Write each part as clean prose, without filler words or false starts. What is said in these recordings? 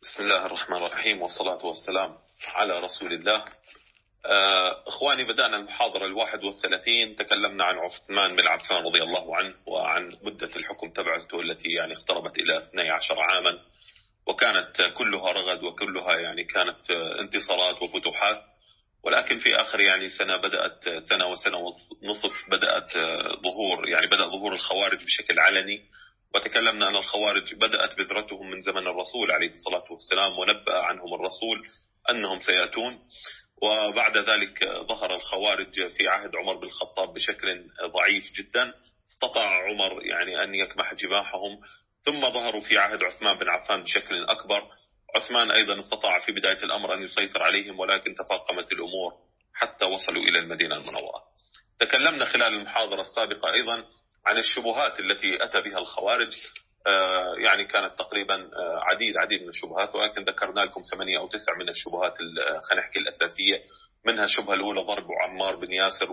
بسم الله الرحمن الرحيم والصلاة والسلام على رسول الله. إخواني، بدأنا المحاضرة 31، تكلمنا عن عثمان بن عفان رضي الله عنه وعن مدة الحكم تبعته التي اقتربت إلى 12 عاما، وكانت كلها رغد وكلها كانت انتصارات وفتوحات. ولكن في آخر سنة وسنة ونصف بدأت بدأ ظهور الخوارج بشكل علني. وتكلمنا أن الخوارج بدأت بذرتهم من زمن الرسول عليه الصلاة والسلام، ونبأ عنهم الرسول أنهم سيأتون. وبعد ذلك ظهر الخوارج في عهد عمر بن الخطاب بشكل ضعيف جدا، استطاع عمر أن يكبح جماحهم. ثم ظهروا في عهد عثمان بن عفان بشكل أكبر. عثمان أيضا استطاع في بداية الأمر أن يسيطر عليهم، ولكن تفاقمت الأمور حتى وصلوا إلى المدينة المنورة. تكلمنا خلال المحاضرة السابقة أيضا عن الشبهات التي أتى بها الخوارج. كانت تقريبا عديد من الشبهات، ولكن ذكرنا لكم 8 أو 9 من الشبهات خلينا نحكي الأساسية. منها الشبهة الأولى ضرب عمار بن ياسر،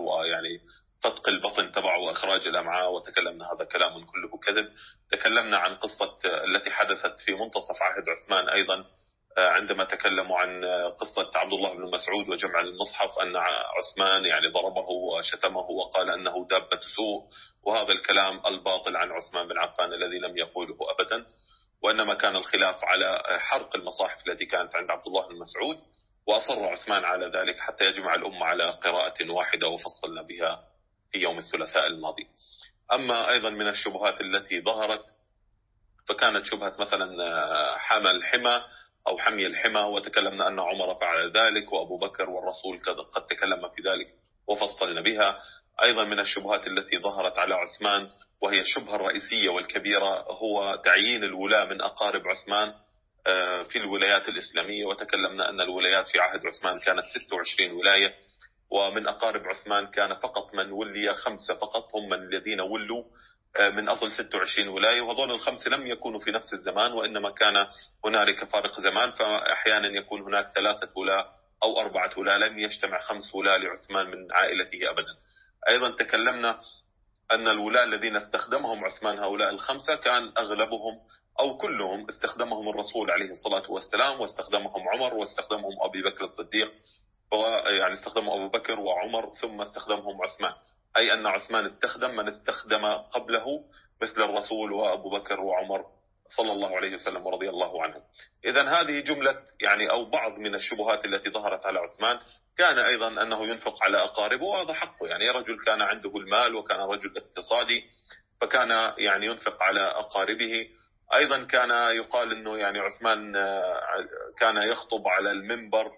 فتق البطن تبعه وإخراج الأمعاء، وتكلمنا هذا كلام كله كذب. تكلمنا عن قصة التي حدثت في منتصف عهد عثمان أيضا، عندما تكلموا عن قصة عبد الله بن مسعود وجمع المصحف، أن عثمان ضربه وشتمه وقال أنه دابة سوء، وهذا الكلام الباطل عن عثمان بن عفان الذي لم يقوله أبدا. وإنما كان الخلاف على حرق المصاحف التي كانت عند عبد الله بن مسعود، وأصر عثمان على ذلك حتى يجمع الأمة على قراءة واحدة، وفصلنا بها في يوم الثلاثاء الماضي. أما أيضا من الشبهات التي ظهرت فكانت شبهة مثلا حمى الحمى أو حمي الحمى، وتكلمنا أن عمر فعل ذلك وأبو بكر والرسول قد تكلم في ذلك وفصلنا بها. أيضا من الشبهات التي ظهرت على عثمان، وهي الشبهة الرئيسية والكبيرة، هو تعيين الولاة من أقارب عثمان في الولايات الإسلامية. وتكلمنا أن الولايات في عهد عثمان كانت 26 ولاية، ومن أقارب عثمان كان فقط من ولي 5 فقط، هم من الذين ولوا من أصل 26 ولاية. وهذول ال5 لم يكونوا في نفس الزمان، وإنما كان هنالك فارق زمان، فأحيانا يكون هناك 3 ولاة أو 4 ولاة، لم يجتمع 5 ولاة لعثمان من عائلته أبدا. أيضا تكلمنا أن الولاة الذين استخدمهم عثمان هؤلاء ال5 كان أغلبهم أو كلهم استخدمهم الرسول عليه الصلاة والسلام، واستخدمهم عمر، واستخدمهم أبي بكر الصديق، استخدموا أبو بكر وعمر ثم استخدمهم عثمان، أي أن عثمان استخدم من استخدم قبله مثل الرسول وأبو بكر وعمر صلى الله عليه وسلم ورضي الله عنهم. إذن هذه جملة أو بعض من الشبهات التي ظهرت على عثمان. كان أيضا أنه ينفق على أقاربه، وهذا حقه، رجل كان عنده المال وكان رجل اقتصادي، فكان ينفق على أقاربه. أيضا كان يقال أنه عثمان كان يخطب على المنبر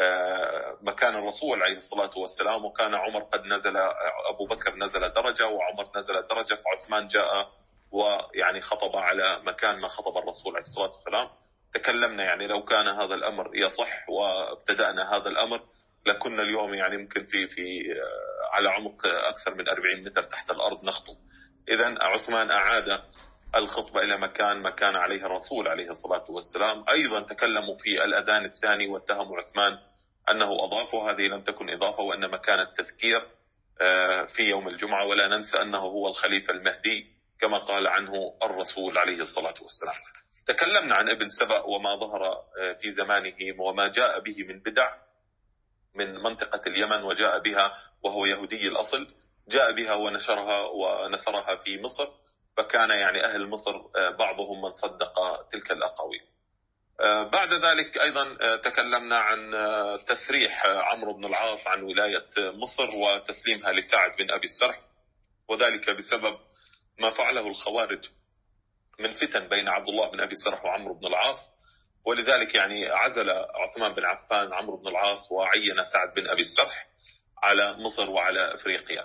مكان الرسول عليه الصلاة والسلام، وكان عمر قد نزل، أبو بكر نزل درجة وعمر نزل درجة، فعثمان جاء خطب على مكان ما خطب الرسول عليه الصلاة والسلام. تكلمنا لو كان هذا الأمر يصح وابتدأنا هذا الأمر لكنا اليوم ممكن في على عمق أكثر من 40 متر تحت الأرض نخطب. إذن عثمان أعاد الخطبة إلى ما كان عليه الرسول عليه الصلاة والسلام. أيضا تكلموا في الأذان الثاني واتهموا عثمان أنه أضاف، وهذه لم تكن إضافة، وإنما كانت تذكير في يوم الجمعة. ولا ننسى أنه هو الخليفة المهدي كما قال عنه الرسول عليه الصلاة والسلام. تكلمنا عن ابن سبأ وما ظهر في زمانه وما جاء به من بدع من منطقة اليمن، وجاء بها وهو يهودي الأصل، جاء بها ونثرها في مصر، فكان أهل مصر بعضهم من صدق تلك الأقاويل. بعد ذلك أيضا تكلمنا عن تسريح عمرو بن العاص عن ولاية مصر وتسليمها لسعد بن أبي السرح، وذلك بسبب ما فعله الخوارج من فتن بين عبد الله بن أبي السرح وعمرو بن العاص. ولذلك عزل عثمان بن عفان عمرو بن العاص وعين سعد بن أبي السرح على مصر وعلى أفريقيا.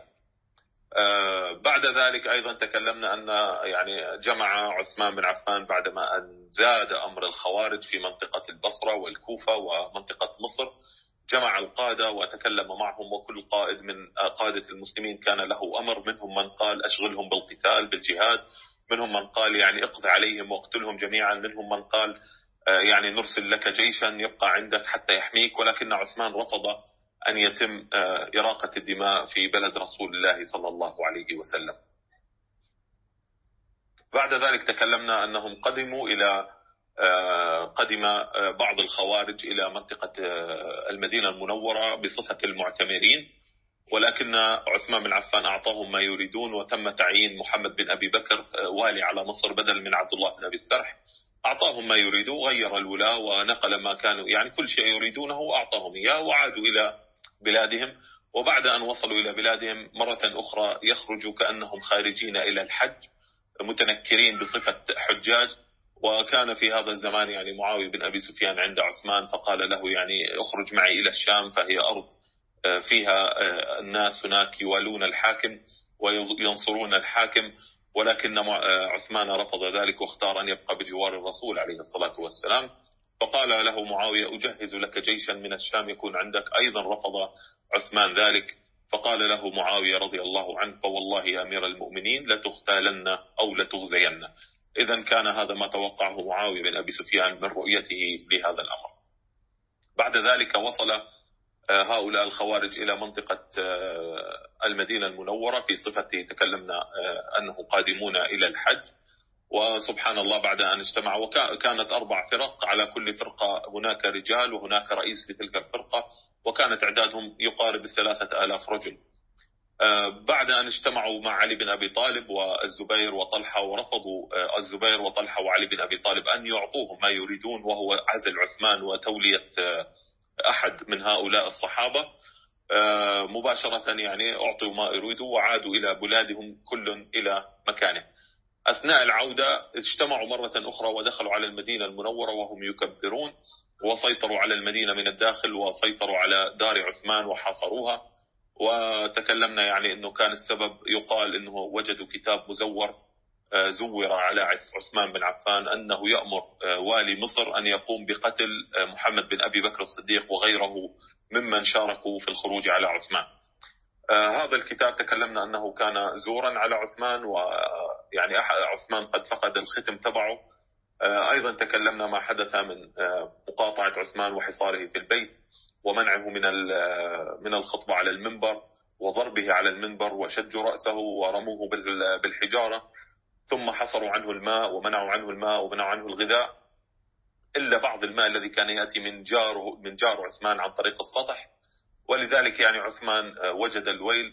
بعد ذلك أيضا تكلمنا أن جمع عثمان بن عفان بعدما أن زاد أمر الخوارج في منطقة البصرة والكوفة ومنطقة مصر، جمع القادة وتكلم معهم، وكل قائد من قادة المسلمين كان له أمر. منهم من قال أشغلهم بالقتال بالجهاد، منهم من قال اقضي عليهم واقتلهم جميعا، منهم من قال نرسل لك جيشا يبقى عندك حتى يحميك. ولكن عثمان رفض أن يتم إراقة الدماء في بلد رسول الله صلى الله عليه وسلم. بعد ذلك تكلمنا أنهم قدموا إلى قدم بعض الخوارج إلى منطقة المدينة المنورة بصفة المعتمرين، ولكن عثمان بن عفان أعطاهم ما يريدون، وتم تعيين محمد بن أبي بكر والي على مصر بدل من عبد الله بن أبي السرح. أعطاهم ما يريدوا، غير الولاة ونقل ما كانوا يعني كل شيء يريدونه أعطاهم إياه، وعادوا إلى بلادهم. وبعد أن وصلوا إلى بلادهم مرة أخرى يخرجوا كأنهم خارجين إلى الحج، متنكرين بصفة حجاج. وكان في هذا الزمان يعني معاوية بن أبي سفيان عند عثمان، فقال له يعني اخرج معي إلى الشام، فهي أرض فيها الناس هناك يوالون الحاكم وينصرون الحاكم. ولكن عثمان رفض ذلك واختار أن يبقى بجوار الرسول عليه الصلاة والسلام. فقال له معاوية أجهز لك جيشا من الشام يكون عندك. أيضا رفض عثمان ذلك، فقال له معاوية رضي الله عنه فوالله يا أمير المؤمنين لتغتالن أو لتغزين. إذن كان هذا ما توقعه معاوية بن أبي سفيان من رؤيته لهذا الأمر. بعد ذلك وصل هؤلاء الخوارج إلى منطقة المدينة المنورة في صفة تكلمنا أنه قادمون إلى الحج. وسبحان الله بعد أن اجتمعوا وكانت 4 فرق، على كل فرقة هناك رجال وهناك رئيس لتلك الفرقة، وكانت أعدادهم يقارب 3000 رجل. بعد أن اجتمعوا مع علي بن أبي طالب والزبير وطلحة، ورفضوا الزبير وطلحة وعلي بن أبي طالب أن يعطوهم ما يريدون، وهو عزل عثمان وتولية أحد من هؤلاء الصحابة. مباشرة يعني أعطوا ما يريدوا وعادوا إلى بلادهم كل إلى مكانه. أثناء العودة اجتمعوا مرة أخرى ودخلوا على المدينة المنورة وهم يكبرون، وسيطروا على المدينة من الداخل، وسيطروا على دار عثمان وحاصروها. وتكلمنا يعني أنه كان السبب يقال أنه وجدوا كتاب مزور زور على عثمان بن عفان أنه يأمر والي مصر أن يقوم بقتل محمد بن أبي بكر الصديق وغيره ممن شاركوا في الخروج على عثمان. هذا الكتاب تكلمنا أنه كان زورا على عثمان، ويعني عثمان قد فقد الختم تبعه. أيضا تكلمنا ما حدث من مقاطعة عثمان وحصاره في البيت، ومنعه من الخطبة على المنبر، وضربه على المنبر، وشجوا رأسه ورموه بالحجارة، ثم حصروا عنه الماء ومنعوا عنه الماء ومنعوا عنه الغذاء، إلا بعض الماء الذي كان يأتي من جار عثمان عن طريق السطح. ولذلك يعني عثمان وجد الويل،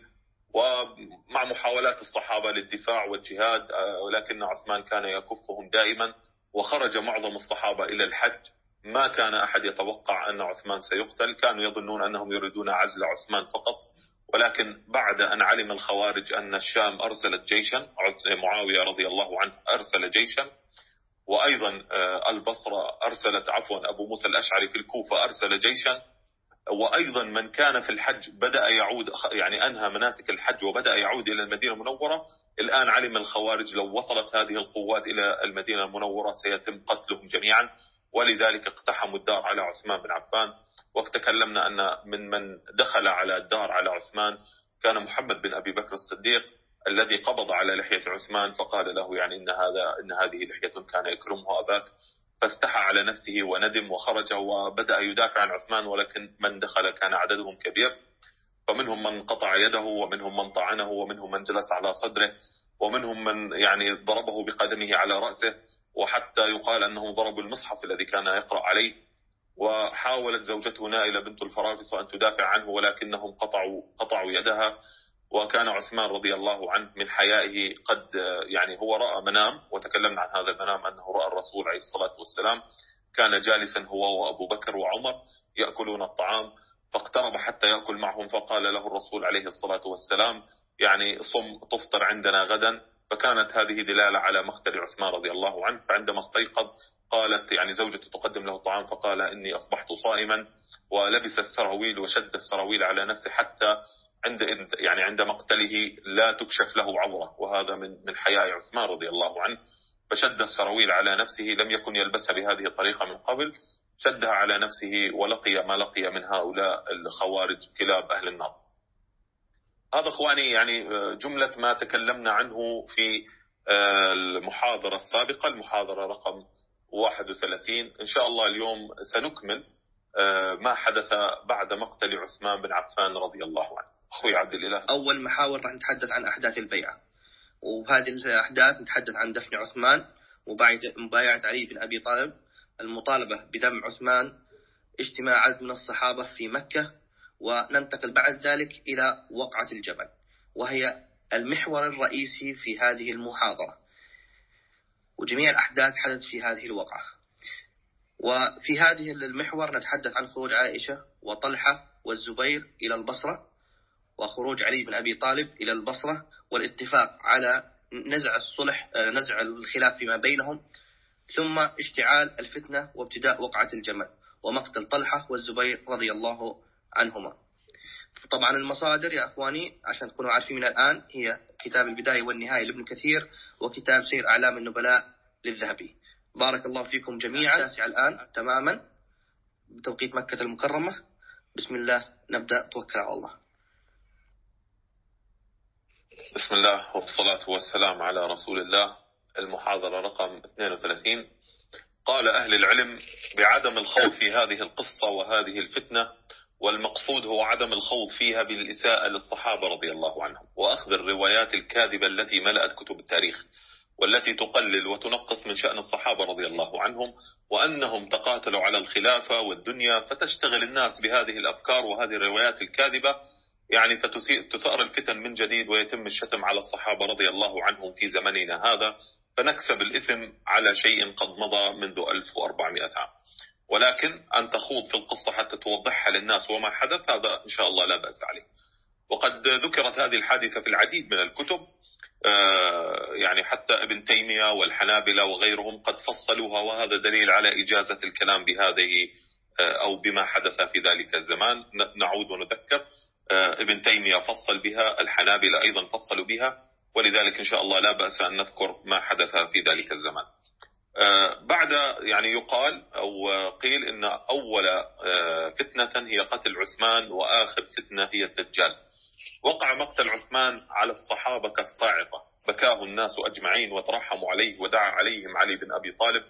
ومع محاولات الصحابة للدفاع والجهاد، ولكن عثمان كان يكفهم دائما، وخرج معظم الصحابة إلى الحج. ما كان أحد يتوقع أن عثمان سيقتل، كانوا يظنون أنهم يريدون عزل عثمان فقط. ولكن بعد أن علم الخوارج أن الشام أرسلت جيشا، معاوية رضي الله عنه أرسل جيشا، وأيضا البصرة أرسلت أبو موسى الأشعري في الكوفة أرسل جيشا، وأيضا من كان في الحج بدأ يعود، يعني أنهى مناسك الحج وبدأ يعود إلى المدينة المنورة. الآن علم الخوارج لو وصلت هذه القوات إلى المدينة المنورة سيتم قتلهم جميعا، ولذلك اقتحموا الدار على عثمان بن عفان. وتكلمنا أن من دخل على الدار على عثمان كان محمد بن أبي بكر الصديق الذي قبض على لحية عثمان، فقال له يعني إن هذه لحية كان يكرمها أباك، فاستحى على نفسه وندم وخرج وبدأ يدافع عن عثمان. ولكن من دخل كان عددهم كبير، فمنهم من قطع يده، ومنهم من طعنه، ومنهم من جلس على صدره، ومنهم من يعني ضربه بقدمه على رأسه، وحتى يقال أنهم ضربوا المصحف الذي كان يقرأ عليه. وحاولت زوجته نائلة بنت الفرافصة أن تدافع عنه، ولكنهم قطعوا يدها. وكان عثمان رضي الله عنه من حيائه قد يعني هو رأى منام، وتكلمنا عن هذا المنام أنه رأى الرسول عليه الصلاة والسلام، كان جالسا هو وأبو بكر وعمر يأكلون الطعام، فاقترب حتى يأكل معهم، فقال له الرسول عليه الصلاة والسلام يعني صم تفطر عندنا غدا. فكانت هذه دلالة على مقتل عثمان رضي الله عنه. فعندما استيقظ قالت يعني زوجته تقدم له الطعام، فقال إني أصبحت صائما، ولبس السراويل وشد السراويل على نفسه حتى عند مقتله لا تكشف له عورة، وهذا من حياء عثمان رضي الله عنه. فشد السراويل على نفسه، لم يكن يلبسها بهذه الطريقة من قبل، شدها على نفسه ولقي ما لقي من هؤلاء الخوارج كلاب أهل النار. هذا أخواني يعني جملة ما تكلمنا عنه في المحاضرة السابقة، المحاضرة رقم 31. إن شاء الله اليوم سنكمل ما حدث بعد مقتل عثمان بن عفان رضي الله عنه. أخوي عبد الإله، أول محاور راح نتحدث عن أحداث البيعة، وبهذه الأحداث نتحدث عن دفن عثمان ومبايعة علي بن أبي طالب المطالبة بدم عثمان اجتماع عدد من الصحابة في مكة، وننتقل بعد ذلك إلى وقعة الجمل، وهي المحور الرئيسي في هذه المحاضرة، وجميع الأحداث حدثت في هذه الوقعة. وفي هذه المحور نتحدث عن خروج عائشة وطلحة والزبير إلى البصرة، وخروج علي بن أبي طالب إلى البصرة، والاتفاق على نزع الخلاف فيما بينهم، ثم اشتعال الفتنة وابتداء وقعة الجمل ومقتل طلحة والزبير رضي الله عنهما. طبعا المصادر يا أخواني عشان تكونوا عارفين من الآن هي كتاب البداية والنهاية لابن كثير، وكتاب سير أعلام النبلاء للذهبي. بارك الله فيكم جميعا. التاسعة الآن تماما بتوقيت مكة المكرمة. بسم الله نبدأ، توكل على الله. بسم الله والصلاة والسلام على رسول الله. المحاضرة رقم 32. قال أهل العلم بعدم الخوض في هذه القصة وهذه الفتنة، والمقصود هو عدم الخوض فيها بالإساءة للصحابة رضي الله عنهم، وأخذ الروايات الكاذبة التي ملأت كتب التاريخ، والتي تقلل وتنقص من شأن الصحابة رضي الله عنهم، وأنهم تقاتلوا على الخلافة والدنيا، فتشتغل الناس بهذه الأفكار وهذه الروايات الكاذبة، يعني فتثار الفتن من جديد، ويتم الشتم على الصحابة رضي الله عنهم في زمننا هذا، فنكسب الإثم على شيء قد مضى منذ 1400 عام. ولكن أن تخوض في القصة حتى توضحها للناس وما حدث، هذا إن شاء الله لا بأس عليه. وقد ذكرت هذه الحادثة في العديد من الكتب، يعني حتى ابن تيمية والحنابلة وغيرهم قد فصلوها، وهذا دليل على إجازة الكلام بهذه أو بما حدث في ذلك الزمان. نعود ونذكر، ابن تيمية فصل بها، الحنابلة أيضا فصلوا بها، ولذلك إن شاء الله لا بأس أن نذكر ما حدث في ذلك الزمان. بعد يعني يقال أو قيل إن أول فتنة هي قتل عثمان، وآخر فتنة هي الدجال. وقع مقتل عثمان على الصحابة كالصاعقة، بكاه الناس أجمعين وترحموا عليه، ودعا عليهم علي بن أبي طالب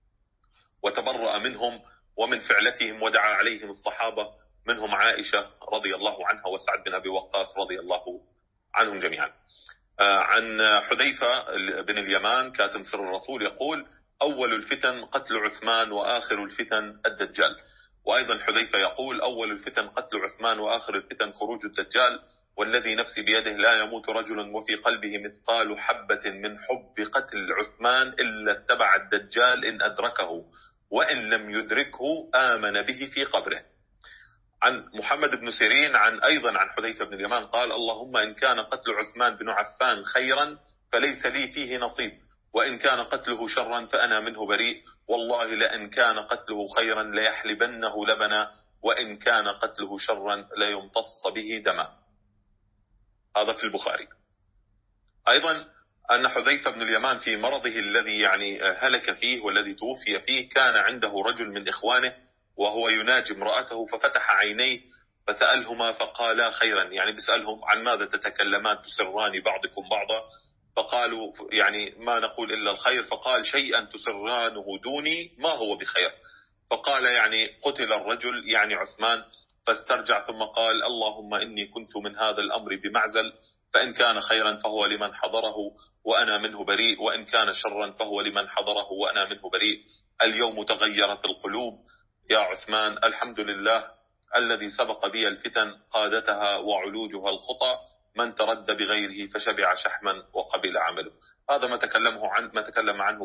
وتبرأ منهم ومن فعلتهم، ودعا عليهم الصحابة منهم عائشة رضي الله عنها وسعد بن أبي وقاص رضي الله عنهم جميعا. عن حذيفة بن اليمان كاتم سر الرسول يقول: أول الفتن قتل عثمان، وآخر الفتن الدجال. وأيضا حذيفة يقول: أول الفتن قتل عثمان، وآخر الفتن خروج الدجال. والذي نفسي بيده لا يموت رجل وفي قلبه مثقال حبة من حب قتل عثمان إلا اتبع الدجال إن أدركه، وإن لم يدركه آمن به في قبره. عن محمد بن سيرين أيضا عن حذيفة بن اليمان قال: اللهم إن كان قتل عثمان بن عفان خيرا فليس لي فيه نصيب، وإن كان قتله شرا فأنا منه بريء، والله لأن كان قتله خيرا ليحلبنه لبنا، وإن كان قتله شرا ليمتص به دما. هذا في البخاري. أيضا أن حذيفة بن اليمان في مرضه الذي يعني هلك فيه والذي توفي فيه، كان عنده رجل من إخوانه وهو يناجي امرأته، ففتح عينيه فسألهما فقالا خيرا، يعني بيسألهم عن ماذا تتكلمان تسران بعضكم بعضا، فقالوا يعني ما نقول إلا الخير، فقال: شيئا تسرانه دوني ما هو بخير. فقال يعني قتل الرجل يعني عثمان، فاسترجع ثم قال: اللهم إني كنت من هذا الأمر بمعزل، فإن كان خيرا فهو لمن حضره وأنا منه بريء، وإن كان شرا فهو لمن حضره وأنا منه بريء. اليوم تغيرت القلوب يا عثمان، الحمد لله الذي سبق بي الفتن قادتها وعلوجها الخطى، من ترد بغيره فشبع شحما وقبل عمله. هذا ما تكلم عنه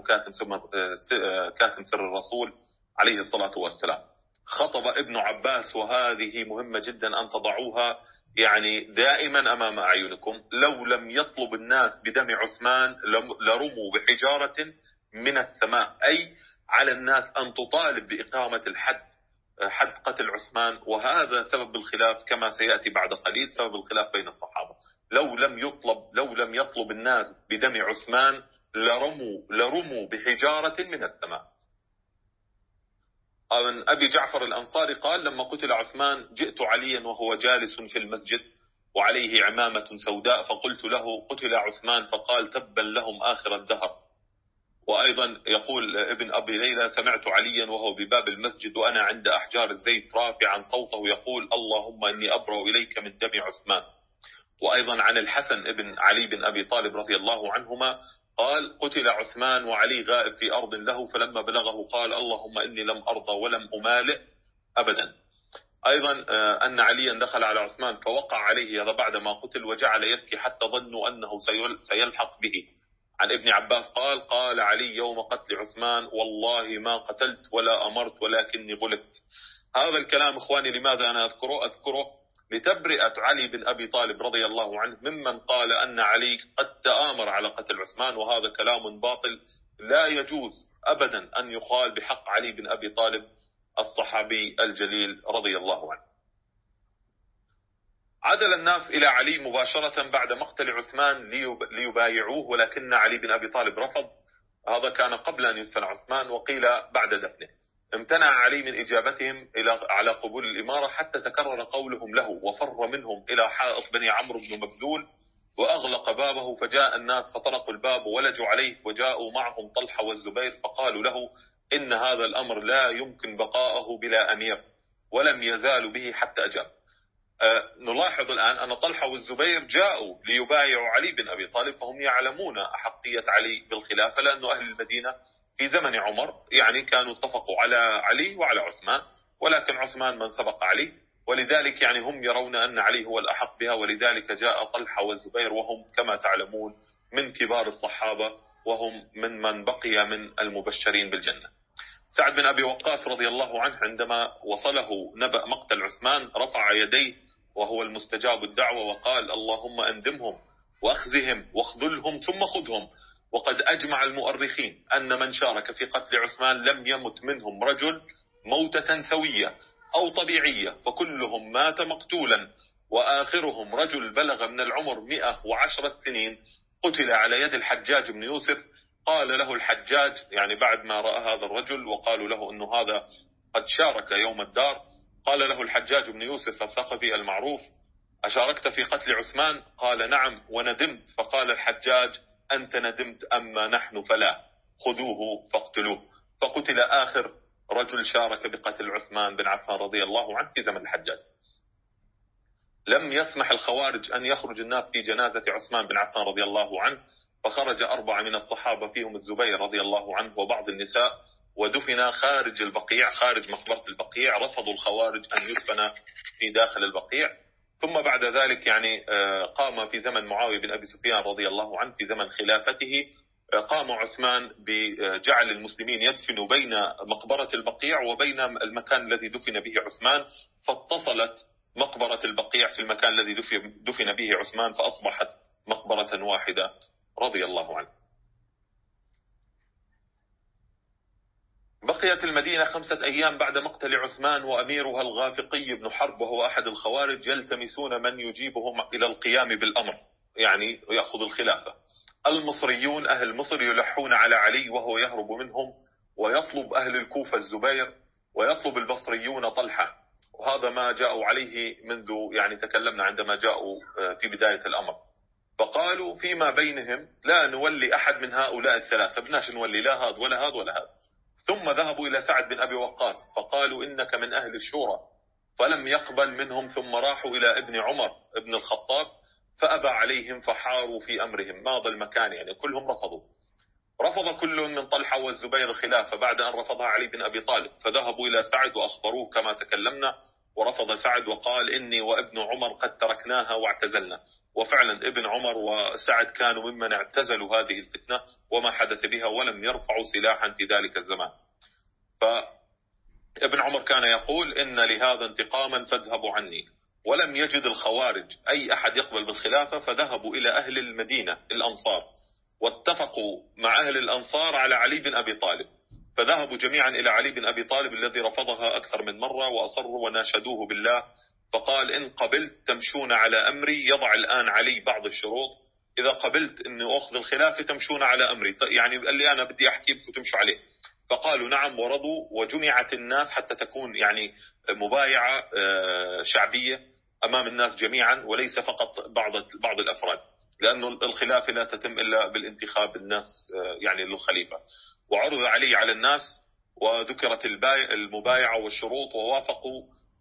كاتم سر الرسول عليه الصلاة والسلام. خطب ابن عباس، وهذه مهمة جدا أن تضعوها يعني دائما أمام أعينكم: لو لم يطلب الناس بدم عثمان لرموا بحجارة من السماء، أي على الناس أن تطالب بإقامة حد قتل عثمان. وهذا سبب الخلاف كما سيأتي بعد قليل، سبب الخلاف بين الصحابة. لو لم يطلب الناس بدم عثمان لرموا بحجارة من السماء. عن أبي جعفر الأنصاري قال: لما قتل عثمان جئت عليا وهو جالس في المسجد وعليه عمامة سوداء، فقلت له: قتل عثمان، فقال: تبا لهم آخر الدهر. وأيضا يقول ابن أبي ليلى: سمعت عليا وهو بباب المسجد وأنا عند أحجار الزيت رافعا صوته يقول: اللهم إني أبرأ إليك من دم عثمان. وأيضا عن الحسن بن علي بن أبي طالب رضي الله عنهما قال: قتل عثمان وعلي غائب في أرض له، فلما بلغه قال: اللهم إني لم أرضى ولم أمالئ أبدا. أيضا أن عليا دخل على عثمان فوقع عليه هذا بعدما قتل وجعل يبكي حتى ظنوا أنه سيلحق به. عن ابن عباس قال: قال علي يوم قتل عثمان: والله ما قتلت ولا أمرت ولكني غلبت. هذا الكلام إخواني لماذا أنا أذكره لتبرئة علي بن أبي طالب رضي الله عنه ممن قال أن علي قد تآمر على قتل عثمان، وهذا كلام باطل لا يجوز أبدا أن يقال بحق علي بن أبي طالب الصحابي الجليل رضي الله عنه. عدل الناس إلى علي مباشرة بعد مقتل عثمان ليبايعوه، ولكن علي بن أبي طالب رفض. هذا كان قبل أن يدفن عثمان، وقيل بعد دفنه. امتنع علي من إجابتهم على قبول الإمارة حتى تكرر قولهم له، وفر منهم إلى حائط بني عمرو بن مبذول وأغلق بابه، فجاء الناس فطرقوا الباب ولجوا عليه، وجاءوا معهم طلحة والزبير فقالوا له: إن هذا الأمر لا يمكن بقاءه بلا أمير، ولم يزالوا به حتى أجاب. نلاحظ الآن أن طلحة والزبير جاءوا ليبايعوا علي بن أبي طالب، فهم يعلمون أحقية علي بالخلافة، لأن أهل المدينة في زمن عمر يعني كانوا اتفقوا على علي وعلى عثمان، ولكن عثمان من سبق علي، ولذلك يعني هم يرون أن علي هو الأحق بها، ولذلك جاء طلحة والزبير وهم كما تعلمون من كبار الصحابة، وهم من بقي من المبشرين بالجنة. سعد بن أبي وقاص رضي الله عنه عندما وصله نبأ مقتل عثمان رفع يديه وهو المستجاب الدعوة وقال: اللهم أندمهم وأخزهم واخذلهم ثم خذهم. وقد أجمع المؤرخين أن من شارك في قتل عثمان لم يمت منهم رجل موتة ثوية أو طبيعية، فكلهم مات مقتولا، وآخرهم رجل بلغ من العمر 110 سنين قتل على يد الحجاج بن يوسف. قال له الحجاج يعني بعد ما رأى هذا الرجل وقالوا له أنه هذا قد شارك يوم الدار، قال له الحجاج بن يوسف الثقفي المعروف: أشاركت في قتل عثمان؟ قال: نعم وندمت. فقال الحجاج: أنت ندمت، أما نحن فلا، خذوه فاقتلوه. فقتل آخر رجل شارك بقتل عثمان بن عفان رضي الله عنه في زمن الحجاج. لم يسمح الخوارج أن يخرج الناس في جنازة عثمان بن عفان رضي الله عنه، فخرج 4 من الصحابة فيهم الزبير رضي الله عنه وبعض النساء، ودفن خارج البقيع، خارج مقبرة البقيع. رفضوا الخوارج أن يدفن في داخل البقيع. ثم بعد ذلك يعني قام في زمن معاوية بن أبي سفيان رضي الله عنه في زمن خلافته، قام عثمان بجعل المسلمين يدفنوا بين مقبرة البقيع وبين المكان الذي دفن به عثمان، فاتصلت مقبرة البقيع في المكان الذي دفن به عثمان، فأصبحت مقبرة واحدة رضي الله عنه. بقيت المدينة 5 أيام بعد مقتل عثمان، وأميرها الغافقي بن حرب وهو أحد الخوارج يلتمسون من يجيبهم إلى القيام بالأمر، يعني يأخذ الخلافة. المصريون أهل مصر يلحون على علي وهو يهرب منهم، ويطلب أهل الكوفة الزبير، ويطلب البصريون طلحة. وهذا ما جاءوا عليه منذ يعني تكلمنا عندما جاءوا في بداية الأمر، فقالوا فيما بينهم: لا نولي أحد من هؤلاء الثلاثة، بناش نولي لا هذا ولا هذا ولا هذا. ثم ذهبوا إلى سعد بن أبي وقاص فقالوا: إنك من أهل الشورى، فلم يقبل منهم. ثم راحوا إلى ابن عمر ابن الخطاب فأبى عليهم، فحاروا في أمرهم، ماضى المكان يعني كلهم رفضوا. رفض كل من طلحة والزبير الخلافة بعد أن رفضها علي بن أبي طالب، فذهبوا إلى سعد وأخبروه كما تكلمنا، ورفض سعد وقال: إني وابن عمر قد تركناها واعتزلنا. وفعلا ابن عمر وسعد كانوا ممن اعتزلوا هذه الفتنة وما حدث بها، ولم يرفعوا سلاحا في ذلك الزمان. فابن عمر كان يقول: إن لهذا انتقاما فاذهبوا عني. ولم يجد الخوارج أي أحد يقبل بالخلافة، فذهبوا إلى أهل المدينة الأنصار، واتفقوا مع أهل الأنصار على علي بن أبي طالب، فذهبوا جميعا إلى علي بن أبي طالب الذي رفضها أكثر من مرة، وأصروا وناشدوه بالله، فقال: إن قبلت تمشون على أمري. يضع الآن علي بعض الشروط: إذا قبلت أني أخذ الخلافة تمشون على أمري، يعني اللي أنا بدي أحكي بدكم تمشوا عليه. فقالوا نعم ورضوا، وجمعت الناس حتى تكون يعني مبايعة شعبية أمام الناس جميعا، وليس فقط بعض الأفراد، لأنه الخلافة لا تتم إلا بالانتخاب الناس يعني للخليفة. وعرض علي على الناس وذكرت المبايعة والشروط، ووافقوا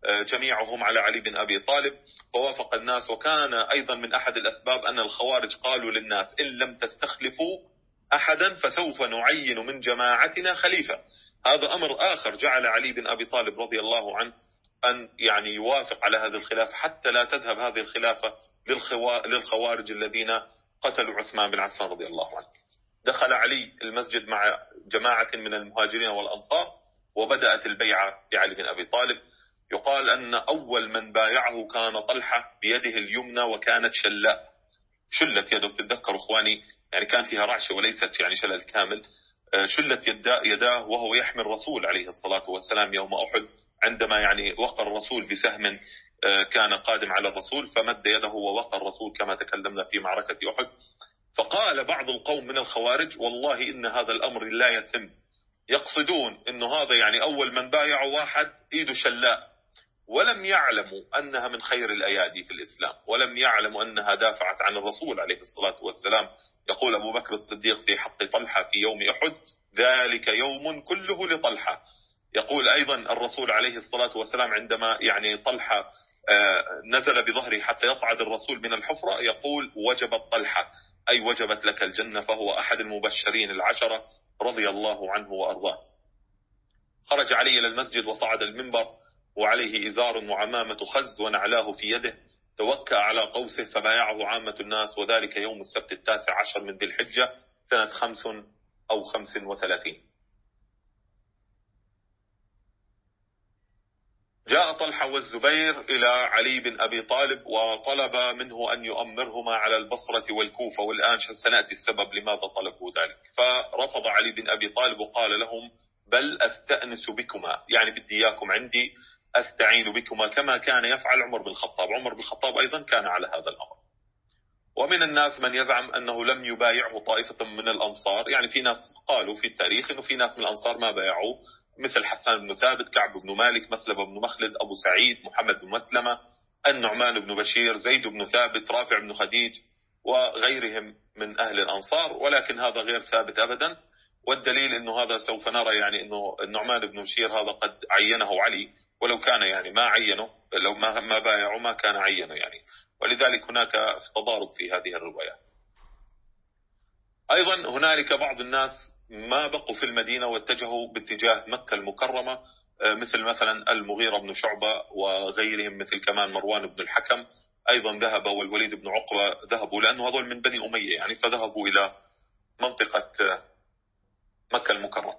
جميعهم على علي بن أبي طالب، ووافق الناس. وكان أيضا من أحد الأسباب أن الخوارج قالوا للناس: إن لم تستخلفوا أحدا فسوف نعين من جماعتنا خليفة. هذا أمر آخر جعل علي بن أبي طالب رضي الله عنه أن يعني يوافق على هذه الخلافة، حتى لا تذهب هذه الخلافة للخوارج الذين قتلوا عثمان بن عفان رضي الله عنه. دخل علي المسجد مع جماعة من المهاجرين والأنصار، وبدأت البيعة لعلي بن أبي طالب. يقال أن أول من بايعه كان طلحة بيده اليمنى، وكانت شلاء، شلت يده. تتذكروا إخواني، يعني كان فيها رعشة وليست يعني شلل كامل. شلت يداه وهو يحمي الرسول عليه الصلاة والسلام يوم أحد، عندما يعني وقى الرسول بسهم كان قادم على الرسول، فمد يده ووقى الرسول كما تكلمنا في معركة أحد. فقال بعض القوم من الخوارج: والله إن هذا الأمر لا يتم. يقصدون إنه هذا يعني أول من بايع واحد إيده شلاء، ولم يعلموا أنها من خير الأيادي في الإسلام، ولم يعلموا أنها دافعت عن الرسول عليه الصلاة والسلام. يقول أبو بكر الصديق في حق طلحة في يوم أحد: ذلك يوم كله لطلحة. يقول أيضا الرسول عليه الصلاة والسلام عندما يعني طلحة نزل بظهره حتى يصعد الرسول من الحفرة، يقول: وجبت طلحة، أي وجبت لك الجنة، فهو أحد المبشرين العشرة رضي الله عنه وأرضاه. خرج علي إلى المسجد وصعد المنبر وعليه إزار وعمامة خز ونعلاه في يده، توكأ على قوسه فبايعه عامة الناس، وذلك يوم السبت 19 من ذي الحجة سنة 5 أو 35. جاء طلحة والزبير إلى علي بن أبي طالب وطلب منه أن يؤمرهما على البصرة والكوفة، والآن سنأتي السبب لماذا طلبوا ذلك. فرفض علي بن أبي طالب وقال لهم: بل أستأنس بكما، يعني بدي إياكم عندي، أستعين بكما، كما كان يفعل عمر بن الخطاب. عمر بن الخطاب أيضا كان على هذا الأمر. ومن الناس من يزعم أنه لم يبايعه طائفة من الأنصار، يعني في ناس قالوا في التاريخ أنه في ناس من الأنصار ما بايعوه، مثل حسان بن ثابت، كعب بن مالك، مسلمة بن مخلد، أبو سعيد، محمد بن مسلمة، النعمان بن بشير، زيد بن ثابت، رافع بن خديج، وغيرهم من أهل الأنصار. ولكن هذا غير ثابت أبدا، والدليل أنه هذا سوف نرى يعني أنه النعمان بن بشير هذا قد عينه علي، ولو كان يعني ما عينه، لو ما بايعه ما كان عينه يعني. ولذلك هناك تضارب في هذه الروايات. أيضا هنالك بعض الناس ما بقوا في المدينة واتجهوا باتجاه مكة المكرمة، مثلا المغيرة بن شعبة وغيرهم، مثل كمان مروان بن الحكم أيضا ذهب، والوليد بن عقبة ذهبوا، لأنه هذول من بني أمية يعني، فذهبوا إلى منطقة مكة المكرمة.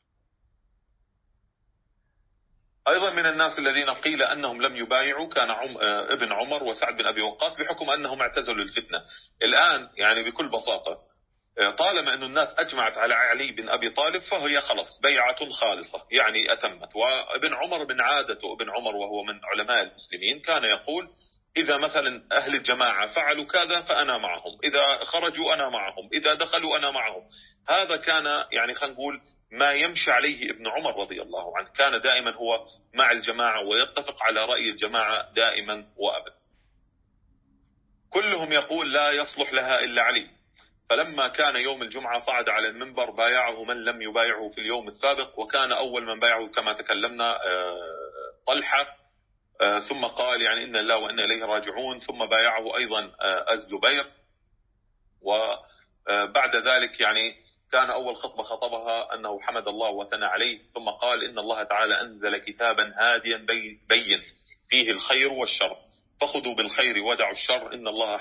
أيضا من الناس الذين قيل أنهم لم يبايعوا كان ابن عمر وسعد بن أبي وقاص، بحكم أنهم اعتزلوا الفتنة. الآن يعني بكل بساطة، طالما أن الناس أجمعت على علي بن أبي طالب فهي خلص بيعة خالصة يعني أتمت. وابن عمر من عادته، ابن عمر وهو من علماء المسلمين كان يقول: إذا مثلا أهل الجماعة فعلوا كذا فأنا معهم، إذا خرجوا أنا معهم، إذا دخلوا أنا معهم. هذا كان يعني خلينا نقول ما يمشي عليه ابن عمر رضي الله عنه، كان دائما هو مع الجماعة ويتفق على رأي الجماعة دائما وأبدا. كلهم يقول لا يصلح لها إلا علي. فلما كان يوم الجمعة صعد على المنبر، بايعه من لم يبايعه في اليوم السابق، وكان أول من بايعه كما تكلمنا طلحة، ثم قال يعني إن الله وإنا إليه راجعون، ثم بايعه أيضا الزبير. وبعد ذلك يعني كان أول خطبة خطبها أنه حمد الله وثنى عليه، ثم قال: إن الله تعالى أنزل كتابا هاديا بين فيه الخير والشر، فخذوا بالخير ودعوا الشر، إن الله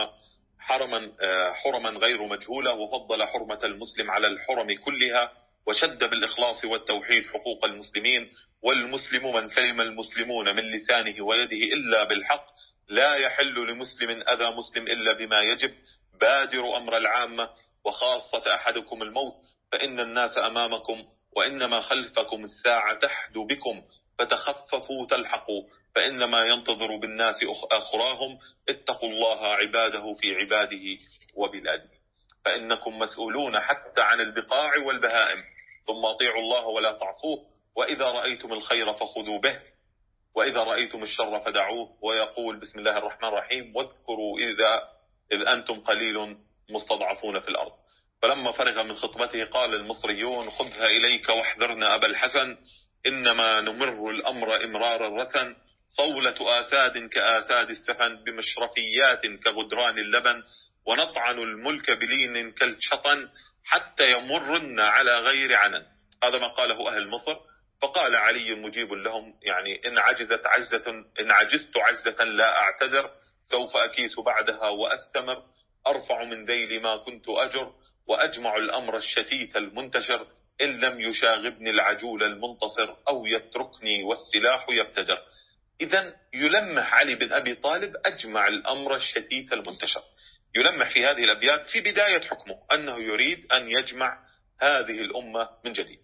حرما غير مجهولة، وفضل حرمة المسلم على الحرم كلها، وشد بالإخلاص والتوحيد حقوق المسلمين، والمسلم من سلم المسلمون من لسانه ويده إلا بالحق، لا يحل لمسلم أذى مسلم إلا بما يجب، بادر أمر العامة وخاصة أحدكم الموت، فإن الناس أمامكم وإنما خلفكم الساعة تحدو بكم، فتخففوا تلحقوا، فإنما ينتظر بالناس أخراهم، اتقوا الله عباده في عباده وبلاده، فإنكم مسؤولون حتى عن البقاع والبهائم، ثم أطيعوا الله ولا تعصوه، وإذا رأيتم الخير فخذوا به، وإذا رأيتم الشر فدعوه. ويقول: بسم الله الرحمن الرحيم: واذكروا إذ أنتم قليل مستضعفون في الأرض. فلما فرغ من خطبته قال المصريون: خذها إليك واحذرنا أبا الحسن، إنما نمر الأمر إمرار الرسن، صولة آساد كآساد السفن، بمشرفيات كغدران اللبن، ونطعن الملك بلين كالشطن، حتى يمرن على غير عنن. هذا ما قاله أهل مصر. فقال علي مجيب لهم يعني إن عجزت عجزة لا أعتذر، سوف أكيس بعدها وأستمر، أرفع من ذيل ما كنت أجر، وأجمع الأمر الشتيت المنتشر، إن لم يشاغبني العجول المنتصر، أو يتركني والسلاح يبتدر. إذن يلمح علي بن أبي طالب أجمع الأمر الشتيت المنتشر، يلمح في هذه الأبيات في بداية حكمه أنه يريد أن يجمع هذه الأمة من جديد.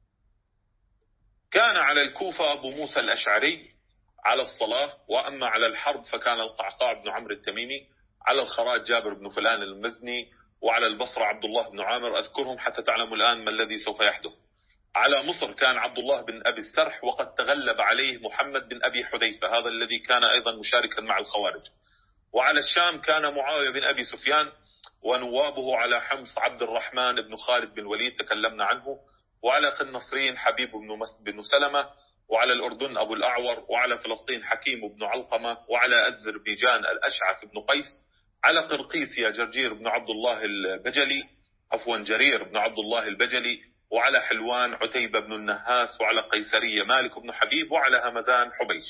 كان على الكوفة أبو موسى الأشعري على الصلاة، وأما على الحرب فكان القعقاع بن عمرو التميمي، على الخراج جابر بن فلان المزني، وعلى البصرة عبد الله بن عامر. أذكرهم حتى تعلموا الآن ما الذي سوف يحدث. على مصر كان عبد الله بن أبي السرح، وقد تغلب عليه محمد بن أبي حذيفة، هذا الذي كان أيضا مشاركا مع الخوارج. وعلى الشام كان معاوية بن أبي سفيان، ونوابه على حمص عبد الرحمن بن خالد بن الوليد تكلمنا عنه، وعلى النصرين حبيب بن سلمة، وعلى الأردن أبو الأعور، وعلى فلسطين حكيم بن علقمة، وعلى أذربيجان الأشعث بن قيس، على قرقيسيا جرجير بن عبد الله البجلي، جرير بن عبد الله البجلي، وعلى حلوان عتيبة بن النهاس، وعلى قيسرية مالك بن حبيب، وعلى همدان حبيش.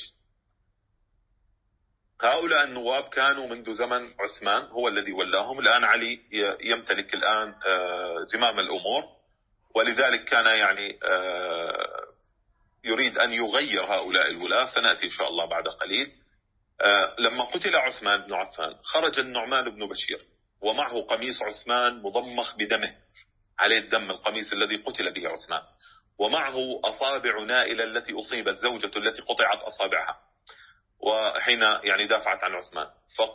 هؤلاء النواب كانوا منذ زمن عثمان هو الذي ولاهم. الآن علي يمتلك الآن زمام الأمور، ولذلك كان يعني يريد أن يغير هؤلاء الولاة. سنأتي إن شاء الله بعد قليل. لما قتل عثمان بن عفان خرج النعمان بن بشير، ومعه قميص عثمان مضمخ بدمه، عليه الدم القميص الذي قتل به عثمان، ومعه أصابع نائلة التي أصيبت، زوجته التي قطعت أصابعها وحين يعني دافعت عن عثمان،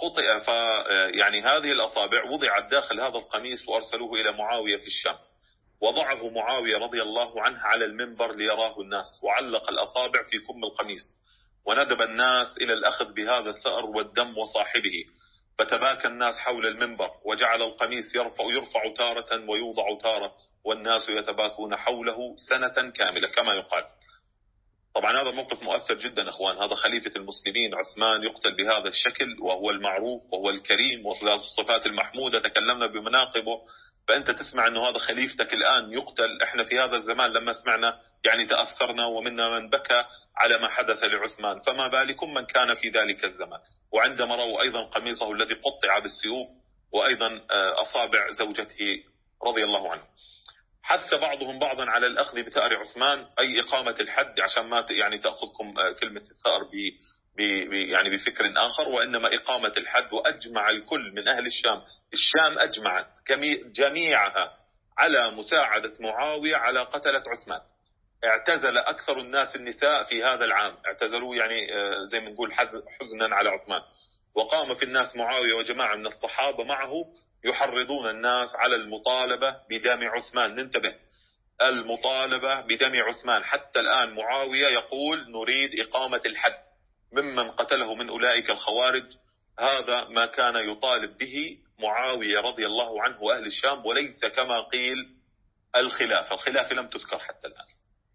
يعني هذه الأصابع وضعت داخل هذا القميص، وأرسلوه إلى معاوية في الشام. وضعه معاوية رضي الله عنه على المنبر ليراه الناس، وعلق الأصابع في كم القميص، وندب الناس إلى الأخذ بهذا الثأر والدم وصاحبه، فتباكى الناس حول المنبر، وجعل القميص يرفع تارة ويوضع تارة، والناس يتباكون حوله سنة كاملة كما يقال. طبعا هذا موقف مؤثر جدا أخوان. هذا خليفة المسلمين عثمان يقتل بهذا الشكل، وهو المعروف وهو الكريم وذو الصفات المحمودة، تكلمنا بمناقبه. فأنت تسمع أنه هذا خليفتك الآن يقتل. إحنا في هذا الزمان لما سمعنا يعني تأثرنا، ومنا من بكى على ما حدث لعثمان، فما بالكم من كان في ذلك الزمان. وعندما رأوا أيضا قميصه الذي قطع بالسيوف، وأيضا أصابع زوجته رضي الله عنه. حث بعضهم بعضا على الأخذ بثأر عثمان، أي إقامة الحد، عشان ما يعني تأخذكم كلمة الثأر يعني بفكر آخر، وإنما إقامة الحد. وأجمع الكل من أهل الشام أجمعت جميعها على مساعدة معاوية على قتلة عثمان. اعتزل أكثر الناس النساء في هذا العام، اعتزلوا يعني زي ما نقول حزنا على عثمان. وقام في الناس معاوية وجماعة من الصحابة معه يحرضون الناس على المطالبة بدم عثمان. ننتبه، المطالبة بدم عثمان. حتى الآن معاوية يقول نريد إقامة الحد ممن قتله من أولئك الخوارج. هذا ما كان يطالب به معاوية رضي الله عنه وأهل الشام، وليس كما قيل الخلافة لم تذكر حتى الآن.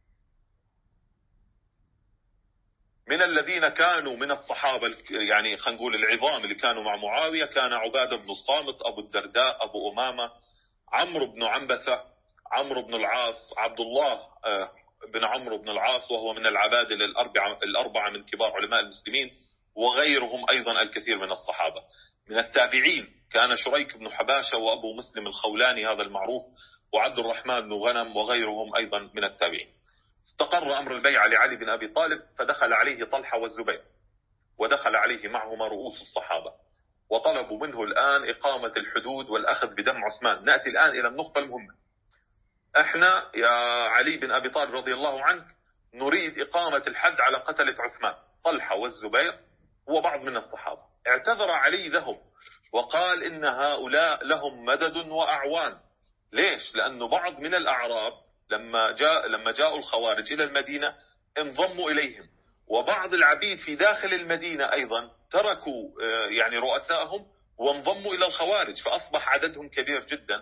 من الذين كانوا من الصحابة يعني خلينا نقول العظام اللي كانوا مع معاوية، كان عبادة بن الصامت، أبو الدرداء، أبو أمامة، عمرو بن عنبسة، عمرو بن العاص، عبد الله بن عمرو بن العاص، وهو من العبادلة الأربعة من كبار علماء المسلمين، وغيرهم أيضا الكثير من الصحابة. من التابعين كان شريك بن حباشة، وأبو مسلم الخولاني هذا المعروف، وعبد الرحمن بن غنم، وغيرهم أيضا من التابعين. استقر أمر البيعة لعلي بن أبي طالب، فدخل عليه طلحة والزبير، ودخل عليه معهما رؤوس الصحابة، وطلبوا منه الآن إقامة الحدود والأخذ بدم عثمان. نأتي الآن إلى النقطة المهمة. احنا يا علي بن أبي طالب رضي الله عنك نريد إقامة الحد على قتلة عثمان، طلحة والزبير وبعض من الصحابة. اعتذر علي لهم وقال إن هؤلاء لهم مدد وأعوان. ليش؟ لأنه بعض من الأعراب لما جاءوا الخوارج إلى المدينة انضموا إليهم، وبعض العبيد في داخل المدينة أيضا تركوا يعني رؤسائهم وانضموا إلى الخوارج، فأصبح عددهم كبير جدا.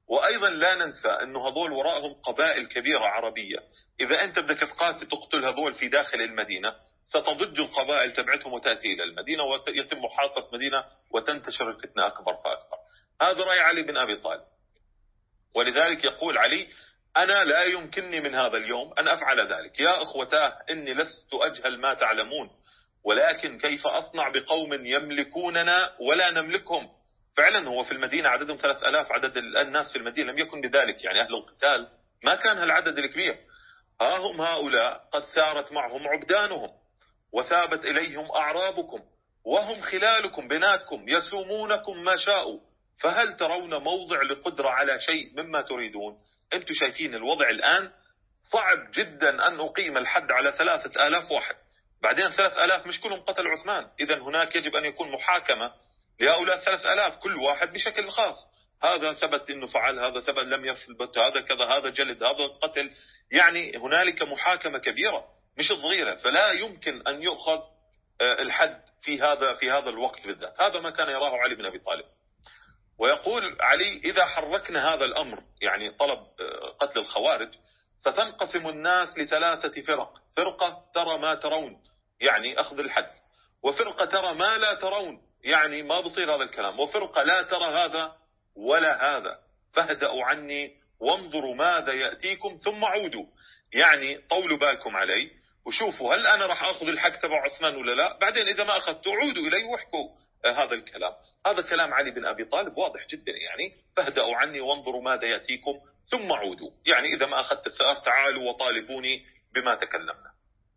وأيضا لا ننسى أنه هذول وراءهم قبائل كبيرة عربية. إذا أنت بدك تقتل هذول في داخل المدينة، ستضج القبائل تبعتهم وتأتي إلى المدينة ويتم محاصرة مدينة وتنتشر الفتنة أكبر فأكبر. هذا رأي علي بن أبي طالب. ولذلك يقول علي: أنا لا يمكنني من هذا اليوم أن أفعل ذلك. يا أخوتاه، إني لست أجهل ما تعلمون، ولكن كيف أصنع بقوم يملكوننا ولا نملكهم؟ فعلا هو في المدينة عددهم 3000، عدد الناس في المدينة لم يكن بذلك، يعني أهل القتال ما كان هالعدد الكبير. ها هم هؤلاء قد سارت معهم عبدانهم وثابت إليهم أعرابكم، وهم خلالكم بناتكم يسومونكم ما شاءوا، فهل ترون موضع لقدرة على شيء مما تريدون؟ أنتم شايفين الوضع الآن صعب جدا أن أقيم الحد على 3000 واحد، بعدين 3000 مش كلهم قتل عثمان، إذا هناك يجب أن يكون محاكمة لهؤلاء 3000 كل واحد بشكل خاص. هذا ثبت أنه فعل، هذا ثبت لم يثبت، هذا كذا، هذا جلد، هذا قتل. يعني هنالك محاكمة كبيرة مش صغيرة، فلا يمكن أن يؤخذ الحد في هذا الوقت بالذات. هذا ما كان يراه علي بن أبي طالب. ويقول علي: إذا حركنا هذا الأمر، يعني طلب قتل الخوارج، ستنقسم الناس ل3 فرق: فرقة ترى ما ترون، يعني أخذ الحد، وفرقة ترى ما لا ترون، يعني ما بصير هذا الكلام، وفرقة لا ترى هذا ولا هذا، فاهدأوا عني وانظروا ماذا يأتيكم ثم عودوا. يعني طولوا بالكم علي وشوفوا هل أنا راح أخذ الحق تبع عثمان ولا لا، بعدين إذا ما أخذته عودوا إلي واحكوا هذا الكلام. هذا كلام علي بن أبي طالب واضح جدا، يعني فاهدأوا عني وانظروا ماذا يأتيكم ثم عودوا، يعني إذا ما أخذت الثأر تعالوا وطالبوني بما تكلمنا.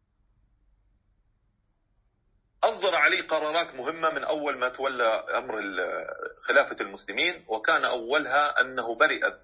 أصدر علي قرارات مهمة من أول ما تولى أمر خلافة المسلمين، وكان أولها أنه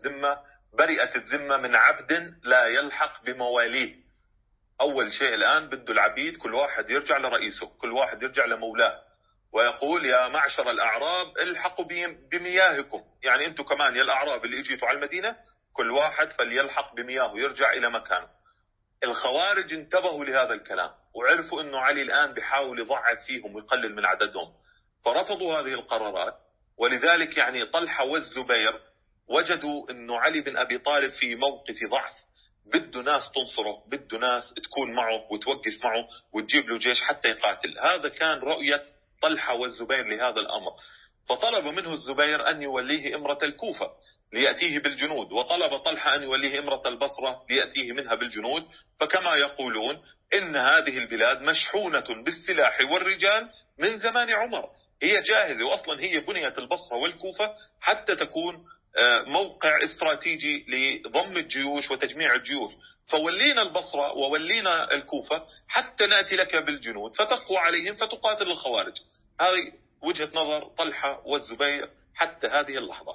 برئت الذمة من عبد لا يلحق بمواليه. أول شيء الآن بده العبيد كل واحد يرجع لرئيسه، كل واحد يرجع لمولاه، ويقول: يا معشر الأعراب الحقوا بمياهكم، يعني أنتم كمان يا الأعراب اللي اجيتوا على المدينة كل واحد فليلحق بمياهه، يرجع إلى مكانه. الخوارج انتبهوا لهذا الكلام وعرفوا أنه علي الآن بيحاول يضعف فيهم ويقلل من عددهم، فرفضوا هذه القرارات. ولذلك يعني طلحة والزبير وجدوا أنه علي بن أبي طالب في موقف ضعف، بده ناس تنصره، بده ناس تكون معه وتوقف معه وتجيب له جيش حتى يقاتل. هذا كان رؤية طلحة والزبير لهذا الأمر. فطلب منه الزبير أن يوليه إمرة الكوفة ليأتيه بالجنود، وطلب طلحة أن يوليه إمرة البصرة ليأتيه منها بالجنود. فكما يقولون إن هذه البلاد مشحونة بالسلاح والرجال من زمان عمر، هي جاهزة، وأصلا هي بنيت البصرة والكوفة حتى تكون موقع استراتيجي لضم الجيوش وتجميع الجيوش، فولينا البصرة وولينا الكوفة حتى نأتي لك بالجنود فتقوى عليهم فتقاتل الخوارج. هذه وجهة نظر طلحة والزبير حتى هذه اللحظة.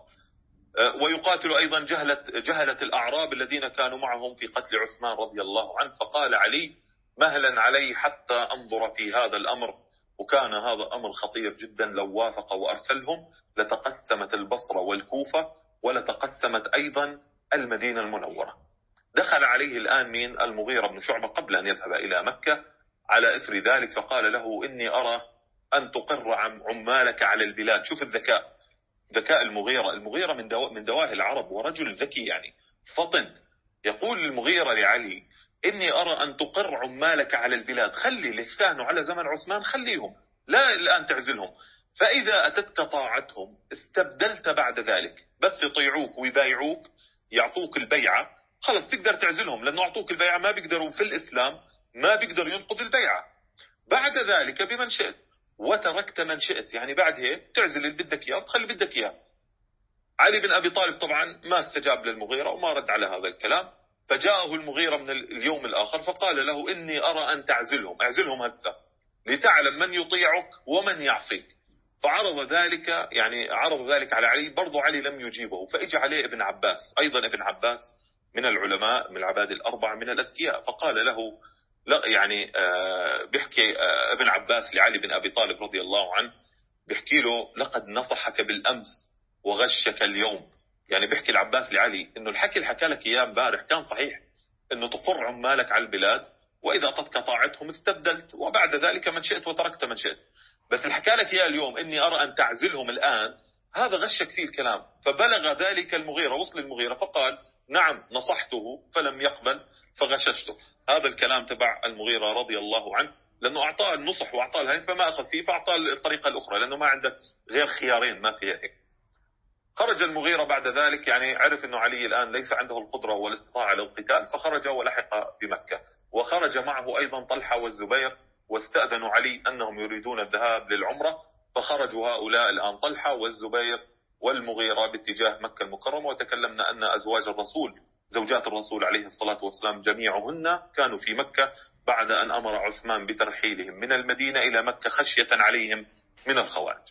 ويقاتل أيضا جهلة الأعراب الذين كانوا معهم في قتل عثمان رضي الله عنه. فقال علي: مهلا علي حتى أنظر في هذا الأمر. وكان هذا أمر خطير جدا، لو وافق وأرسلهم لتقسمت البصرة والكوفة ولتقسمت أيضا المدينة المنورة. دخل عليه الآن من المغيرة بن شعبة قبل أن يذهب إلى مكة على إثر ذلك، فقال له: إني أرى أن تقر عمالك على البلاد. شوف ذكاء المغيرة من دواهي العرب، ورجل ذكي يعني فطن. يقول المغيرة لعلي: إني أرى أن تقر عمالك على البلاد، خلي اللي كانوا على زمن عثمان خليهم، لا الآن تعزلهم، فإذا أتتك طاعتهم استبدلت بعد ذلك، بس يطيعوك ويبايعوك يعطوك البيعة خلص تقدر تعزلهم، لأنه أعطوك البيعة ما بيقدروا في الإسلام ما بيقدر ينقض البيعة. بعد ذلك بمن شئت وتركت من شئت، يعني بعد هيك تعزل اللي بدك إياه وتخلي بدك إياه. علي بن أبي طالب طبعا ما استجاب للمغيرة وما رد على هذا الكلام، فجاءه المغيرة من اليوم الآخر فقال له: إني أرى أن اعزلهم هسه لتعلم من يطيعك ومن يعصيك. فعرض ذلك على علي، برضو علي لم يجيبه. فإجى عليه ابن عباس، أيضا ابن عباس من العلماء من العباد الأربعة من الأذكياء، فقال له لا، يعني بيحكي ابن عباس لعلي بن أبي طالب رضي الله عنه، بيحكي له: لقد نصحك بالأمس وغشك اليوم. يعني بيحكي العباس لعلي إنه الحكي اللي حكى لك إياه امبارح كان صحيح، إنه تقر عمالك على البلاد وإذا أعطتك طاعتهم استبدلت، وبعد ذلك من شئت وتركت من شئت. بس اللي حكى لك إياه اليوم إني أرى أن تعزلهم الآن، هذا غشك فيه الكلام. فبلغ ذلك المغيرة، وصل المغيرة فقال نعم نصحته فلم يقبل فغششته. هذا الكلام تبع المغيرة رضي الله عنه، لأنه أعطاه النصح وأعطاه الهي فما أخذ فيه، فأعطاه الطريقة الأخرى لأنه ما عنده غير خيارين، ما فيها هيك. خرج المغيرة بعد ذلك، يعني عرف أنه علي الآن ليس عنده القدرة والاستطاعة على القتال، فخرج ولحق بمكة. وخرج معه أيضا طلحة والزبير، واستأذنوا علي أنهم يريدون الذهاب للعمرة، فخرجوا هؤلاء الآن طلحة والزبير والمغيرة باتجاه مكة المكرمة. وتكلمنا أن أزواج الرسول، زوجات الرسول عليه الصلاة والسلام جميعهن كانوا في مكة بعد أن أمر عثمان بترحيلهم من المدينة إلى مكة خشية عليهم من الخوارج.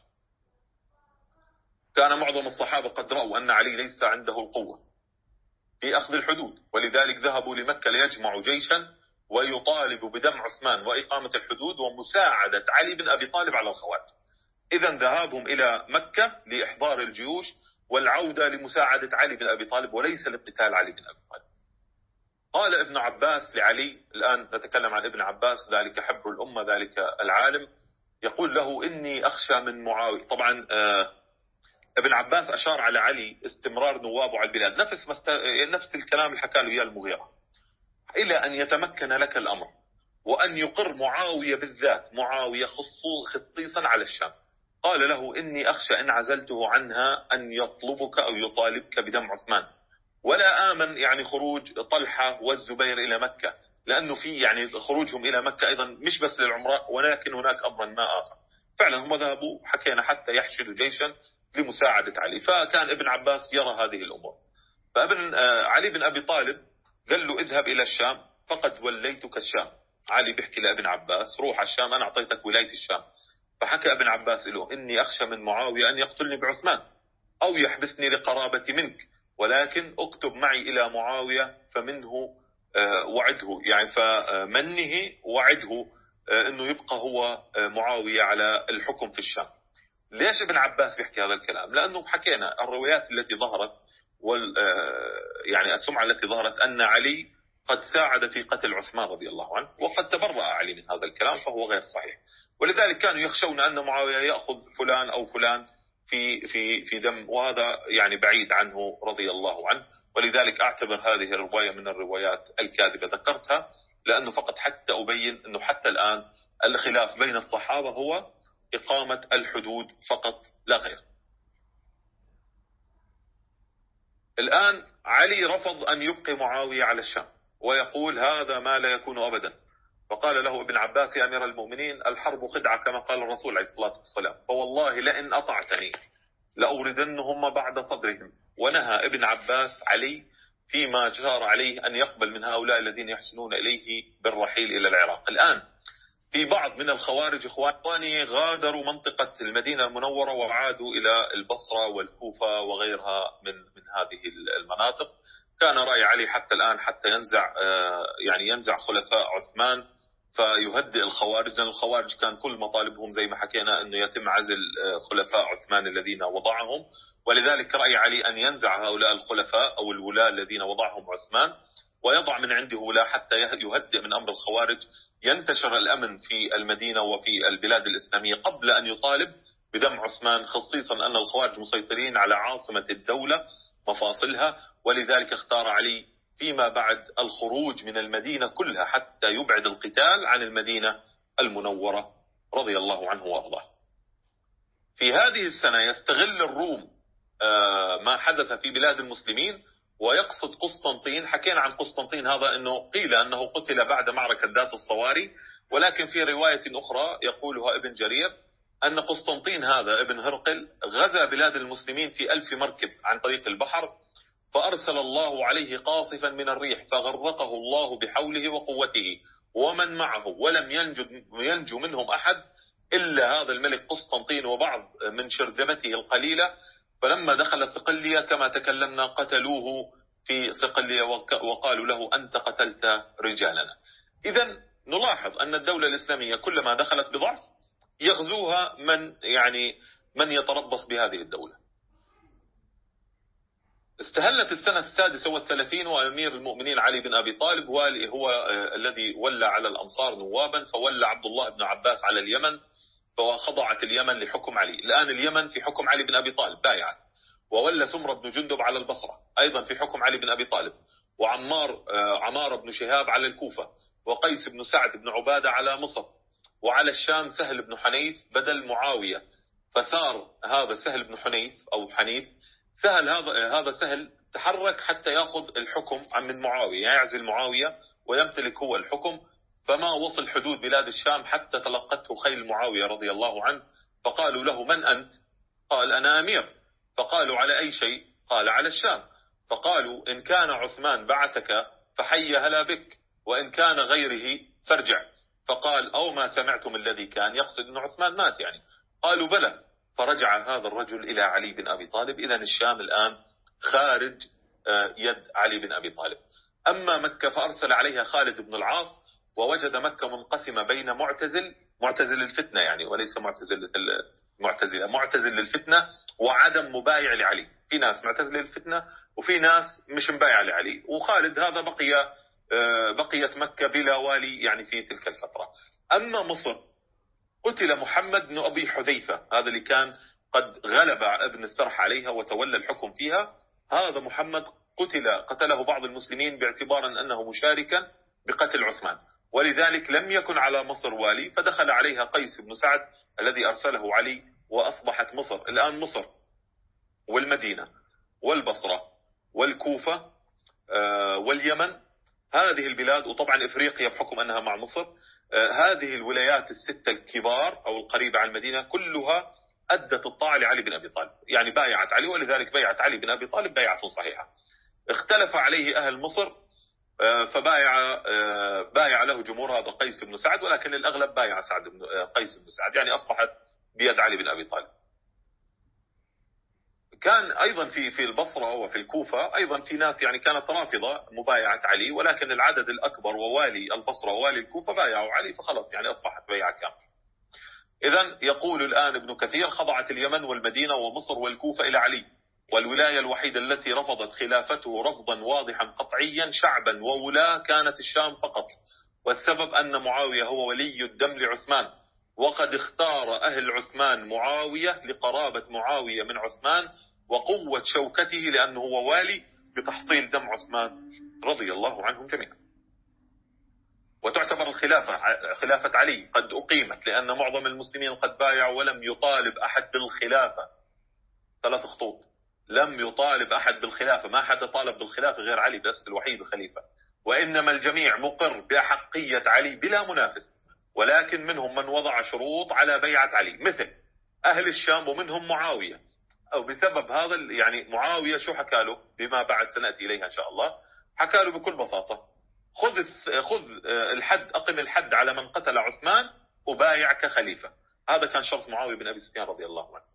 كان معظم الصحابة قد رأوا أن علي ليس عنده القوة في أخذ الحدود، ولذلك ذهبوا لمكة ليجمعوا جيشا ويطالبوا بدم عثمان وإقامة الحدود ومساعدة علي بن أبي طالب على الخوارج. إذن ذهابهم إلى مكة لإحضار الجيوش والعودة لمساعدة علي بن أبي طالب وليس لقتال علي بن أبي طالب. قال ابن عباس لعلي، الآن نتكلم عن ابن عباس ذلك حبر الأمة ذلك العالم، يقول له إني أخشى من معاوية. طبعا ابن عباس أشار على علي استمرار نوابه على البلاد، نفس الكلام اللي حكى له إياه المغيرة، إلى أن يتمكن لك الأمر وأن يقر معاوية بالذات، معاوية خصيصا على الشام. قال له إني أخشى إن عزلته عنها أن يطلبك أو يطالبك بدم عثمان، ولا آمن يعني خروج طلحة والزبير إلى مكة، لأنه في يعني خروجهم إلى مكة أيضا مش بس للعمرة، ولكن هناك أمرا ما آخر. فعلا هم ذهبوا حكينا حتى يحشدوا جيشا لمساعدة علي، فكان ابن عباس يرى هذه الأمور. فابن علي بن أبي طالب قال له اذهب إلى الشام فقد وليتك الشام. علي بيحكي لابن عباس روح على الشام، أنا أعطيتك ولاية الشام. فحكى ابن عباس له إني أخشى من معاوية أن يقتلني بعثمان أو يحبسني لقرابة منك، ولكن اكتب معي إلى معاوية فمنه وعده، يعني فمنه وعده أنه يبقى هو معاوية على الحكم في الشام. ليش ابن عباس يحكي هذا الكلام؟ لأنه حكينا الروايات التي ظهرت يعني السمعة التي ظهرت أن علي قد ساعد في قتل عثمان رضي الله عنه، وقد تبرأ علي من هذا الكلام فهو غير صحيح. ولذلك كانوا يخشون أن معاوية يأخذ فلان أو فلان في دم، وهذا يعني بعيد عنه رضي الله عنه. ولذلك أعتبر هذه الرواية من الروايات الكاذبة، ذكرتها لأنه فقط حتى أبين أنه حتى الآن الخلاف بين الصحابة هو إقامة الحدود فقط لا غير. الآن علي رفض أن يبقي معاوية على الشام، ويقول هذا ما لا يكون أبدا. فقال له ابن عباس يا أمير المؤمنين الحرب خدعة كما قال الرسول عليه الصلاة والسلام، فوالله لئن أطعتني لأوردنهم بعد صدرهم. ونهى ابن عباس علي فيما جار عليه أن يقبل من هؤلاء الذين يحسنون إليه بالرحيل إلى العراق. الآن في بعض من الخوارج إخواني غادروا منطقة المدينة المنورة وعادوا إلى البصرة والكوفة وغيرها من هذه المناطق. كان رأي علي حتى الآن حتى ينزع خلفاء عثمان فيهدئ الخوارج، لأن الخوارج كان كل مطالبهم زي ما حكينا أنه يتم عزل خلفاء عثمان الذين وضعهم. ولذلك رأي علي أن ينزع هؤلاء الخلفاء أو الولاة الذين وضعهم عثمان ويضع من عنده ولاة حتى يهدئ من أمر الخوارج، ينتشر الأمن في المدينة وفي البلاد الإسلامية قبل أن يطالب بدم عثمان، خصيصا أن الخوارج مسيطرين على عاصمة الدولة مفاصلها. ولذلك اختار علي فيما بعد الخروج من المدينة كلها حتى يبعد القتال عن المدينة المنورة رضي الله عنه وأرضاه. في هذه السنة يستغل الروم ما حدث في بلاد المسلمين ويقصد قسطنطين. حكينا عن قسطنطين هذا أنه قيل أنه قتل بعد معركة ذات الصواري، ولكن في رواية أخرى يقولها ابن جرير أن قسطنطين هذا ابن هرقل غزا بلاد المسلمين في 1000 مركب عن طريق البحر، فأرسل الله عليه قاصفا من الريح فغرقه الله بحوله وقوته ومن معه، ولم ينجو منهم أحد إلا هذا الملك قسطنطين وبعض من شرذمته القليلة. فلما دخل صقلية كما تكلمنا قتلوه في صقلية وقالوا له أنت قتلت رجالنا. إذن نلاحظ أن الدولة الإسلامية كلما دخلت بضعف يغزوها من يتربص بهذه الدولة. استهلت السنة 36 وأمير المؤمنين علي بن أبي طالب هو الذي ولى على الأمصار نوابا، فولى عبد الله بن عباس على اليمن، فخضعت اليمن لحكم علي. الآن اليمن في حكم علي بن أبي طالب بايعت، وولى سمرة بن جندب على البصرة أيضا في حكم علي بن أبي طالب، عمار بن شهاب على الكوفة، وقيس بن سعد بن عبادة على مصر، وعلى الشام سهل بن حنيف بدل معاوية. فصار هذا سهل بن حنيف أو حنيف هذا سهل تحرك حتى يأخذ الحكم من معاوية، يعزل معاوية ويمتلك هو الحكم. فما وصل حدود بلاد الشام حتى تلقته خيل معاوية رضي الله عنه، فقالوا له: من أنت؟ قال: أنا أمير. فقالوا: على أي شيء؟ قال: على الشام. فقالوا: إن كان عثمان بعثك فحي هلا بك، وإن كان غيره فارجع. فقال: أو ما سمعتم الذي كان يقصد أن عثمان مات يعني. قالوا: بلى. فرجع هذا الرجل إلى علي بن أبي طالب. إذن الشام الآن خارج يد علي بن أبي طالب. أما مكة فأرسل عليها خالد بن العاص، ووجد مكة منقسمة بين معتزل الفتنة يعني، وليس معتزل للفتنة وعدم مبايع لعلي. في ناس معتزل للفتنة وفي ناس مش مبايع لعلي. وخالد هذا بقيت مكة بلا والي يعني في تلك الفترة. أما مصر قتل محمد بن أبي حذيفة، هذا اللي كان قد غلب ابن السرح عليها وتولى الحكم فيها. هذا محمد قتله بعض المسلمين باعتبار أنه مشاركا بقتل عثمان، ولذلك لم يكن على مصر والي، فدخل عليها قيس بن سعد الذي أرسله علي، وأصبحت مصر الآن مصر والمدينة والبصرة والكوفة واليمن، هذه البلاد، وطبعا إفريقيا بحكم أنها مع مصر. هذه الولايات الستة الكبار أو القريبة على المدينة كلها أدت الطاعة لعلي بن أبي طالب، يعني بايعت علي، ولذلك بيعت علي بن أبي طالب بيعة صحيحة. اختلف عليه أهل مصر بايع له جمهور هذا قيس بن سعد، ولكن الأغلب بايع قيس بن سعد، يعني أصبحت بيد علي بن أبي طالب. كان أيضا في البصرة وفي الكوفة أيضا في ناس يعني كانت رافضة مبايعة علي، ولكن العدد الأكبر ووالي البصرة ووالي الكوفة بايعوا علي، فخلص يعني أصبحت بيعة كاملة. إذن يقول الآن ابن كثير: خضعت اليمن والمدينة ومصر والكوفة إلى علي، والولاية الوحيدة التي رفضت خلافته رفضا واضحا قطعيا شعبا وولاة كانت الشام فقط، والسبب أن معاوية هو ولي الدم لعثمان، وقد اختار أهل عثمان معاوية لقرابة معاوية من عثمان وقوة شوكته لأنه هو والي بتحصيل دم عثمان رضي الله عنهم جميعا. وتعتبر خلافة علي قد أقيمت، لأن معظم المسلمين قد بايعوا ولم يطالب أحد بالخلافة. 3 خطوط: لم يطالب أحد بالخلافة، ما حد طالب بالخلافة غير علي بس الوحيد الخليفة، وإنما الجميع مقر بأحقية علي بلا منافس، ولكن منهم من وضع شروط على بيعة علي مثل أهل الشام ومنهم معاوية. أو بسبب هذا يعني معاوية شو حكى له بما بعد سنأتي إليها إن شاء الله؟ حكى له بكل بساطة: خذ الحد، أقم الحد على من قتل عثمان وبايعك خليفة. هذا كان شرط معاوية بن أبي سفيان رضي الله عنه.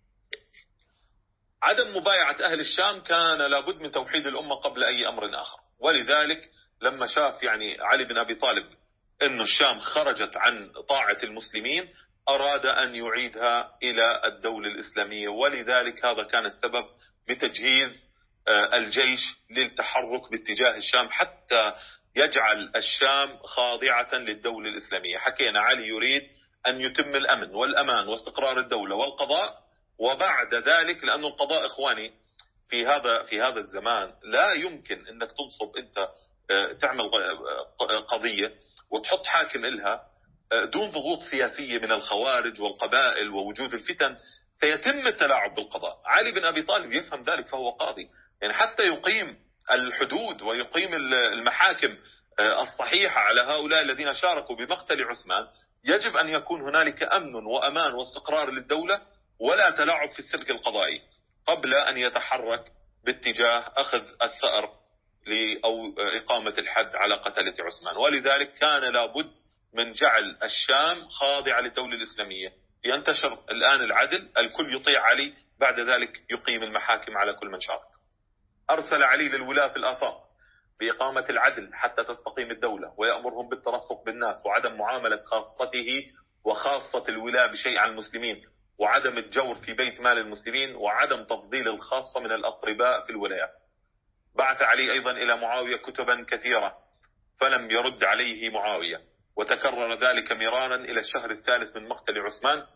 عدم مبايعة أهل الشام كان لابد من توحيد الأمة قبل أي أمر آخر، ولذلك لما شاف يعني علي بن أبي طالب أن الشام خرجت عن طاعة المسلمين أراد أن يعيدها إلى الدولة الإسلامية، ولذلك هذا كان السبب بتجهيز الجيش للتحرك باتجاه الشام حتى يجعل الشام خاضعة للدولة الإسلامية. حكينا علي يريد أن يتم الأمن والأمان واستقرار الدولة والقضاء، وبعد ذلك لأن القضاء إخواني في هذا الزمان لا يمكن أنك تنصب أنت تعمل قضية وتحط حاكم إلها دون ضغوط سياسية من الخوارج والقبائل ووجود الفتن، سيتم التلاعب بالقضاء. علي بن أبي طالب يفهم ذلك، فهو قاضي، يعني حتى يقيم الحدود ويقيم المحاكم الصحيحة على هؤلاء الذين شاركوا بمقتل عثمان، يجب أن يكون هنالك أمن وأمان واستقرار للدولة ولا تلاعب في السلك القضائي قبل أن يتحرك باتجاه أخذ الثأر أو إقامة الحد على قتلة عثمان. ولذلك كان لابد من جعل الشام خاضعة للدولة الإسلامية، ينتشر الآن العدل، الكل يطيع علي، بعد ذلك يقيم المحاكم على كل من شارك. أرسل علي للولاة في الآفاق بإقامة العدل حتى تستقيم الدولة، ويأمرهم بالترفق بالناس وعدم معاملة خاصته وخاصة الولاة بشيء عن المسلمين، وعدم الجور في بيت مال المسلمين، وعدم تفضيل الخاصة من الأقرباء في الولايات. بعث علي أيضا إلى معاوية كتبا كثيرة فلم يرد عليه معاوية، وتكرر ذلك مرارا إلى الشهر الثالث من مقتل عثمان.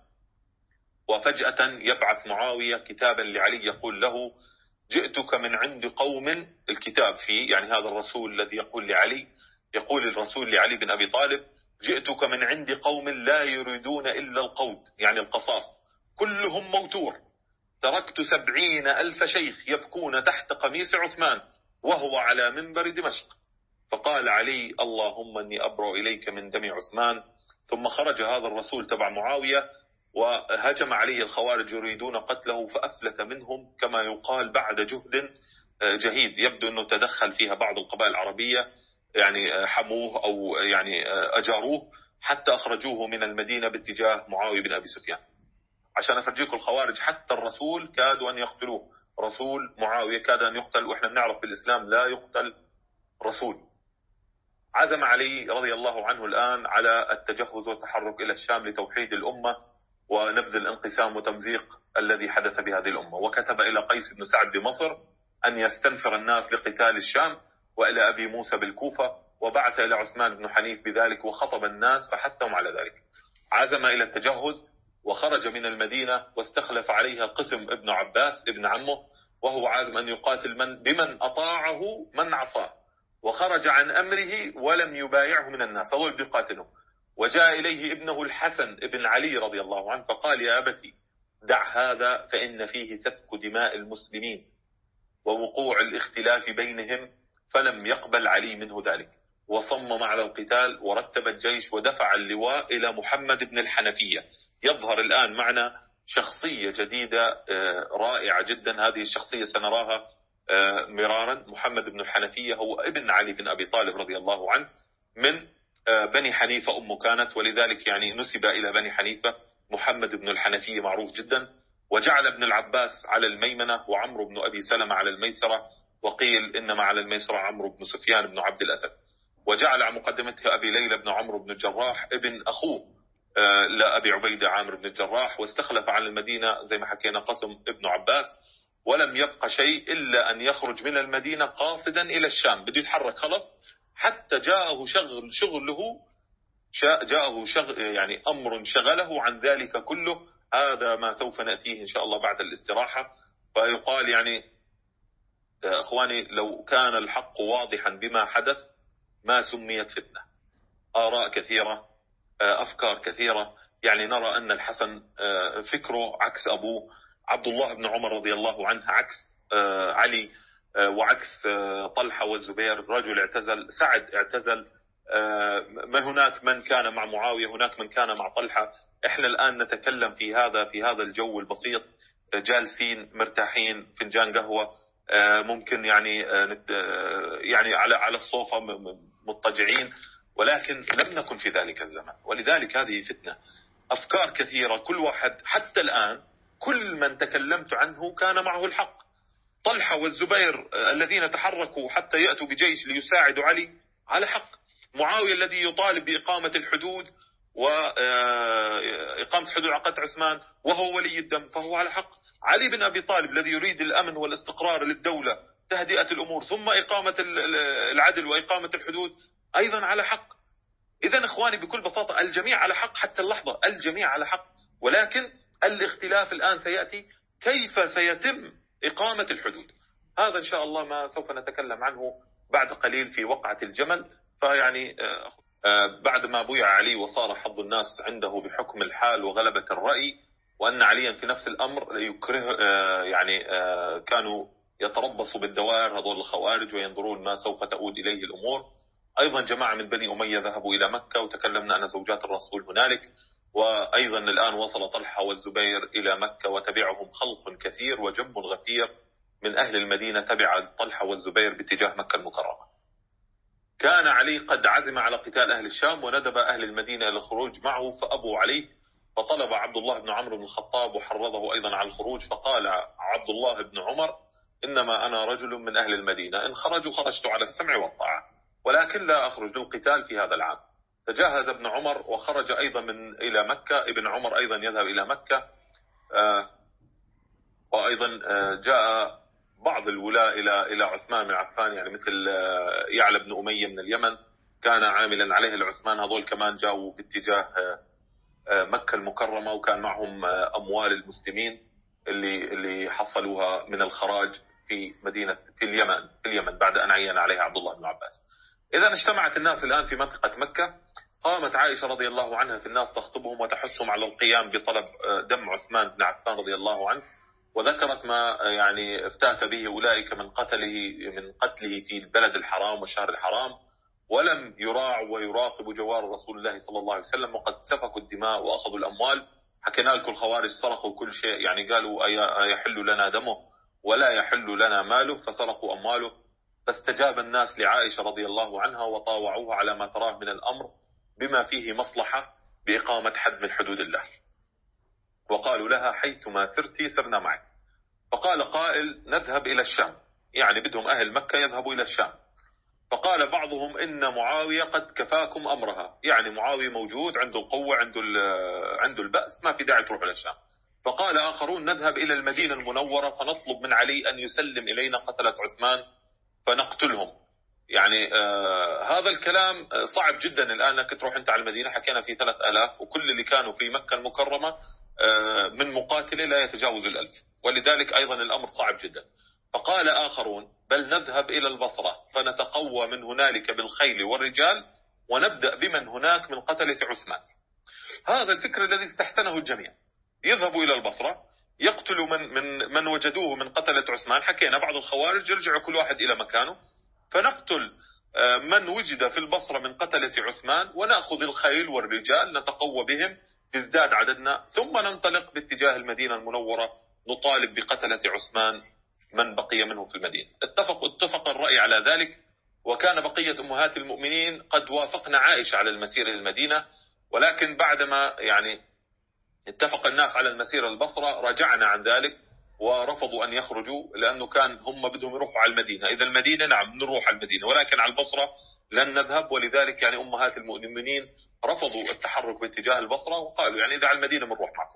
وفجأة يبعث معاوية كتابا لعلي يقول له: جئتك من عند قوم، الكتاب فيه يعني هذا الرسول الذي يقول لعلي، يقول الرسول لعلي بن أبي طالب: جئتك من عند قوم لا يريدون إلا القود، يعني القصاص، كلهم موتور، تركت 70,000 شيخ يبكون تحت قميص عثمان وهو على منبر دمشق. فقال علي: اللهم إني أبرأ إليك من دم عثمان. ثم خرج هذا الرسول تبع معاوية وهجم عليه الخوارج يريدون قتله، فأفلت منهم كما يقال بعد جهد جهيد، يبدو أنه تدخل فيها بعض القبائل العربية، يعني حموه أو يعني أجاروه حتى أخرجوه من المدينة باتجاه معاوية بن أبي سفيان. عشان أفرجيكم الخوارج حتى الرسول كادوا أن يقتلوه، رسول معاوية كاد أن يقتل، وإحنا بنعرف بالإسلام لا يقتل رسول. عزم علي رضي الله عنه الآن على التجهز والتحرك إلى الشام لتوحيد الأمة ونبذ الانقسام وتمزيق الذي حدث بهذه الأمة، وكتب إلى قيس بن سعد بمصر أن يستنفر الناس لقتال الشام، وإلى أبي موسى بالكوفة، وبعث إلى عثمان بن حنيف بذلك وخطب الناس فحثهم على ذلك. عزم إلى التجهز وخرج من المدينة واستخلف عليها قسم ابن عباس ابن عمه، وهو عازم أن يقاتل بمن أطاعه من عصاه، وخرج عن أمره ولم يبايعه من الناس، هو بيقاتله. وجاء إليه ابنه الحسن ابن علي رضي الله عنه فقال: يا أبتي دع هذا فإن فيه سفك دماء المسلمين ووقوع الاختلاف بينهم. فلم يقبل علي منه ذلك وصمم على القتال ورتب الجيش ودفع اللواء إلى محمد بن الحنفية. يظهر الآن معنا شخصية جديدة رائعة جدا، هذه الشخصية سنراها مرارا. محمد بن الحنفية هو ابن علي بن أبي طالب رضي الله عنه من بني حنيفة أمه كانت، ولذلك يعني نسب إلى بني حنيفة. محمد بن الحنفية معروف جدا. وجعل ابن العباس على الميمنة وعمرو بن أبي سلمة على الميسرة، وقيل إنما على الميسرة عمرو بن سفيان بن عبد الأسد. وجعل على مقدمته أبي ليلى بن عمرو بن الجراح ابن أخوه لأبي عبيدة عامر بن الجراح، واستخلف على المدينة زي ما حكينا قسم ابن عباس. ولم يبقى شيء إلا أن يخرج من المدينة قاصدا إلى الشام، بده يتحرك خلص، حتى جاءه يعني أمر شغله عن ذلك كله. هذا ما سوف نأتيه إن شاء الله بعد الاستراحة. فيقال يعني أخواني لو كان الحق واضحا بما حدث ما سميت فتنة. آراء كثيرة، أفكار كثيرة، يعني نرى أن الحسن فكره عكس أبوه، عبد الله بن عمر رضي الله عنه عكس علي، وعكس طلحة والزبير، رجل اعتزل، سعد اعتزل، ما هناك من كان مع معاوية، هناك من كان مع طلحة. احنا الآن نتكلم في هذا الجو البسيط، جالسين مرتاحين، فنجان قهوة، ممكن يعني على الصوفة مضطجعين، ولكن لم نكن في ذلك الزمن. ولذلك هذه فتنة، أفكار كثيرة، كل واحد حتى الآن كل من تكلمت عنه كان معه الحق. طلحة والزبير الذين تحركوا حتى يأتوا بجيش ليساعدوا علي على حق. معاوية الذي يطالب بإقامة الحدود وإقامة حدود عقد عثمان وهو ولي الدم فهو على حق. علي بن أبي طالب الذي يريد الأمن والاستقرار للدولة، تهدئة الأمور، ثم إقامة العدل وإقامة الحدود، أيضا على حق. إذن إخواني بكل بساطة الجميع على حق حتى اللحظة، الجميع على حق، ولكن الاختلاف الآن سيأتي كيف سيتم إقامة الحدود. هذا إن شاء الله ما سوف نتكلم عنه بعد قليل في وقعة الجمل. فيعني بعد ما بويع علي وصار حظ الناس عنده بحكم الحال وغلبة الرأي، وأن عليا في نفس الأمر يكره، يعني كانوا يتربصوا بالدوائر هذول الخوارج وينظرون ما سوف تؤول إليه الأمور. أيضا جماعة من بني أمية ذهبوا إلى مكة وتكلمنا عن زوجات الرسول هنالك. وأيضا الآن وصل طلحة والزبير إلى مكة وتبعهم خلق كثير وجنب غفير من أهل المدينة تبع طلحة والزبير باتجاه مكة المكرمة. كان علي قد عزم على قتال أهل الشام وندب أهل المدينة إلى الخروج معه فأبوا عليه، فطلب عبد الله بن عمرو بن الخطاب وحرضه أيضا على الخروج، فقال عبد الله بن عمر: إنما أنا رجل من أهل المدينة، إن خرجوا خرجت على السمع والطاعة، ولكن لا أخرج للقتال في هذا العام. فجهز ابن عمر وخرج أيضا إلى مكة. ابن عمر أيضا يذهب إلى مكة، وأيضا جاء بعض الولاة إلى عثمان بن عفان، يعني مثل يعلى بن أمية من اليمن، كان عاملا عليه العثمان، هذول كمان جاءوا باتجاه مكة المكرمة، وكان معهم أموال المسلمين اللي حصلوها من الخراج في مدينة في اليمن بعد أن عين عليها عبد الله بن عباس. إذا اجتمعت الناس الآن في منطقة مكة. قامت عائشة رضي الله عنها في الناس تخطبهم وتحثهم على القيام بطلب دم عثمان بن عفان رضي الله عنه، وذكرت ما يعني افتات به أولئك من قتله في البلد الحرام والشهر الحرام، ولم يراع ويراقب جوار رسول الله صلى الله عليه وسلم، وقد سفكوا الدماء وأخذوا الأموال. حكينا لكم الخوارج سرقوا كل شيء، يعني قالوا يحل لنا دمه ولا يحل لنا ماله، فسرقوا أمواله. فاستجاب الناس لعائشة رضي الله عنها وطاوعوها على ما تراه من الأمر بما فيه مصلحة بإقامة حد من حدود الله، وقالوا لها حيثما سرتي سرنا معك. فقال قائل نذهب إلى الشام، يعني بدهم أهل مكة يذهبوا إلى الشام. فقال بعضهم إن معاوية قد كفاكم أمرها، يعني معاوية موجود، عنده القوة، عنده البأس، ما في داعي تروح إلى الشام. فقال آخرون نذهب إلى المدينة المنورة فنطلب من علي أن يسلم إلينا قتلة عثمان فنقتلهم. يعني هذا الكلام صعب جدا الآن انك تروح انت على المدينة، حكينا في 3000 وكل اللي كانوا في مكة المكرمة من مقاتلة لا يتجاوز 1000، ولذلك أيضا الأمر صعب جدا. فقال آخرون بل نذهب إلى البصرة فنتقوى من هنالك بالخيل والرجال ونبدأ بمن هناك من قتلة عثمان. هذا الفكر الذي استحسنه الجميع، يذهبوا إلى البصرة يقتلوا من وجدوه من قتلة عثمان. حكينا بعض الخوارج يرجعوا كل واحد إلى مكانه، فنقتل من وجد في البصرة من قتلة عثمان ونأخذ الخيل والرجال نتقوى بهم تزداد عددنا، ثم ننطلق باتجاه المدينة المنورة نطالب بقتلة عثمان من بقي منه في المدينة. اتفق الرأي على ذلك، وكان بقية أمهات المؤمنين قد وافقنا عائشة على المسير للمدينة، ولكن بعدما يعني اتفق الناس على المسير البصرة رجعنا عن ذلك ورفضوا أن يخرجوا، لأنه كان هم بدهم يروحوا على المدينة. إذا المدينة نعم نروح على المدينة، ولكن على البصرة لن نذهب، ولذلك يعني أمهات المؤمنين رفضوا التحرك باتجاه البصرة وقالوا يعني إذا على المدينة بنروح معكم.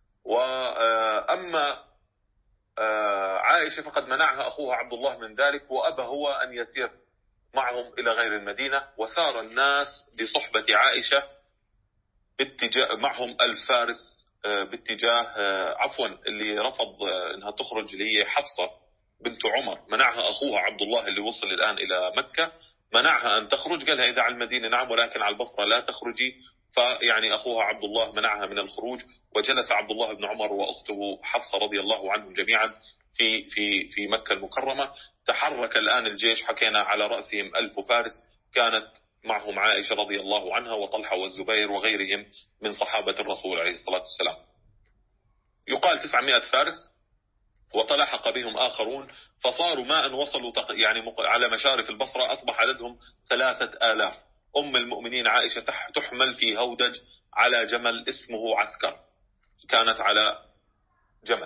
وأما عائشة فقد منعها أخوها عبد الله من ذلك، وأبى هو أن يسير معهم إلى غير المدينة. وسار الناس بصحبة عائشة باتجاه معهم الفارس باتجاه عفوا اللي رفض انها تخرج اللي هي حفصة بنت عمر، منعها اخوها عبد الله اللي وصل الان الى مكة، منعها ان تخرج، قالها اذا على المدينة نعم ولكن على البصرة لا تخرجي. فيعني اخوها عبد الله منعها من الخروج، وجلس عبد الله بن عمر واخته حفصة رضي الله عنهم جميعا في مكة المكرمة. تحرك الان الجيش، حكينا على رأسهم 1000 فارس، كانت معهم عائشة رضي الله عنها وطلحة والزبير وغيرهم من صحابة الرسول عليه الصلاة والسلام. يقال 900 فارس، وتلاحق بهم آخرون، فصاروا ما أن وصلوا يعني على مشارف البصرة أصبح عددهم 3000. أم المؤمنين عائشة تحمل في هودج على جمل اسمه عسكر، كانت على جمل.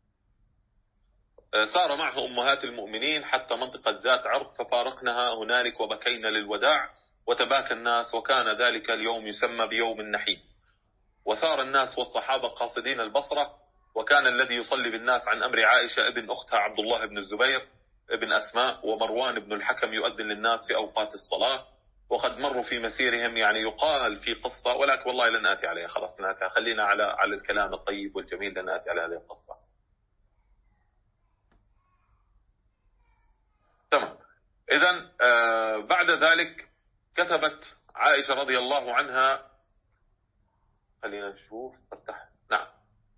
سار معه أمهات المؤمنين حتى منطقة ذات عرق، ففارقنها هنالك وبكينا للوداع، وتباكى الناس، وكان ذلك اليوم يسمى بيوم النحيب. وسار الناس والصحابة قاصدين البصرة، وكان الذي يصلي بالناس عن أمر عائشة ابن أختها عبد الله بن الزبير ابن أسماء، ومروان بن الحكم يؤذن للناس في أوقات الصلاة. وقد مروا في مسيرهم، يعني يقال في قصة، ولكن والله لن آتي عليها، خلاص ناتي، خلينا على الكلام الطيب والجميل، لن آتي على هذه القصة. تمام. إذن بعد ذلك كتبت عائشة رضي الله عنها، خلينا نشوف افتح، نعم،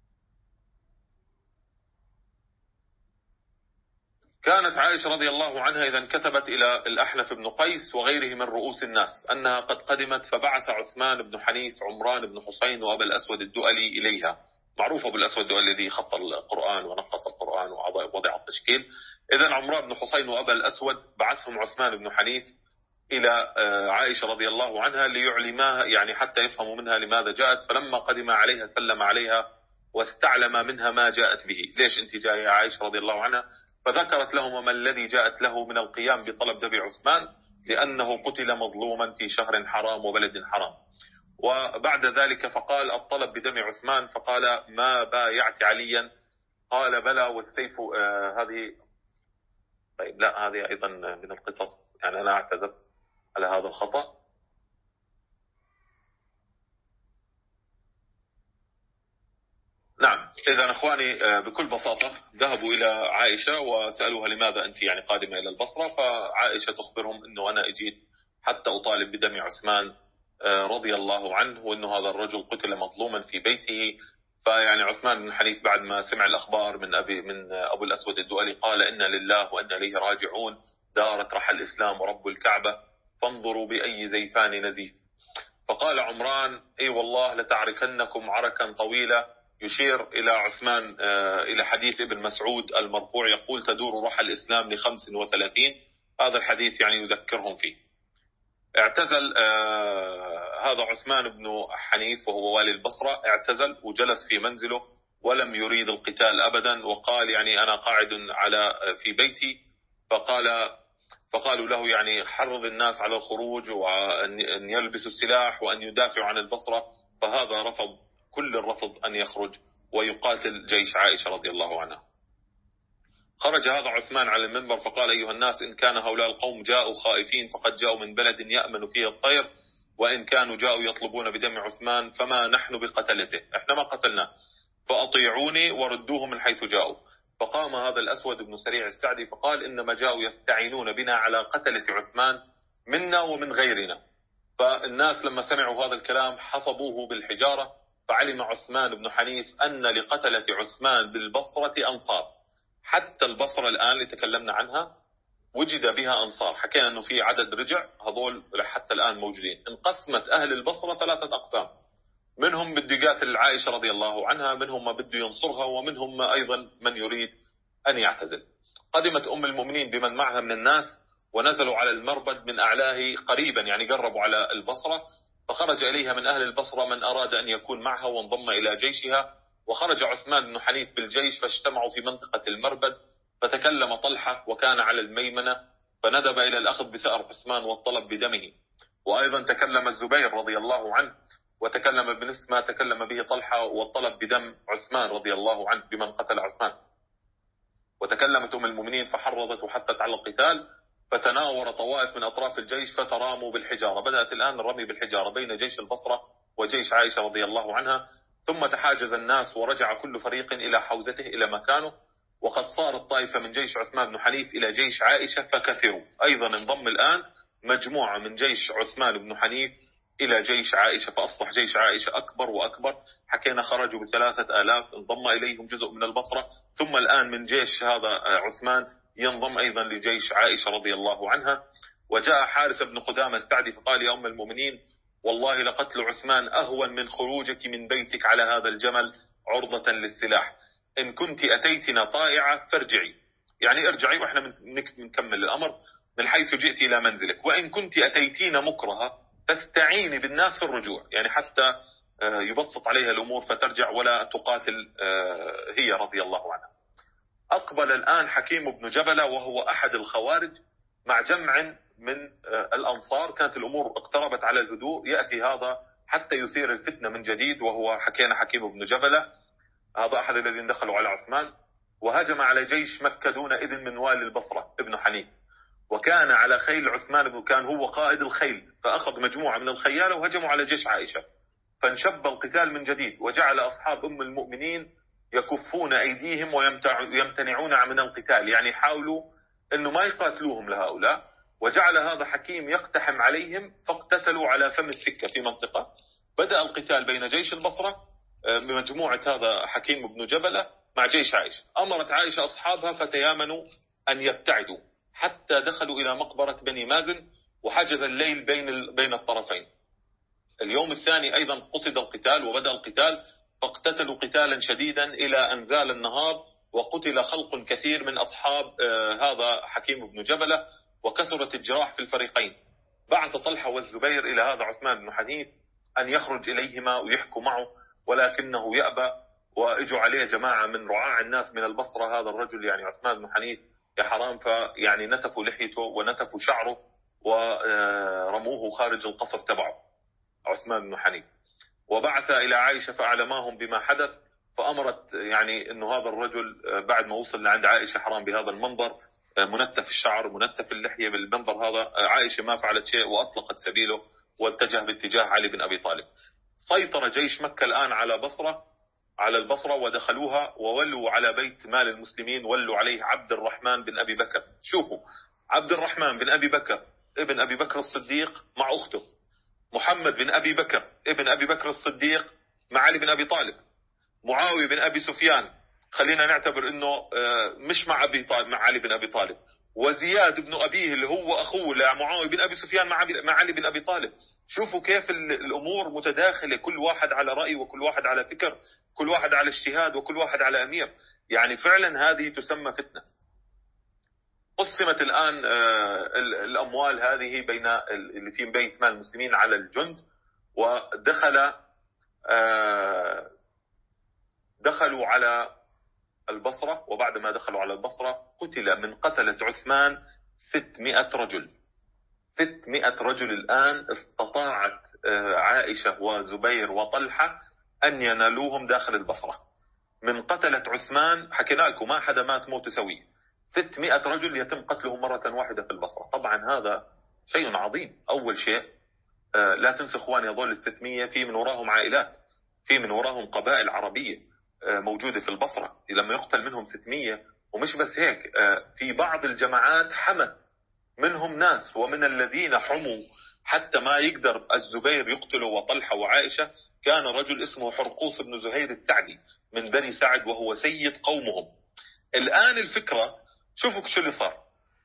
كانت عائشة رضي الله عنها إذا كتبت إلى الأحنف بن قيس وغيره من رؤوس الناس أنها قد قدمت، فبعث عثمان بن حنيف عمران بن حسين وأبا الأسود الدؤلي إليها. معروف أبو الأسود الدؤلي الذي خط القرآن ونقص القرآن ووضع التشكيل. إذا عمران بن حسين وأبا الأسود بعثهم عثمان بن حنيف إلى عائشة رضي الله عنها ليعلمها، يعني حتى يفهموا منها لماذا جاءت. فلما قدم عليها سلم عليها واستعلم منها ما جاءت به. ليش أنت جاية يا عائشة رضي الله عنها؟ فذكرت لهم ما الذي جاءت له من القيام بطلب دم عثمان، لأنه قتل مظلوما في شهر حرام وبلد حرام. وبعد ذلك فقال الطلب بدم عثمان، فقال ما بايعت عليا؟ قال بلى والسيف هذه. طيب لا، هذه أيضا من القصص، يعني أنا أعتذر على هذا الخطأ. نعم، إذا أخواني بكل بساطة ذهبوا إلى عائشة وسألوها لماذا أنت يعني قادمة إلى البصرة، فعائشة تخبرهم أنه أنا أجيت حتى أطالب بدم عثمان رضي الله عنه، وأنه هذا الرجل قتل مظلوما في بيته. فيعني عثمان بن حنيف بعد ما سمع الأخبار من أبو الأسود الدؤلي قال إنا لله وإنا إليه راجعون، دارت رحى الإسلام ورب الكعبة، فانظروا بأي زيفان نزيف. فقال عمران اي والله لتعركنكم عركا طويلة، يشير إلى عثمان إلى حديث ابن مسعود المرفوع يقول تدور رحى الإسلام ل35. هذا الحديث يعني يذكرهم فيه. اعتزل هذا عثمان بن حنيف وهو والي البصرة، اعتزل وجلس في منزله ولم يريد القتال أبدا، وقال يعني أنا قاعد في بيتي. فقالوا له يعني حرض الناس على الخروج وأن يلبسوا السلاح وأن يدافعوا عن البصرة، فهذا رفض كل الرفض أن يخرج ويقاتل جيش عائشة رضي الله عنها. خرج هذا عثمان على المنبر فقال أيها الناس إن كان هؤلاء القوم جاءوا خائفين فقد جاءوا من بلد يأمن فيه الطير، وإن كانوا جاءوا يطلبون بدم عثمان فما نحن بقتلته، احنا ما قتلناه، فأطيعوني وردوهم من حيث جاءوا. فقام هذا الأسود بن سريع السعدي فقال إنما جاءوا يستعينون بنا على قتلة عثمان منا ومن غيرنا. فالناس لما سمعوا هذا الكلام حصبوه بالحجارة، فعلم عثمان بن حنيف أن لقتلة عثمان بالبصرة أنصار. حتى البصرة الآن اللي تكلمنا عنها وجد بها أنصار، حكينا أنه في عدد رجع، هذول حتى الآن موجودين. انقسمت أهل البصرة 3 أقسام، منهم بده يقاتل عائشة رضي الله عنها، منهم ما بده ينصرها، ومنهم ما أيضا من يريد أن يعتزل. قدمت أم المؤمنين بمن معها من الناس ونزلوا على المربد من أعلاه قريبا، يعني قربوا على البصرة، فخرج إليها من أهل البصرة من أراد أن يكون معها وانضم إلى جيشها. وخرج عثمان بن حنيف بالجيش فاجتمعوا في منطقة المربد، فتكلم طلحة وكان على الميمنة فندب إلى الأخذ بثأر عثمان والطلب بدمه. وأيضا تكلم الزبير رضي الله عنه وتكلم بنفس ما تكلم به طلحة والطلب بدم عثمان رضي الله عنه بمن قتل عثمان. وتكلمت أم المؤمنين فحرضت وحثت على القتال، فتناور طوائف من أطراف الجيش فتراموا بالحجارة. بدأت الآن الرمي بالحجارة بين جيش البصرة وجيش عائشة رضي الله عنها. ثم تحاجز الناس ورجع كل فريق إلى حوزته إلى مكانه. وقد صارت طائفة من جيش عثمان بن حنيف إلى جيش عائشة فكثروا. أيضا انضم الآن مجموعة من جيش عثمان بن حنيف إلى جيش عائشة، فأصبح جيش عائشة أكبر وأكبر. حكينا خرجوا ب3,000، انضم إليهم جزء من البصرة، ثم الآن من جيش هذا عثمان ينضم أيضا لجيش عائشة رضي الله عنها. وجاء حارث بن قدامة السعدي فقال يا أم المؤمنين والله لقتل عثمان أهون من خروجك من بيتك على هذا الجمل عرضة للسلاح. إن كنت أتيتنا طائعة فارجعي، يعني ارجعي وإحنا نكمل الأمر من حيث جئت إلى منزلك، وإن كنت أتيتين مكرهة تستعيني بالناس في الرجوع، يعني حتى يبسط عليها الأمور فترجع ولا تقاتل هي رضي الله عنها. أقبل الآن حكيم بن جبلة وهو أحد الخوارج مع جمع من الأنصار. كانت الأمور اقتربت على الهدوء، يأتي هذا حتى يثير الفتنة من جديد، وهو حكينا حكيم بن جبلة هذا أحد الذين دخلوا على عثمان وهجم على جيش مكة دون إذن من والي البصرة ابن حنيف، وكان على خيل عثمان كان هو قائد الخيل، فأخذ مجموعة من الخيال وهجموا على جيش عائشة، فانشب القتال من جديد. وجعل أصحاب أم المؤمنين يكفون أيديهم ويمتنعون من القتال، يعني حاولوا أنه ما يقاتلوهم لهؤلاء. وجعل هذا حكيم يقتحم عليهم فاقتتلوا على فم السكة في منطقة. بدأ القتال بين جيش البصرة بمجموعة هذا حكيم بن جبلة مع جيش عائشة. أمرت عائشة أصحابها فتيامنوا أن يبتعدوا حتى دخلوا إلى مقبرة بني مازن، وحجز الليل بين الطرفين. اليوم الثاني أيضا قصد القتال وبدأ القتال، فاقتتلوا قتالا شديدا إلى أن زال النهار، وقتل خلق كثير من أصحاب هذا حكيم بن جبلة، وكثرت الجراح في الفريقين. بعث طلحة والزبير إلى هذا عثمان بن حنيف أن يخرج إليهما ويحكوا معه، ولكنه يأبى. وإجوا عليه جماعة من رعاع الناس من البصرة، هذا الرجل يعني عثمان بن حنيف يا حرام، فيعني نتفوا لحيته ونتفوا شعره ورموه خارج القصر تبعه عثمان بن حنيف. وبعث إلى عائشة فأعلماهم بما حدث، فأمرت يعني أنه هذا الرجل بعد ما وصل لعند عائشة حرام بهذا المنظر، منتف الشعر منتف اللحية بالمنظر هذا، عائشة ما فعلت شيء وأطلقت سبيله واتجه باتجاه علي بن أبي طالب. سيطر جيش مكة الآن على بصرة على البصرة ودخلوها وولوا على بيت مال المسلمين، ولوا عليه عبد الرحمن بن أبي بكر. شوفوا، عبد الرحمن بن أبي بكر ابن أبي بكر الصديق مع أخته، محمد بن أبي بكر ابن أبي بكر الصديق مع علي بن أبي طالب، معاوية بن أبي سفيان خلينا نعتبر أنه مش مع أبي طالب، مع علي بن أبي طالب، وزياد بن أبيه اللي هو أخوه لمعاوية بن أبي سفيان مع علي بن أبي طالب. شوفوا كيف الأمور متداخلة، كل واحد على رأي وكل واحد على فكر، كل واحد على اجتهاد وكل واحد على أمير. يعني فعلا هذه تسمى فتنة. قسمت الآن الأموال هذه بين اللي في بيت مال المسلمين على الجند، دخلوا على البصرة. وبعد ما دخلوا على البصرة قتل من قتلة عثمان 600 رجل. 600 رجل الآن استطاعت عائشة وزبير وطلحة أن ينالوهم داخل البصرة من قتلة عثمان. حكينا لكم ما حدا مات موت سوي، 600 رجل يتم قتلهم مرة واحدة في البصرة. طبعا هذا شيء عظيم. أول شيء لا تنسوا اخواني، هذول 600 في من وراهم عائلات، في من وراهم قبائل عربية موجودة في البصرة. لما يقتل منهم 600 ومش بس هيك، في بعض الجماعات حمت منهم ناس، ومن الذين حموا حتى ما يقدر الزبير يقتله وطلحة وعائشة كان رجل اسمه حرقوس بن زهير السعدي من بني سعد، وهو سيد قومهم. الآن الفكرة، شوفوا شو اللي صار.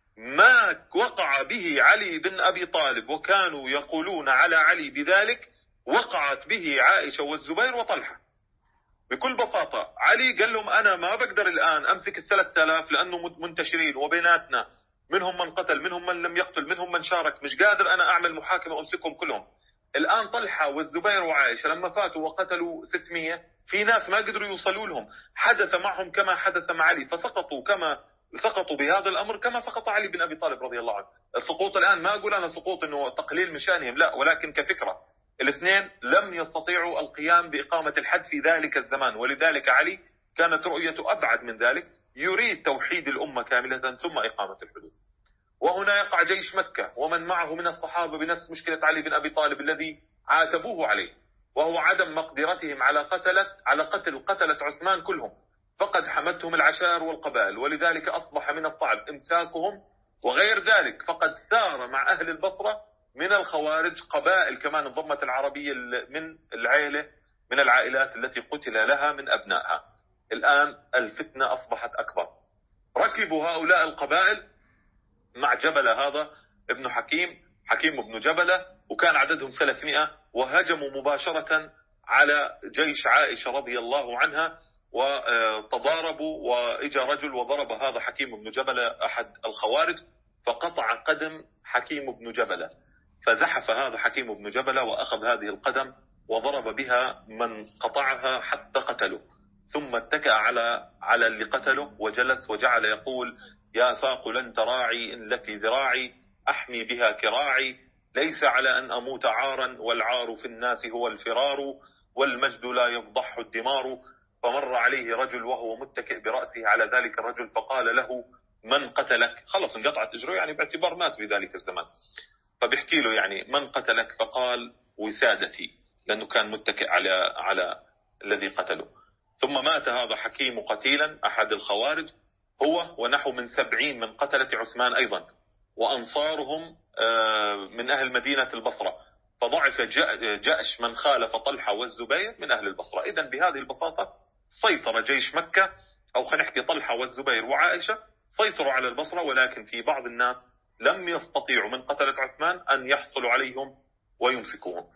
ما وقع به علي بن أبي طالب وكانوا يقولون على علي بذلك، وقعت به عائشة والزبير وطلحة. بكل بساطة علي قال لهم أنا ما بقدر الآن أمسك 3000 لأنه منتشرين وبيناتنا، منهم من قتل منهم من لم يقتل منهم من شارك، مش قادر أنا أعمل محاكمة وأمسكهم كلهم. الآن طلحة والزبير وعائشة لما فاتوا وقتلوا 600 في ناس ما قدروا يوصلوا لهم، حدث معهم كما حدث مع علي، فسقطوا كما سقطوا بهذا الأمر كما سقط علي بن أبي طالب رضي الله عنه. السقوط الآن ما أقول أنا سقوط أنه تقليل من شأنهم، لا، ولكن كفكرة الاثنين لم يستطيعوا القيام بإقامة الحد في ذلك الزمان. ولذلك علي كانت رؤيته أبعد من ذلك، يريد توحيد الأمة كاملة ثم إقامة الحدود. وهنا يقع جيش مكة ومن معه من الصحابة بنفس مشكلة علي بن أبي طالب الذي عاتبوه عليه، وهو عدم مقدرتهم على قتلة عثمان كلهم، فقد حمتهم العشائر والقبائل، ولذلك أصبح من الصعب إمساكهم. وغير ذلك فقد ثار مع أهل البصرة من الخوارج قبائل كمان انضمت العربية من العائلات التي قتل لها من أبنائها. الآن الفتنة أصبحت أكبر. ركبوا هؤلاء القبائل مع جبلة، هذا ابن حكيم ابن جبلة، وكان عددهم 300، وهجموا مباشرة على جيش عائشة رضي الله عنها وتضاربوا. وإجا رجل وضرب هذا حكيم بن جبلة أحد الخوارج فقطع قدم حكيم بن جبلة، فزحف هذا حكيم بن جبلة وأخذ هذه القدم وضرب بها من قطعها حتى قتله، ثم اتكأ على اللي قتله وجلس وجعل يقول: يا ساق لن تراعي إن لك ذراعي أحمي بها كراعي، ليس على أن أموت عارا والعار في الناس هو الفرار، والمجد لا يفضح الدمار. فمر عليه رجل وهو متكئ برأسه على ذلك الرجل فقال له: من قتلك؟ خلص انقطعت إجره، يعني باعتبار مات في ذلك الزمان. فبيحكي له يعني من قتلك؟ فقال: وسادتي، لأنه كان متكئ على الذي قتله. ثم مات هذا حكيم قتيلا أحد الخوارج، هو ونحو من 70 من قتلة عثمان أيضا، وأنصارهم من أهل مدينة البصرة. فضعف جأش من خالف طلحة والزبير من أهل البصرة. إذن بهذه البساطة سيطر جيش مكة، أو خلينا نحكي طلحة والزبير وعائشة سيطروا على البصرة، ولكن في بعض الناس لم يستطيعوا من قتلة عثمان أن يحصلوا عليهم ويمسكوهم.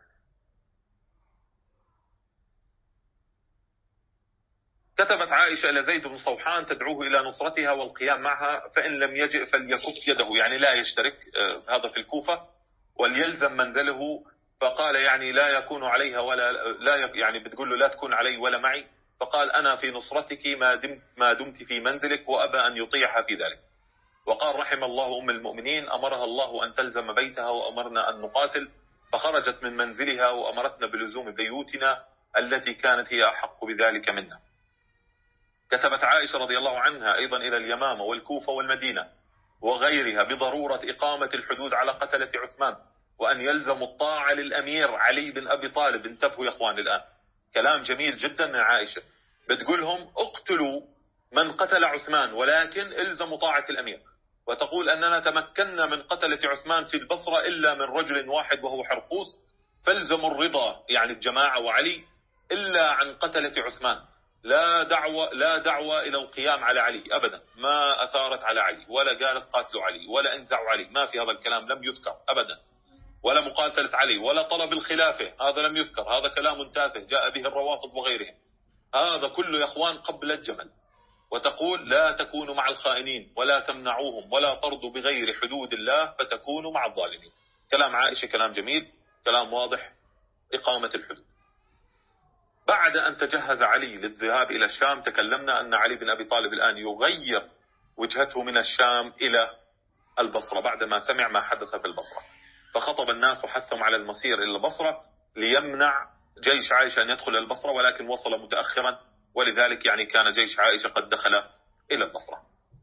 كتبت عائشة إلى زيد بن صوحان تدعوه إلى نصرتها والقيام معها، فإن لم يجئ فليكف يده، يعني لا يشترك، هذا في الكوفة، وليلزم منزله. فقال يعني لا يكون عليها لا يعني بتقول له لا تكون علي ولا معي. فقال: أنا في نصرتك ما دمت في منزلك، وأبى أن يطيعها في ذلك. وقال: رحم الله أم المؤمنين، أمرها الله أن تلزم بيتها وأمرنا أن نقاتل، فخرجت من منزلها وأمرتنا بلزوم بيوتنا التي كانت هي أحق بذلك منا. كتبت عائشة رضي الله عنها أيضا إلى اليمامة والكوفة والمدينة وغيرها بضرورة إقامة الحدود على قتلة عثمان، وأن يلزم الطاعة للأمير علي بن أبي طالب. انتبهوا يا أخوان، الآن كلام جميل جدا من عائشة. بتقولهم اقتلوا من قتل عثمان ولكن الزموا طاعة الأمير، وتقول أننا تمكنا من قتلة عثمان في البصرة إلا من رجل واحد وهو حرقوس، فالزموا الرضا يعني الجماعة وعلي إلا عن قتلة عثمان. لا دعوة إلى القيام على علي أبدا، ما أثارت على علي ولا قالت قاتلوا علي ولا انزعوا علي، ما في هذا الكلام، لم يذكر أبدا، ولا مقاتلة علي ولا طلب الخلافة، هذا لم يذكر، هذا كلام تافه جاء به الروافض وغيرهم، هذا كله يا أخوان قبل الجمل. وتقول لا تكونوا مع الخائنين ولا تمنعوهم ولا ترضوا بغير حدود الله فتكونوا مع الظالمين. كلام عائشة كلام جميل، كلام واضح، إقامة الحدود. بعد أن تجهز علي للذهاب إلى الشام، تكلمنا أن علي بن أبي طالب الآن يغير وجهته من الشام إلى البصرة بعدما سمع ما حدث في البصرة، فخطب الناس وحثهم على المسير إلى البصرة ليمنع جيش عائشة أن يدخل البصرة، ولكن وصل متأخرا، ولذلك يعني كان جيش عائشة قد دخل إلى البصرة.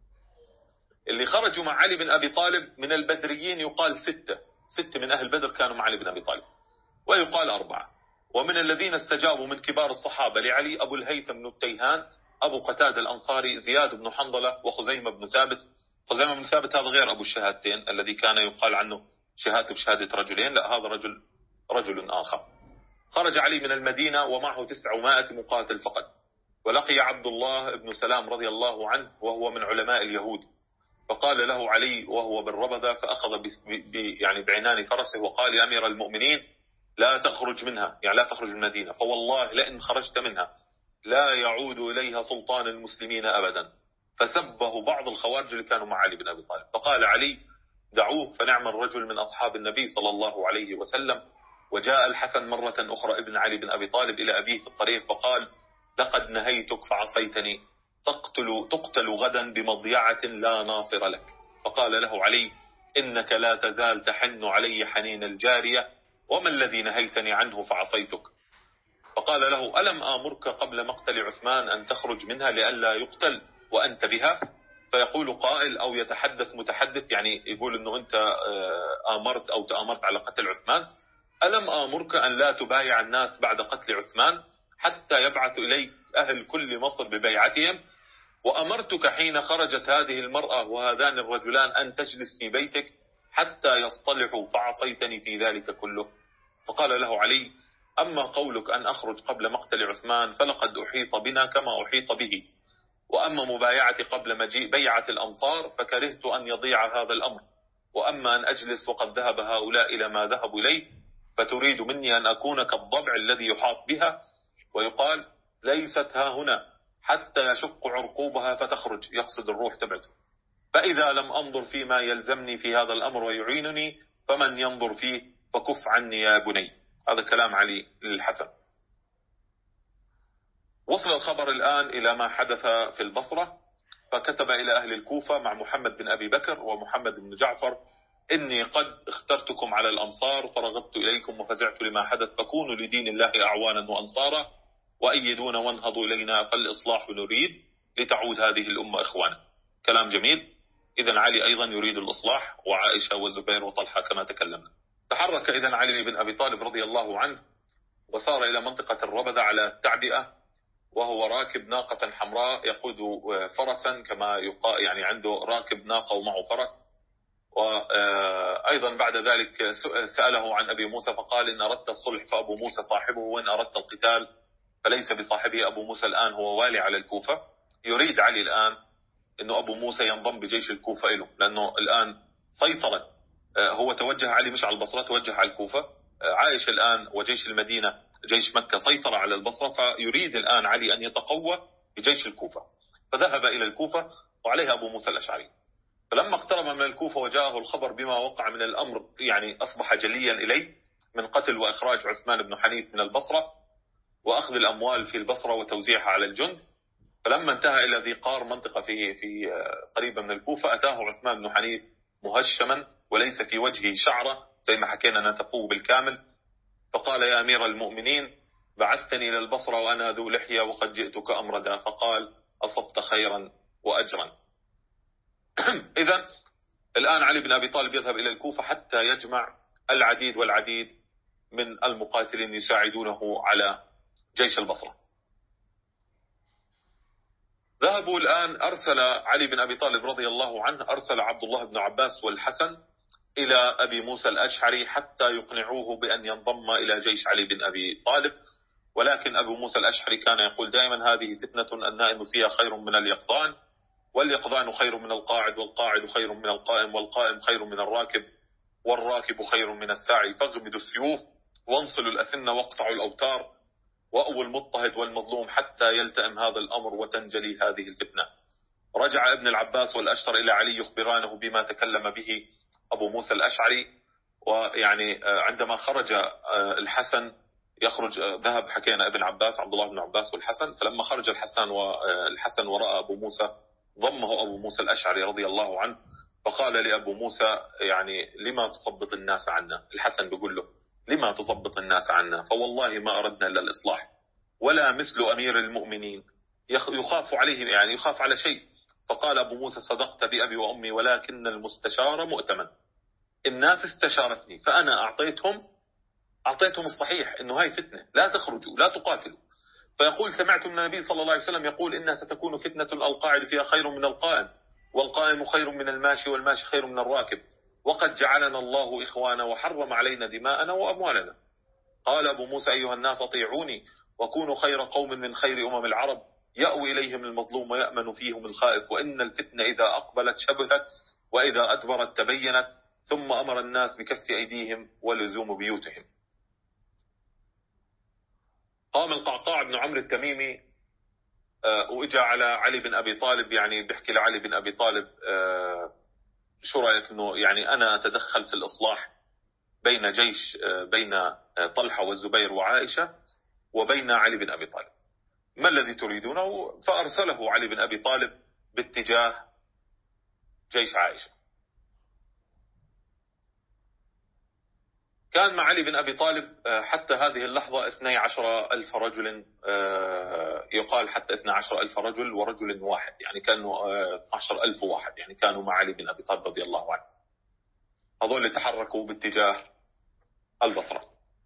اللي خرجوا مع علي بن أبي طالب من البدريين يقال 6 من أهل بدر كانوا مع علي بن أبي طالب، ويقال 4. ومن الذين استجابوا من كبار الصحابة لعلي أبو الهيثم بن التيهان، أبو قتادة الأنصاري، زياد بن حنظلة، وخزيمة بن ثابت. خزيمة بن ثابت هذا غير أبو الشهادتين الذي كان يقال عنه شهادة بشهادة رجلين، لا هذا رجل آخر. خرج علي من المدينة ومعه 900 مقاتل فقط، ولقي عبد الله بن سلام رضي الله عنه وهو من علماء اليهود، فقال له علي وهو بالربذة، فأخذ يعني بعنان فرسه وقال يا أمير المؤمنين لا تخرج منها، يعني لا تخرج من المدينة، فوالله لئن خرجت منها لا يعود إليها سلطان المسلمين أبدا. فسبه بعض الخوارج اللي كانوا مع علي بن أبي طالب، فقال علي دعوه فنعم الرجل من أصحاب النبي صلى الله عليه وسلم. وجاء الحسن مرة أخرى ابن علي بن أبي طالب إلى أبيه في الطريق فقال لقد نهيتك فعصيتني، تقتل غدا بمضيعة لا ناصر لك. فقال له علي إنك لا تزال تحن علي حنين الجارية، وما الذي نهيتني عنه فعصيتك؟ فقال له ألم آمرك قبل مقتل عثمان أن تخرج منها لئلا يقتل وأنت بها؟ فيقول قائل أو يتحدث متحدث، يعني يقول أنه أنت آمرت أو تآمرت على قتل عثمان، ألم آمرك أن لا تبايع الناس بعد قتل عثمان حتى يبعث إليك أهل كل مصر ببيعتهم؟ وأمرتك حين خرجت هذه المرأة وهذان الرجلان أن تجلس في بيتك حتى يصطلحوا فعصيتني في ذلك كله. فقال له علي أما قولك أن أخرج قبل مقتل عثمان فلقد أحيط بنا كما أحيط به، وأما مبايعتي قبل مجيء بيعة الأمصار فكرهت أن يضيع هذا الأمر، وأما أن أجلس وقد ذهب هؤلاء إلى ما ذهبوا إليه فتريد مني أن أكون كالضبع الذي يحاط بها، ويقال ليست ها هنا حتى يشق عرقوبها فتخرج، يقصد الروح تبعته، فإذا لم أنظر فيما يلزمني في هذا الأمر ويعينني فمن ينظر فيه فكف عني يا بني. هذا كلام علي للحسن. وصل الخبر الآن إلى ما حدث في البصرة، فكتب إلى أهل الكوفة مع محمد بن أبي بكر ومحمد بن جعفر إني قد اخترتكم على الأمصار فرغبت إليكم وفزعت لما حدث، فكونوا لدين الله أعوانا وأنصارا وأيدون وانهضوا إلينا فالإصلاح نريد لتعود هذه الأمة إخوانا. كلام جميل. إذن علي أيضا يريد الإصلاح، وعائشة والزبير وطلحة كما تكلمنا. تحرك إذن علي بن أبي طالب رضي الله عنه وصار إلى منطقة الربذة على التعبئة، وهو راكب ناقة حمراء يقود فرسا كما يقال، يعني عنده راكب ناقة ومعه فرس. وأيضا بعد ذلك سأله عن أبي موسى فقال إن أردت الصلح فأبو موسى صاحبه، وإن أردت القتال فليس بصاحبه. أبو موسى الآن هو والي على الكوفة، يريد علي الآن أنه أبو موسى ينضم بجيش الكوفة له، لأنه الآن سيطرة، هو توجه علي مش على البصرة، توجه على الكوفة. عايش الآن وجيش المدينة جيش مكة سيطر على البصرة، فيريد الآن علي أن يتقوى بجيش الكوفة، فذهب إلى الكوفة وعليها أبو موسى الأشعري. فلما اقترب من الكوفة وجاءه الخبر بما وقع من الأمر، يعني أصبح جليا إليه من قتل وإخراج عثمان بن حنيف من البصرة وأخذ الأموال في البصرة وتوزيعها على الجند. فلما انتهى إلى ذي قار منطقة في قريبة من الكوفة، أتاه عثمان بن حنيف مهشما وليس في وجهه شعرة زي ما حكينا نتفوه بالكامل، فقال يا أمير المؤمنين بعثتني إلى البصرة وأنا ذو لحية وقد جئتك أمردا، فقال أصبت خيرا وأجرا. إذن الآن علي بن أبي طالب يذهب إلى الكوفة حتى يجمع العديد والعديد من المقاتلين يساعدونه على جيش البصرة. ذهبوا الآن، أرسل علي بن أبي طالب رضي الله عنه أرسل عبد الله بن عباس والحسن إلى أبي موسى الأشعري حتى يقنعوه بأن ينضم إلى جيش علي بن أبي طالب. ولكن أبو موسى الأشعري كان يقول دائما هذه فتنة النائم فيها خير من اليقظان، واليقظان خير من القاعد، والقاعد خير من القائم، والقائم خير من الراكب، والراكب خير من الساعي، فاغمدوا السيوف وانصلوا الأسنة واقطعوا الأوتار وأووا المضطهد والمظلوم حتى يلتئم هذا الأمر وتنجلي هذه الفتنة. رجع ابن العباس والأشتر إلى علي يخبرانه بما تكلم به أبو موسى الأشعري. ويعني عندما خرج الحسن يخرج، ذهب حكينا ابن عباس عبد الله بن عباس والحسن، فلما خرج الحسن ورأى أبو موسى ضمه أبو موسى الأشعري رضي الله عنه، فقال لأبو موسى يعني لما تثبط الناس عنا؟ الحسن بيقول له لما تثبط الناس عنا؟ فوالله ما أردنا إلا الإصلاح، ولا مثل أمير المؤمنين يخاف عليه، يعني يخاف على شيء. فقال أبو موسى صدقت بأبي وأمي، ولكن المستشار مؤتمن. الناس استشارتني فأنا أعطيتهم الصحيح، إنه هاي فتنة، لا تخرجوا لا تقاتلوا. فيقول سمعت من النبي صلى الله عليه وسلم يقول إنها ستكون فتنة القاعد فيها خير من القائم، والقائم خير من الماشي، والماشي خير من الراكب، وقد جعلنا الله إخوانا وحرم علينا دماءنا وأموالنا. قال أبو موسى أيها الناس أطيعوني وكونوا خير قوم من خير أمم العرب، يأوي إليهم المظلوم ويأمن فيهم الخائف، وإن الفتنة إذا أقبلت شبهت، وإذا أدبرت تبينت. ثم أمر الناس بكف أيديهم ولزوم بيوتهم. قام القعقاع بن عمرو التميمي وإجا على علي بن أبي طالب، يعني بيحكي لعلي بن أبي طالب شو رأيك إنه يعني أنا أتدخل في الإصلاح بين جيش بين طلحة والزبير وعائشة وبين علي بن أبي طالب، ما الذي تريدونه؟ فأرسله علي بن أبي طالب باتجاه جيش عائشة. كان مع علي بن أبي طالب حتى هذه اللحظة 12,000 رجل، يقال حتى 12,000 رجل ورجل واحد، يعني كانوا 12,000 واحد، يعني كانوا مع علي بن أبي طالب رضي الله عنه. هذول تحركوا باتجاه البصرة.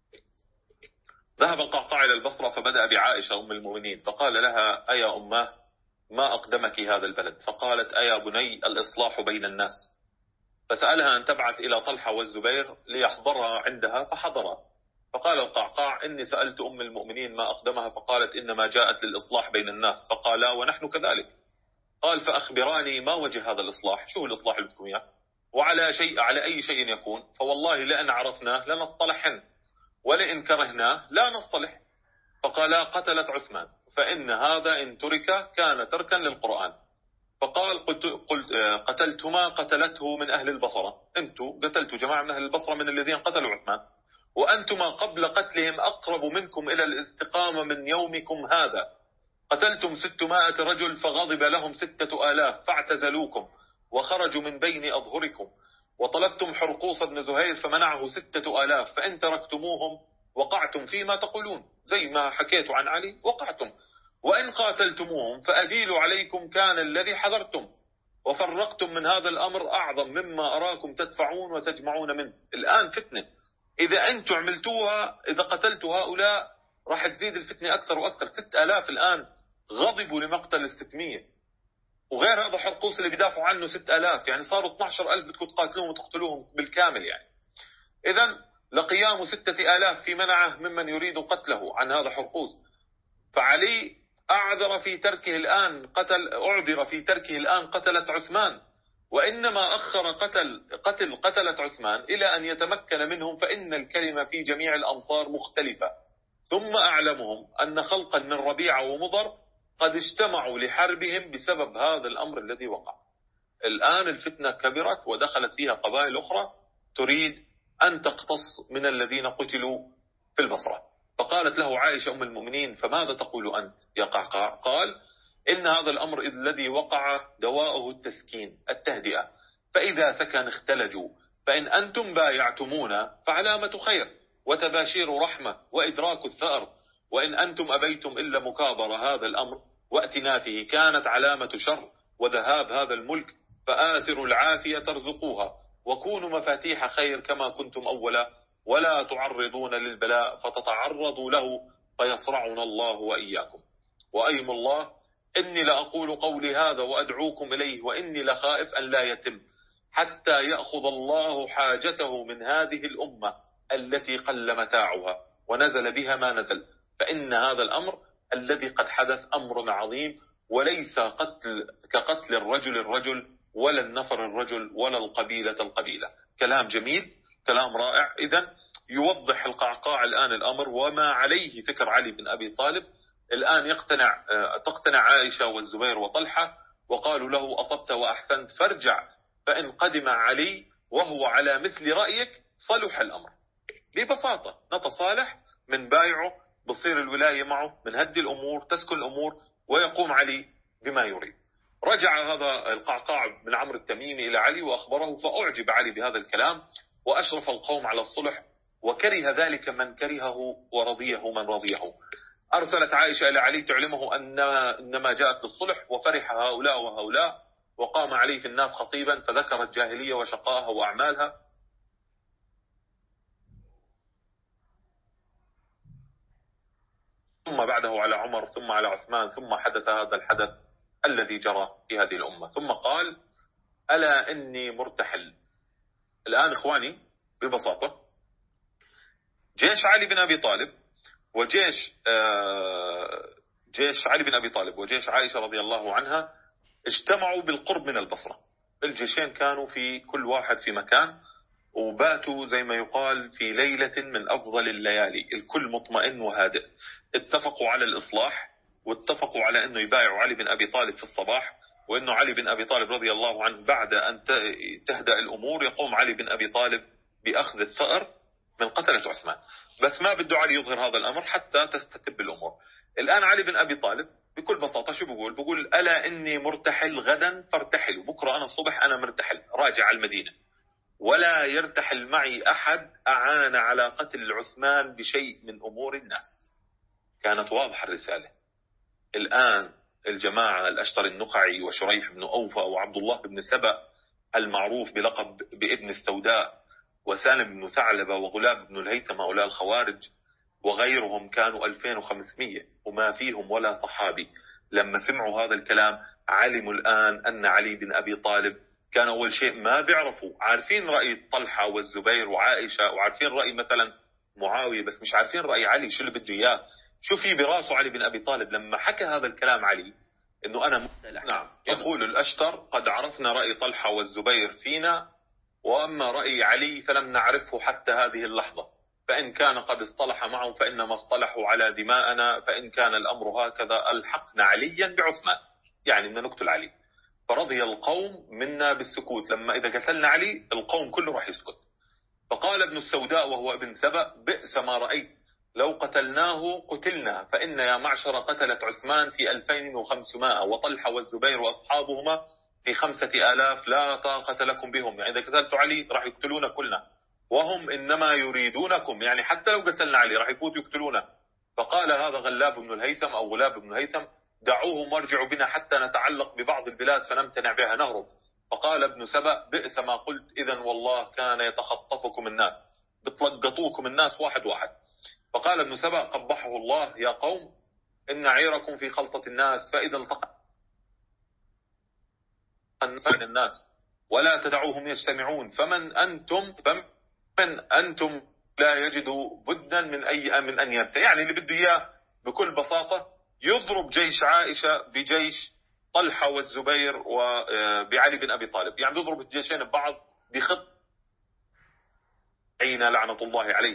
ذهب القعقاع إلى البصرة فبدأ بعائشة أم المؤمنين، فقال لها أيا أماه ما أقدمك هذا البلد؟ فقالت أيا بني الإصلاح بين الناس. فسألها أن تبعث إلى طلحة والزبير ليحضرها عندها، فحضرها. فقال القعقاع إني سألت أم المؤمنين ما أقدمها، فقالت إنما جاءت للإصلاح بين الناس. فقالا ونحن كذلك. قال فأخبراني ما وجه هذا الإصلاح، شو الإصلاح اللي بدكم إياه، وعلى على أي شيء يكون؟ فوالله لأن عرفناه لنصطلحن، ولئن كرهناه لا نصطلح. فقالا قتلت عثمان، فإن هذا إن ترك كان تركا للقرآن. فقال قتلتما قتلته من أهل البصرة، أنتم قتلتوا جماعة من أهل البصرة من الذين قتلوا عثمان، وأنتما قبل قتلهم أقرب منكم إلى الاستقامة من يومكم هذا. قتلتم 600 رجل فغضب لهم 6,000 فاعتزلوكم وخرجوا من بين أظهركم، وطلبتم حرقوص بن زهير فمنعه 6,000، فإن تركتموهم وقعتم فيما تقولون، زي ما حكيتوا عن علي وقعتم، وإن قاتلتموهم فأديلوا عليكم كان الذي حذرتم، وفرقتم من هذا الأمر أعظم مما أراكم تدفعون وتجمعون منه. الآن فتنة، إذا أنتم عملتوها، إذا قتلتوا هؤلاء راح تزيد الفتنة أكثر وأكثر. 6,000 الآن غضبوا لمقتل 600، وغير هذا حرقوس اللي بيدافعوا عنه 6,000، يعني صاروا 12,000 بدكم تقاتلوهم وتقتلوهم بالكامل. يعني إذن لقيام 6,000 في منعه ممن يريد قتله عن هذا حرقوس. فعلي أعذر في تركه الآن أعذر في تركه الآن قتلة عثمان، وإنما أخر قتلة عثمان إلى أن يتمكن منهم، فإن الكلمة في جميع الأمصار مختلفة. ثم أعلمهم أن خلقا من ربيعة ومضر قد اجتمعوا لحربهم بسبب هذا الأمر الذي وقع. الآن الفتنة كبرت ودخلت فيها قبائل أخرى تريد أن تقتص من الذين قتلوا في البصرة. فقالت له عائشة أم المؤمنين فماذا تقول أنت يا قعقاع؟ قال إن هذا الأمر الذي وقع دواؤه التسكين التهدئة، فإذا سكن اختلجوا، فإن أنتم بايعتمونا فعلامة خير وتباشير رحمة وإدراك الثأر، وإن أنتم أبيتم إلا مكابرة هذا الأمر وأتنافه كانت علامة شر وذهاب هذا الملك، فآثروا العافية ترزقوها، وكونوا مفاتيح خير كما كنتم أولا، ولا تعرضون للبلاء فتتعرضوا له فيصرعنا الله وإياكم. وأيم الله إني لأقول قولي هذا وأدعوكم إليه وإني لخائف أن لا يتم حتى يأخذ الله حاجته من هذه الأمة التي قل متاعها ونزل بها ما نزل، فإن هذا الأمر الذي قد حدث أمر عظيم، وليس كقتل الرجل ولا النفر الرجل ولا القبيلة القبيلة. كلام جميل، كلام رائع. إذن يوضح القعقاع الآن الأمر وما عليه فكر علي بن أبي طالب. الآن تقتنع عائشة والزبير وطلحة، وقالوا له أصبت وأحسنت فارجع، فإن قدم علي وهو على مثل رأيك صلح الأمر. ببساطة نتصالح، من بايعه، بصير الولاية معه، من هدي الأمور، تسكن الأمور، ويقوم علي بما يريد. رجع هذا القعقاع بن عمرو التميمي إلى علي وأخبره، فأعجب علي بهذا الكلام وأشرف القوم على الصلح، وكره ذلك من كرهه ورضيه من رضيه. أرسلت عائشة إلى علي تعلمه إنما جاءت للصلح، وفرح هؤلاء وهؤلاء، وقام علي في الناس خطيبا فذكر الجاهلية وشقائها وأعمالها. ثم بعده على عمر، ثم على عثمان، ثم حدث هذا الحدث الذي جرى في هذه الأمة. ثم قال ألا إني مرتحل. الآن إخواني ببساطة جيش علي بن أبي طالب جيش علي بن أبي طالب وجيش عائشة رضي الله عنها اجتمعوا بالقرب من البصرة. الجيشين كانوا في كل واحد في مكان، وباتوا زي ما يقال في ليلة من أفضل الليالي، الكل مطمئن وهادئ. اتفقوا على الإصلاح، واتفقوا على أنه يبايعوا علي بن أبي طالب في الصباح، وأنه علي بن أبي طالب رضي الله عنه بعد أن تهدأ الأمور يقوم علي بن أبي طالب بأخذ الثأر من قتلة عثمان. بس ما بده علي يظهر هذا الأمر حتى تستتب الأمور. الآن علي بن أبي طالب بكل بساطة شو بقول ألا إني مرتحل غدا فارتحل، بكرة أنا الصبح أنا مرتحل راجع على المدينة، ولا يرتحل معي أحد أعان على قتل عثمان بشيء من أمور الناس. كانت واضحة الرسالة. الآن الجماعة الأشتر النقعي وشريح بن أوفى وعبد الله بن سبأ المعروف بلقب بابن السوداء وسالم بن ثعلبة وغلاب بن الهيثم هؤلاء الخوارج وغيرهم كانوا 2500 وما فيهم ولا صحابي. لما سمعوا هذا الكلام علموا الآن أن علي بن أبي طالب كان أول شيء ما بيعرفوا، عارفين رأي طلحة والزبير وعائشة، وعارفين رأي مثلا معاوية، بس مش عارفين رأي علي شو اللي بده إياه، شو في براسه علي بن أبي طالب. لما حكى هذا الكلام علي إنه أنا نعم، يقول الأشتر قد عرفنا رأي طلحة والزبير فينا، وأما رأي علي فلم نعرفه حتى هذه اللحظة، فإن كان قد اصطلح معهم فإنما اصطلحوا على دماءنا، فإن كان الأمر هكذا ألحقنا عليا بعثمان، يعني بدنا نقتل علي. فرضي القوم منا بالسكوت، لما إذا قتلنا علي القوم كله راح يسكت. فقال ابن السوداء وهو ابن سبأ بئس ما رأيت، لو قتلناه قتلنا، فإن يا معشر قتلت عثمان في 2500 وطلحة والزبير وأصحابهما في 5000، لا طاقة لكم بهم، يعني إذا قتلت علي راح يقتلونا كلنا، وهم إنما يريدونكم، يعني حتى لو قتلنا علي راح يفوتوا يقتلونا. فقال هذا غلاب بن الهيثم أو غلاب بن الهيثم دعوهم وارجعوا بنا حتى نتعلق ببعض البلاد فنمتنع بها نهرب. فقال ابن سبأ بئس ما قلت، إذن والله كان يتخطفكم الناس، بتلقطوكم الناس واحد واحد. فقال ابن سبأ قبحه الله يا قوم إن عيركم في خلطة الناس، فإذا التقى الناس ولا تدعوهم يجتمعون، فمن أنتم لا يجدوا بدا من أن يبتع، يعني اللي بده إياه بكل بساطة يضرب جيش عائشة بجيش طلحة والزبير وبعلي بن أبي طالب، يعني يضرب الجيشين ببعض بخط عين لعنة الله عليه،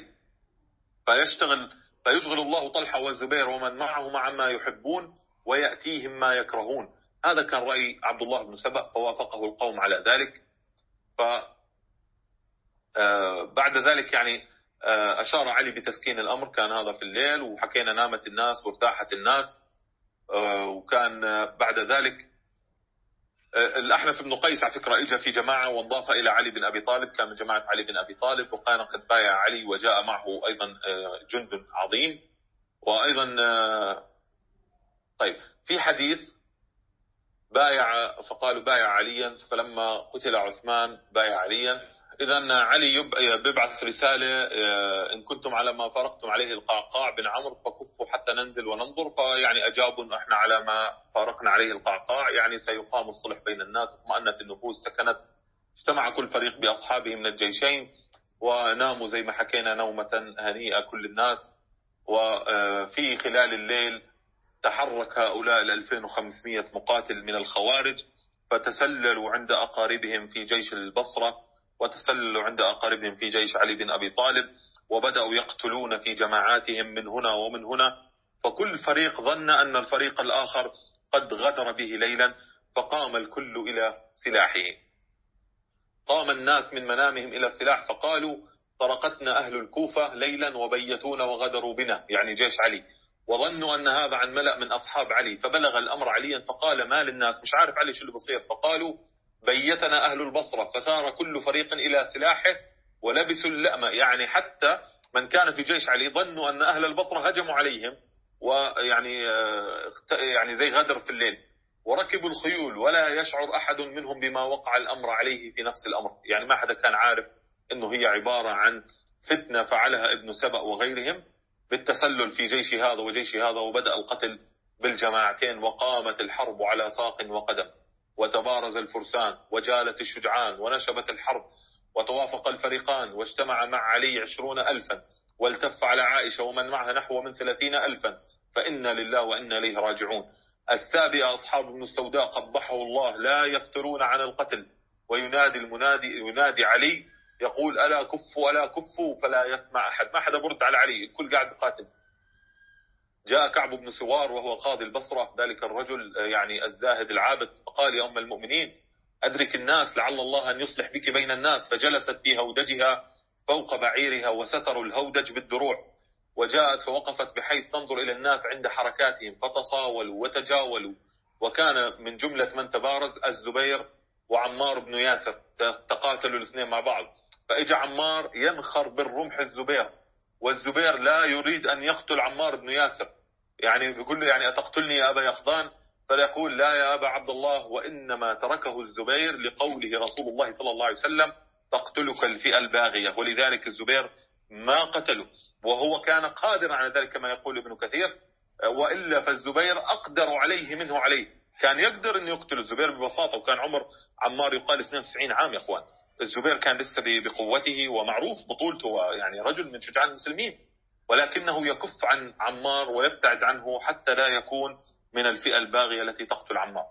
فيشغل الله طلحة والزبير ومن معه عما يحبون ويأتيهم ما يكرهون. هذا كان رأي عبد الله بن سبأ، فوافقه القوم على ذلك. بعد ذلك يعني أشار علي بتسكين الأمر، كان هذا في الليل، وحكينا نامت الناس وارتاحت الناس. وكان بعد ذلك الأحنف بن قيس على فكرة إجا في جماعة وانضاف إلى علي بن أبي طالب، كان من جماعة علي بن أبي طالب، وكان قد بايع علي وجاء معه أيضا جند عظيم. وأيضا طيب في حديث فقالوا بايع عليا، فلما قتل عثمان بايع عليا، إذا علي بيبعث رسالة: إن كنتم على ما فارقتم عليه القعقاع بن عمرو فكفوا حتى ننزل وننظر. فيعني أجابوا إنه إحنا على ما فارقنا عليه القعقاع، يعني سيقام الصلح بين الناس، اطمأنت النفوس، سكنت، اجتمع كل فريق بأصحابه من الجيشين وناموا زي ما حكينا نومة هنيئة كل الناس. وفي خلال الليل تحرك هؤلاء 2500 مقاتل من الخوارج، فتسللوا عند أقاربهم في جيش البصرة، وتسللوا عند أقاربهم في جيش علي بن أبي طالب، وبدأوا يقتلون في جماعاتهم من هنا ومن هنا. فكل فريق ظن أن الفريق الآخر قد غدر به ليلا، فقام الكل إلى سلاحه. قام الناس من منامهم إلى السلاح، فقالوا: طرقتنا أهل الكوفة ليلا وبيتونا وغدروا بنا، يعني جيش علي، وظنوا أن هذا عن ملأ من أصحاب علي. فبلغ الأمر عليا فقال: ما للناس؟ مش عارف علي شو اللي بصير. فقالوا: بيتنا أهل البصرة. فثار كل فريق إلى سلاحه ولبسوا اللأمة، يعني حتى من كان في جيش علي ظنوا أن أهل البصرة هجموا عليهم، ويعني يعني زي غدر في الليل، وركبوا الخيول ولا يشعر أحد منهم بما وقع الأمر عليه في نفس الأمر. يعني ما حدا كان عارف أنه هي عبارة عن فتنة فعلها ابن سبأ وغيرهم بالتسلل في جيش هذا وجيش هذا، وبدأ القتل بالجماعتين، وقامت الحرب على ساق وقدم، وتبارز الفرسان وجالت الشجعان ونشبت الحرب، وتوافق الفريقان، واجتمع مع علي 20,000 والتف على عائشة ومن معها نحو من 30,000. فإنا لله وإنا إليه راجعون. السابئة أصحاب ابن السوداء قبحه الله لا يفترون عن القتل، وينادي المنادي ينادي علي يقول: ألا كفوا ألا كفوا، فلا يسمع أحد، ما حدا برد على علي، الكل قاعد بقاتل. جاء كعب بن سوار وهو قاضي البصرة، ذلك الرجل يعني الزاهد العابد، فقال: يا أم المؤمنين أدرك الناس لعل الله أن يصلح بك بين الناس. فجلست في هودجها فوق بعيرها وستروا الهودج بالدروع، وجاءت فوقفت بحيث تنظر إلى الناس عند حركاتهم، فتصاولوا وتجاولوا. وكان من جملة من تبارز الزبير وعمار بن ياسر، تقاتلوا الاثنين مع بعض. فإجا عمار ينخر بالرمح الزبير، والزبير لا يريد أن يقتل عمار بن ياسر، يعني يقول له: يعني أتقتلني يا أبا يقظان؟ فيقول: لا يا أبا عبد الله، وإنما تركه الزبير لقوله رسول الله صلى الله عليه وسلم: تقتلك الفئة الباغية. ولذلك الزبير ما قتله، وهو كان قادر على ذلك كما يقول ابن كثير، وإلا فالزبير أقدر عليه منه عليه، كان يقدر أن يقتل الزبير ببساطة. وكان عمر عمار يقال 92 عام يا أخوان. الزبير كان لسه بقوته ومعروف بطولته، يعني رجل من شجعان المسلمين، ولكنه يكف عن عمار ويبتعد عنه حتى لا يكون من الفئة الباغية التي تقتل عمار.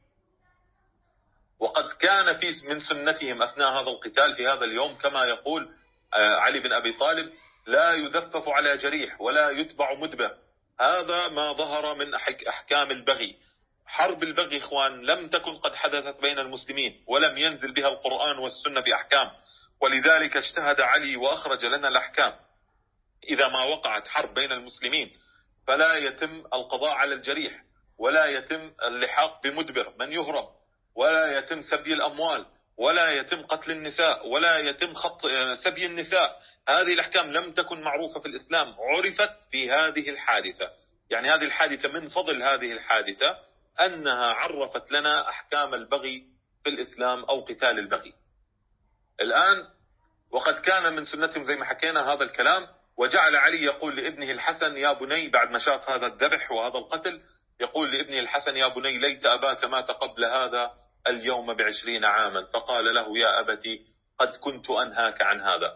وقد كان من سنتهم أثناء هذا القتال في هذا اليوم كما يقول علي بن أبي طالب: لا يذفف على جريح ولا يتبع مدبر. هذا ما ظهر من أحكام البغي. حرب البغي إخوان لم تكن قد حدثت بين المسلمين، ولم ينزل بها القرآن والسنة بأحكام، ولذلك اجتهد علي وأخرج لنا الأحكام. إذا ما وقعت حرب بين المسلمين فلا يتم القضاء على الجريح، ولا يتم اللحاق بمدبر من يهرب، ولا يتم سبي الأموال، ولا يتم قتل النساء، ولا يتم سبي النساء. هذه الأحكام لم تكن معروفة في الإسلام، عرفت في هذه الحادثة. يعني هذه الحادثة من فضل هذه الحادثة أنها عرفت لنا أحكام البغي في الإسلام أو قتال البغي. الآن وقد كان من سنتهم زي ما حكينا هذا الكلام، وجعل علي يقول لابنه الحسن: يا بني، بعد ما شاف هذا الذبح وهذا القتل، يقول لابنه الحسن: يا بني، ليت أباك مات قبل هذا اليوم ب20 عاما. فقال له: يا أبتي، قد كنت أنهاك عن هذا.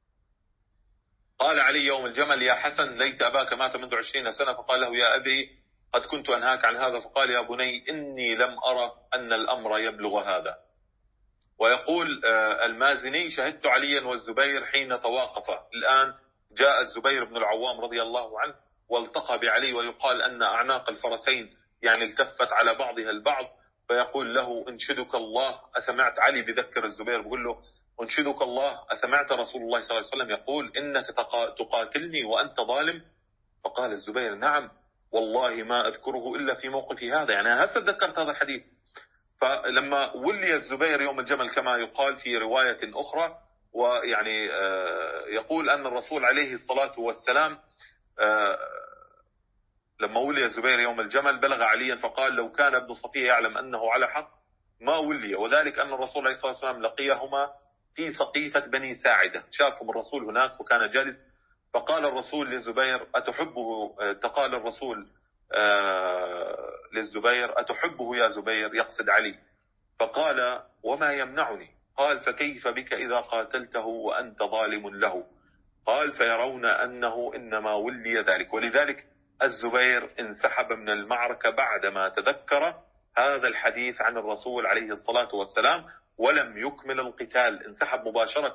قال علي يوم الجمل: يا حسن، ليت أباك مات منذ 20 سنة. فقال له: يا أبي، قد كنت أنهاك عن هذا. فقال: يا بني، إني لم أرى أن الأمر يبلغ هذا. ويقول المازني: شهدت عليا والزبير حين تواقفا. الآن جاء الزبير بن العوام رضي الله عنه والتقى بعلي، ويقال أن أعناق الفرسين يعني التفت على بعضها البعض، فيقول له: انشدك الله، أسمعت علي بذكر الزبير بيقول له: انشدك الله، أسمعت رسول الله صلى الله عليه وسلم يقول إنك تقاتلني وأنت ظالم؟ فقال الزبير: نعم والله ما أذكره إلا في موقفي هذا، يعني أنا هسه ذكرت هذا الحديث. فلما ولي الزبير يوم الجمل كما يقال في رواية أخرى، ويعني يقول أن الرسول عليه الصلاة والسلام لما ولي الزبير يوم الجمل بلغ عليا فقال: لو كان ابن صفية يعلم أنه على حق ما ولي، وذلك أن الرسول عليه الصلاة والسلام لقيهما في سقيفة بني ساعدة، شافهم الرسول هناك وكان جالس، فقال الرسول للزبير أتحبه، تقال الرسول للزبير أتحبه يا زبير، يقصد علي، فقال وما يمنعني؟ قال فكيف بك إذا قاتلته وأنت ظالم له؟ قال فيرون أنه إنما ولي ذلك. ولذلك الزبير انسحب من المعركة بعدما تذكر هذا الحديث عن الرسول عليه الصلاة والسلام ولم يكمل القتال، انسحب مباشرة.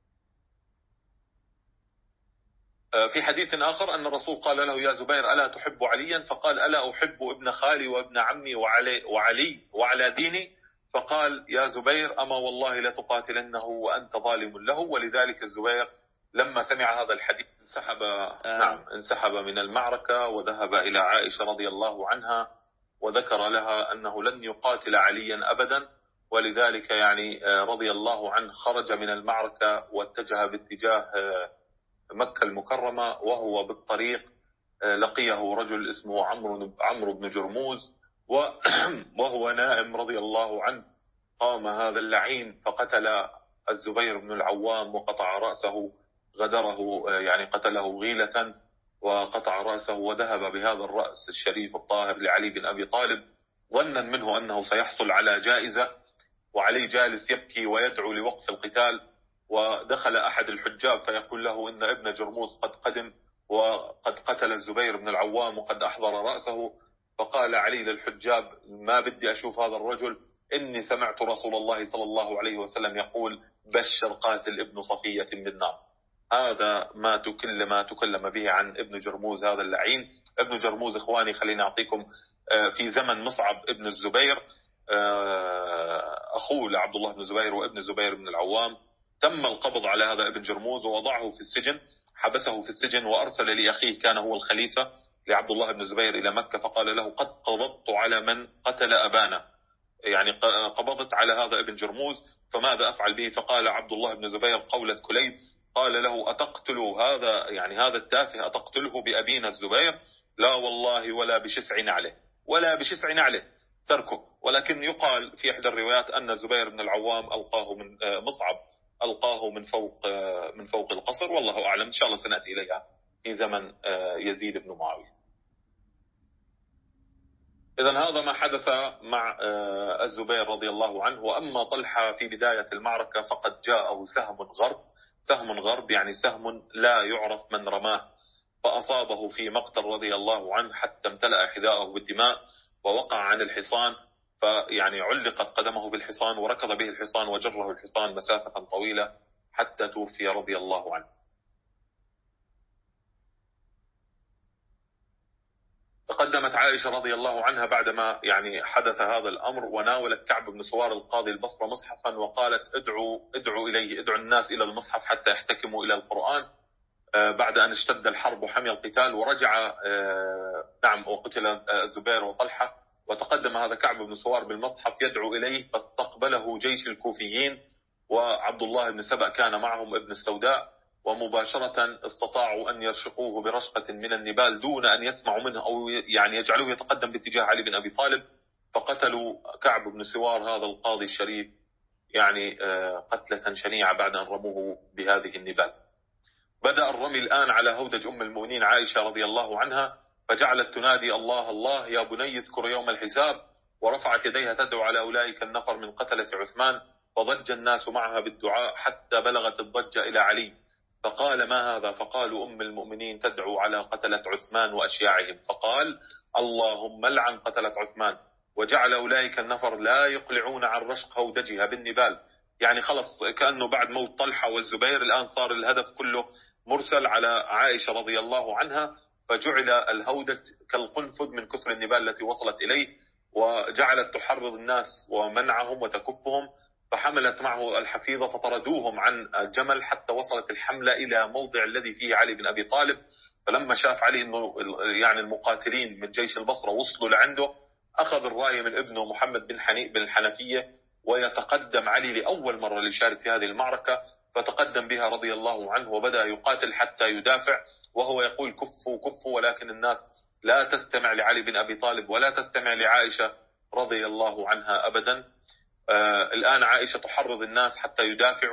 في حديث آخر أن الرسول قال له يا زبير ألا تحب عليا؟ فقال ألا أحب ابن خالي وابن عمي وعلي وعلى ديني؟ فقال يا زبير أما والله لتقاتلنه وأنت ظالم له. ولذلك الزبير لما سمع هذا الحديث انسحب من المعركة وذهب إلى عائشة رضي الله عنها وذكر لها أنه لن يقاتل عليا أبدا. ولذلك رضي الله عنه خرج من المعركة واتجه باتجاه مكة المكرمة، وهو بالطريق لقيه رجل اسمه عمرو بن جرموز وهو نائم رضي الله عنه. قام هذا اللعين فقتل الزبير بن العوام وقطع رأسه، غدره قتله غيلة وقطع رأسه، وذهب بهذا الرأس الشريف الطاهر لعلي بن أبي طالب ظنا منه أنه سيحصل على جائزة، وعلي جالس يبكي ويدعو لوقف القتال. ودخل أحد الحجاب فيقول له إن ابن جرموز قد قدم وقد قتل الزبير بن العوام وقد أحضر رأسه. فقال علي للحجاب ما بدي أشوف هذا الرجل، إني سمعت رسول الله صلى الله عليه وسلم يقول بشر قاتل ابن صفية بالنار. هذا ما تكلم به عن ابن جرموز هذا اللعين. ابن جرموز إخواني خليني أعطيكم في زمن مصعب ابن الزبير أخوه لعبد الله بن الزبير وابن الزبير بن العوام، تم القبض على هذا ابن جرموز ووضعه في السجن، حبسه في السجن وأرسل لأخيه كان هو الخليفة لعبد الله بن الزبير إلى مكة، فقال له قد قبضت على من قتل أبانا، قبضت على هذا ابن جرموز فماذا أفعل به؟ فقال عبد الله بن الزبير قولة كليب، قال له أتقتل هذا التافه أتقتله بأبينا الزبير؟ لا والله ولا بشسع نعله تركه. ولكن يقال في إحدى الروايات أن الزبير بن العوام ألقاه من مصعب ألقاه من فوق القصر، والله أعلم، إن شاء الله سنأتي إليها في زمن يزيد بن معاوية. إذن هذا ما حدث مع الزبير رضي الله عنه. وأما طلحة في بداية المعركة فقد جاءه سهم غرب يعني سهم لا يعرف من رماه، فأصابه في مقتل رضي الله عنه حتى امتلأ حذاءه بالدماء ووقع عن الحصان، علقت قدمه بالحصان وركض به الحصان وجره الحصان مسافة طويلة حتى توفي رضي الله عنه. تقدمت عائشة رضي الله عنها بعدما حدث هذا الأمر وناولت كعب بن سوار القاضي البصرة مصحفا وقالت ادعوا الناس إلى المصحف حتى يحتكموا إلى القرآن، بعد أن اشتد الحرب وحمي القتال ورجع وقتل الزبير وطلحة، وتقدم هذا كعب بن سوار بالمصحف يدعو إليه، فاستقبله جيش الكوفيين وعبد الله بن سبأ كان معهم ابن السوداء، ومباشرة استطاعوا أن يرشقوه برشقة من النبال دون أن يسمعوا منه أو يجعلوه يتقدم باتجاه علي بن أبي طالب، فقتلوا كعب بن سوار هذا القاضي الشريف قتلة شنيعة بعد أن رموه بهذه النبال. بدأ الرمي الآن على هودج أم المؤمنين عائشة رضي الله عنها، فجعلت تنادي الله الله يا بني اذكر يوم الحساب، ورفعت يديها تدعو على أولئك النفر من قتلة عثمان، فضج الناس معها بالدعاء حتى بلغت الضجة إلى علي، فقال ما هذا؟ فقالوا أم المؤمنين تدعو على قتلة عثمان وأشياعهم، فقال اللهم لعن قتلة عثمان، وجعل أولئك النفر لا يقلعون عن رشق هودجها بالنبال. خلص كأنه بعد موت طلحة والزبير الآن صار الهدف كله مرسل على عائشة رضي الله عنها، فجعل الهودج كالقنفذ من كثر النبال التي وصلت إليه، وجعلت تحرض الناس ومنعهم وتكفهم، فحملت معه الحفيظة فطردوهم عن الجمل حتى وصلت الحملة إلى موضع الذي فيه علي بن أبي طالب. فلما شاف علي أنه المقاتلين من جيش البصرة وصلوا لعنده، أخذ الراية من ابنه محمد بن الحنفية ويتقدم علي لأول مرة ليشارك في هذه المعركة، فتقدم بها رضي الله عنه وبدأ يقاتل حتى يدافع، وهو يقول كفوا كفوا، ولكن الناس لا تستمع لعلي بن أبي طالب ولا تستمع لعائشة رضي الله عنها أبدا. الآن عائشة تحرض الناس حتى يدافعوا،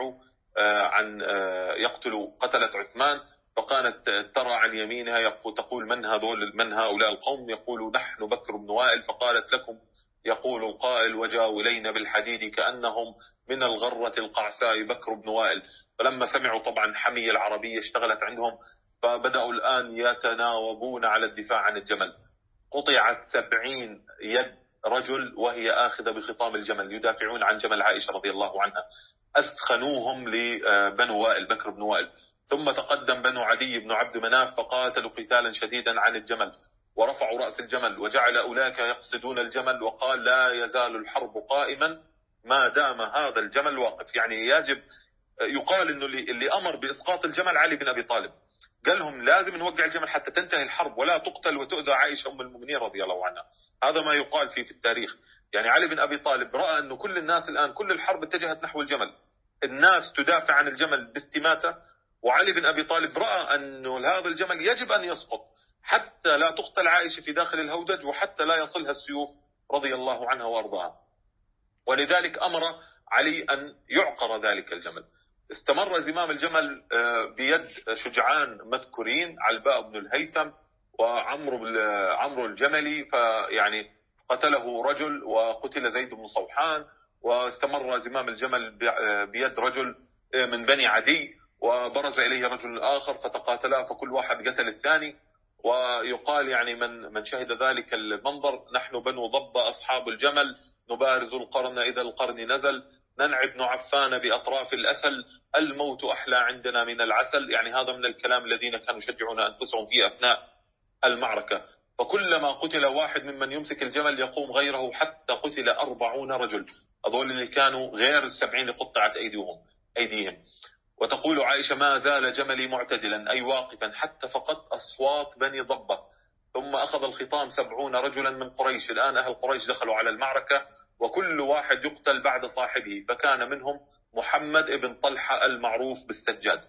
عن يقتل قتلة عثمان، فكانت ترى عن يمينها تقول من هؤلاء القوم؟ يقول نحن بكر بن وائل. فقالت لكم يقول القائل وجاولين بالحديد كأنهم من الغرة القعساء بكر بن وائل. فلما سمعوا طبعا حمية العربية اشتغلت عندهم، فبدأوا الآن يتناوبون على الدفاع عن الجمل. قطعت 70 يد رجل وهي آخذة بخطام الجمل يدافعون عن جمل عائشة رضي الله عنها. أثخنوهم لبنو وائل بكر بن وائل. ثم تقدم بنو عدي بن عبد مناف فقاتلوا قتالا شديدا عن الجمل ورفعوا رأس الجمل، وجعل أولئك يقصدون الجمل، وقال لا يزال الحرب قائما ما دام هذا الجمل واقف. يعني يجب يقال أنه اللي أمر بإسقاط الجمل علي بن أبي طالب، قال لهم لازم نوقع الجمل حتى تنتهي الحرب ولا تقتل وتؤذى عائشة أم المؤمنين رضي الله عنها. هذا ما يقال في التاريخ. يعني علي بن أبي طالب رأى أنه كل الناس الآن كل الحرب اتجهت نحو الجمل، الناس تدافع عن الجمل باستماتة، وعلي بن أبي طالب رأى أنه هذا الجمل يجب أن يسقط حتى لا تقتل عائشة في داخل الهودج وحتى لا يصلها السيوف رضي الله عنها وأرضاها. ولذلك أمر علي أن يعقر ذلك الجمل. استمر زمام الجمل بيد شجعان مذكورين، علباء بن الهيثم وعمرو الجملي، فيعني قتله رجل وقتل زيد بن صوحان. واستمر زمام الجمل بيد رجل من بني عدي، وبرز إليه رجل آخر فتقاتلا، فكل واحد قتل الثاني. ويقال يعني من شهد ذلك المنظر نحن بنو ضب أصحاب الجمل نبارز القرن إذا القرن نزل، ننعب نعفان بأطراف الأسل، الموت أحلى عندنا من العسل. يعني هذا من الكلام الذين كانوا يشجعون أنفسهم في أثناء المعركة. فكلما قتل واحد ممن يمسك الجمل يقوم غيره حتى قتل 40 رجل، هذول اللي كانوا غير 70 قطعت أيديهم. وتقول عائشة ما زال جملي معتدلا أي واقفا حتى فقدت أصوات بني ضبة. ثم أخذ الخطام 70 رجلا من قريش. الآن أهل قريش دخلوا على المعركة وكل واحد يقتل بعد صاحبه، فكان منهم محمد ابن طلحة المعروف بالسجاد.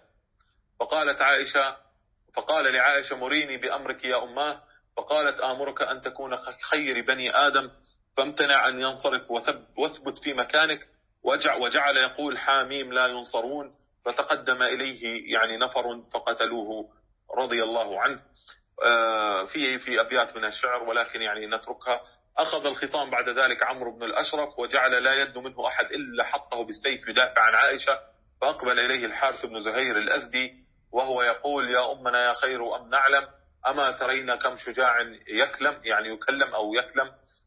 فقال لعائشة مريني بأمرك يا أماه. فقالت آمرك أن تكون خير بني آدم، فامتنع أن ينصرف واثبت في مكانك. وجعل يقول حاميم لا ينصرون. فتقدم إليه يعني نفر فقتلوه رضي الله عنه. في أبيات من الشعر ولكن يعني نتركها. أخذ الخطام بعد ذلك عمرو بن الأشرف وجعل لا يد منه أحد إلا حطه بالسيف يدافع عن عائشة. فأقبل إليه الحارث بن زهير الأزدي وهو يقول يا أمنا يا خير أم نعلم أما ترين كم شجاع يكلم، يعني يكلم أو يكلم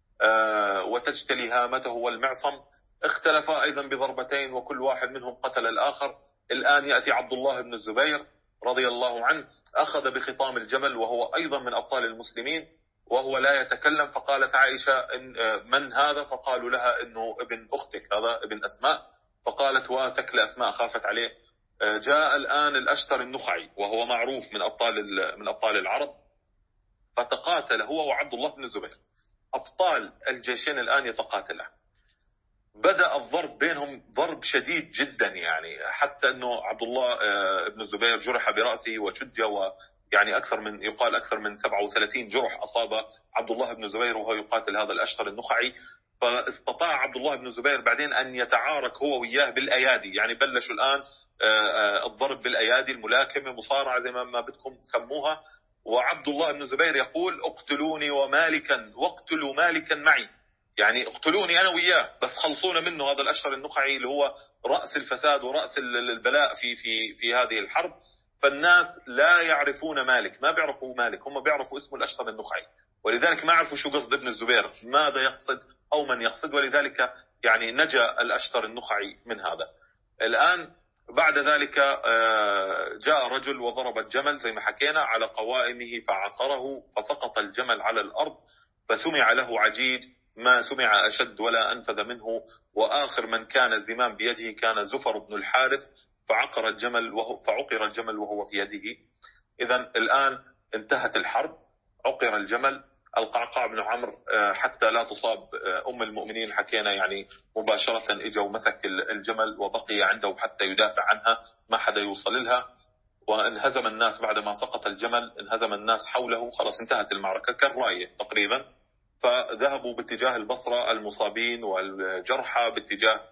وتجتلي هامته والمعصم. اختلفا أيضا بضربتين وكل واحد منهم قتل الآخر. الآن يأتي عبد الله بن الزبير رضي الله عنه، أخذ بخطام الجمل وهو أيضا من أبطال المسلمين وهو لا يتكلم. فقالت عائشة من هذا؟ فقالوا لها إنه ابن أختك، هذا ابن أسماء. فقالت وثكل أسماء خافت عليه. جاء الآن الأشتر النخعي وهو معروف من أبطال العرب، فتقاتل هو وعبد الله بن الزبير، أبطال الجيشين الآن يتقاتلان. بدأ الضرب بينهم ضرب شديد جدا، يعني حتى أنه عبد الله بن الزبير جرح برأسه وشج، ويعني يقال أكثر من 37 جرح أصاب عبد الله بن الزبير وهو يقاتل هذا الأشتر النخعي. فاستطاع عبد الله بن الزبير بعدين أن يتعارك هو وياه بالأيادي، يعني بلشوا الآن الضرب بالأيادي، الملاكمة، مصارعة زي ما بدكم سموها. وعبد الله بن الزبير يقول اقتلوني ومالكا واقتلوا مالكا معي، يعني اقتلوني أنا وياه بس خلصونا منه هذا الأشتر النخعي اللي هو رأس الفساد ورأس البلاء في هذه الحرب. فالناس لا يعرفون مالك، ما بيعرفوا مالك، هم بيعرفوا اسمه الأشتر النخعي، ولذلك ما عرفوا شو قصد ابن الزبير، ماذا يقصد أو من يقصد، ولذلك يعني نجا الأشتر النخعي من هذا. الآن بعد ذلك جاء رجل وضرب الجمل زي ما حكينا على قوائمه فعقره، فسقط الجمل على الأرض، فسمع له عجيج ما سمع أشد ولا أنفذ منه. وآخر من كان الزمام بيده كان زفر بن الحارث، فعقر الجمل وهو في يده. إذن الآن انتهت الحرب، عقر الجمل. القعقاع بن عمرو حتى لا تصاب أم المؤمنين حكينا يعني مباشرة إجا ومسك الجمل وبقي عنده حتى يدافع عنها، ما حدا يوصل لها. وانهزم الناس بعدما سقط الجمل، انهزم الناس حوله، خلاص انتهت المعركة كالراية تقريبا. فذهبوا باتجاه البصرة المصابين والجرحى باتجاه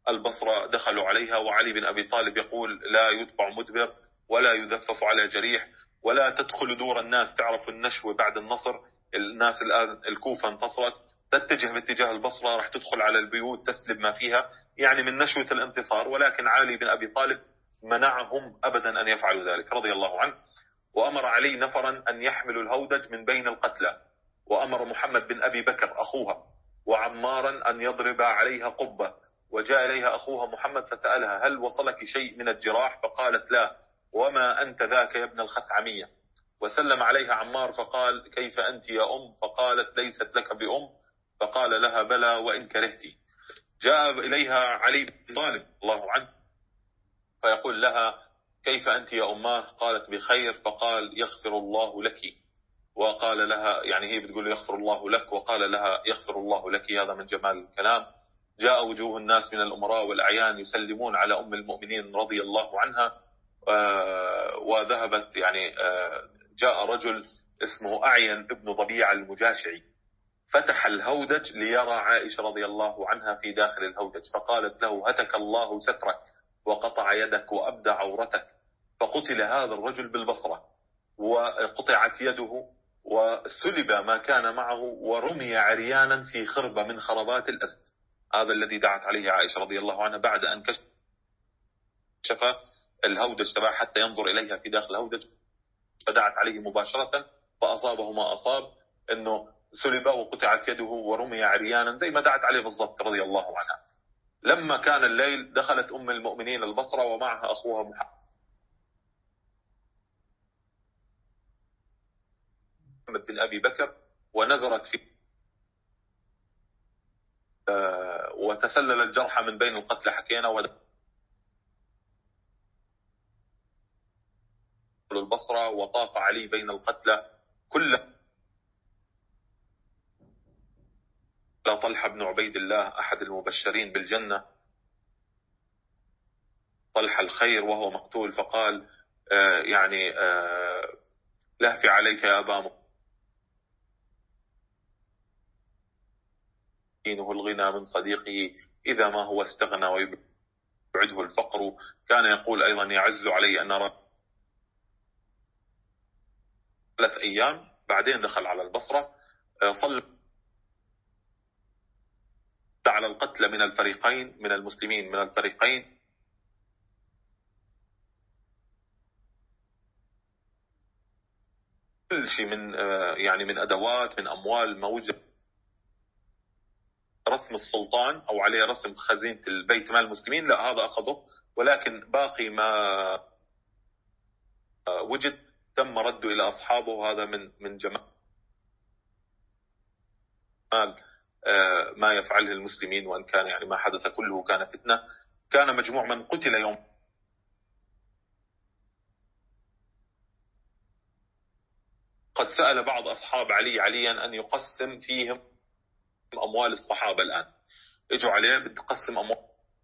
البصرة دخلوا عليها، وعلي بن أبي طالب يقول لا يتبع مدبر ولا يذفف على جريح ولا تدخل دور الناس. تعرف النشوة بعد النصر، الناس الآن الكوفة انتصرت، تتجه باتجاه البصرة، راح تدخل على البيوت تسلب ما فيها، يعني من نشوة الانتصار. ولكن علي بن أبي طالب منعهم أبدا أن يفعلوا ذلك رضي الله عنه، وأمر علي نفرا أن يحملوا الهودج من بين القتلى، وأمر محمد بن أبي بكر أخوها وعمارا أن يضرب عليها قبة. وجاء إليها أخوها محمد فسألها هل وصلك شيء من الجراح؟ فقالت لا. وما أنت ذاك يا ابن الخثعمية؟ وسلم عليها عمار فقال كيف أنت يا أم؟ فقالت ليست لك بأم. فقال لها بلى وإن كرهتي. جاء إليها علي بن طالب الله عنه فيقول لها كيف أنت يا أماه؟ قالت بخير. فقال يغفر الله لك. وقال لها، يعني هي بتقول يغفر الله لك، وقال لها يغفر الله لك. هذا من جمال الكلام. جاء وجوه الناس من الأمراء والأعيان يسلمون على أم المؤمنين رضي الله عنها. وذهبت يعني جاء رجل اسمه أعين ابن ضبيعة المجاشعي، فتح الهودج ليرى عائشة رضي الله عنها في داخل الهودج، فقالت له هتك الله سترك وقطع يدك وأبدى عورتك. فقتل هذا الرجل بالبصرة، وقطعت يده وسلب ما كان معه ورمي عريانا في خربة من خربات الأسد. هذا الذي دعت عليه عائشة رضي الله عنها بعد أن كشف الهودج تبع حتى ينظر إليها في داخل الهودج، فدعت عليه مباشرة فأصابه ما أصاب، أنه سلب وقطعت يده ورمي عريانا زي ما دعت عليه بالضبط رضي الله عنها. لما كان الليل دخلت أم المؤمنين البصرة ومعها أخوها محمد بن أبي بكر، ونزرت في وتسلل الجرحى من بين القتلى حكينا البصرة. وطاف علي بين القتلى كل طلحة بن عبيد الله أحد المبشرين بالجنة، طلحة الخير وهو مقتول، فقال يعني لهف عليك يا أبا مقينه الغنى من صديقه إذا ما هو استغنى ويبعده الفقر. كان يقول أيضا يعز علي أن أرى 3 أيام. بعدين دخل على البصرة، صلى على القتلى من الفريقين، من المسلمين من الفريقين، كل شيء من يعني من أدوات من أموال موجود رسم السلطان أو عليه رسم خزينة البيت مال المسلمين، لا هذا أخذه، ولكن باقي ما وجد تم رده إلى أصحابه. وهذا من جمال ما يفعله المسلمين، وأن كان يعني ما حدث كله كان فتنة. كان مجموع من قتل يوم قد سأل بعض أصحاب عليا أن يقسم فيهم أموال الصحابة. الآن اجوا عليه بتقسم أموال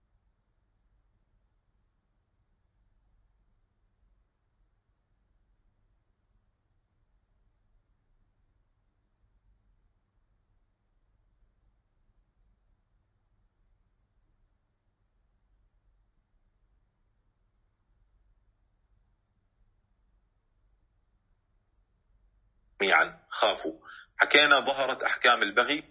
جميعا. خافوا. حكينا ظهرت أحكام البغي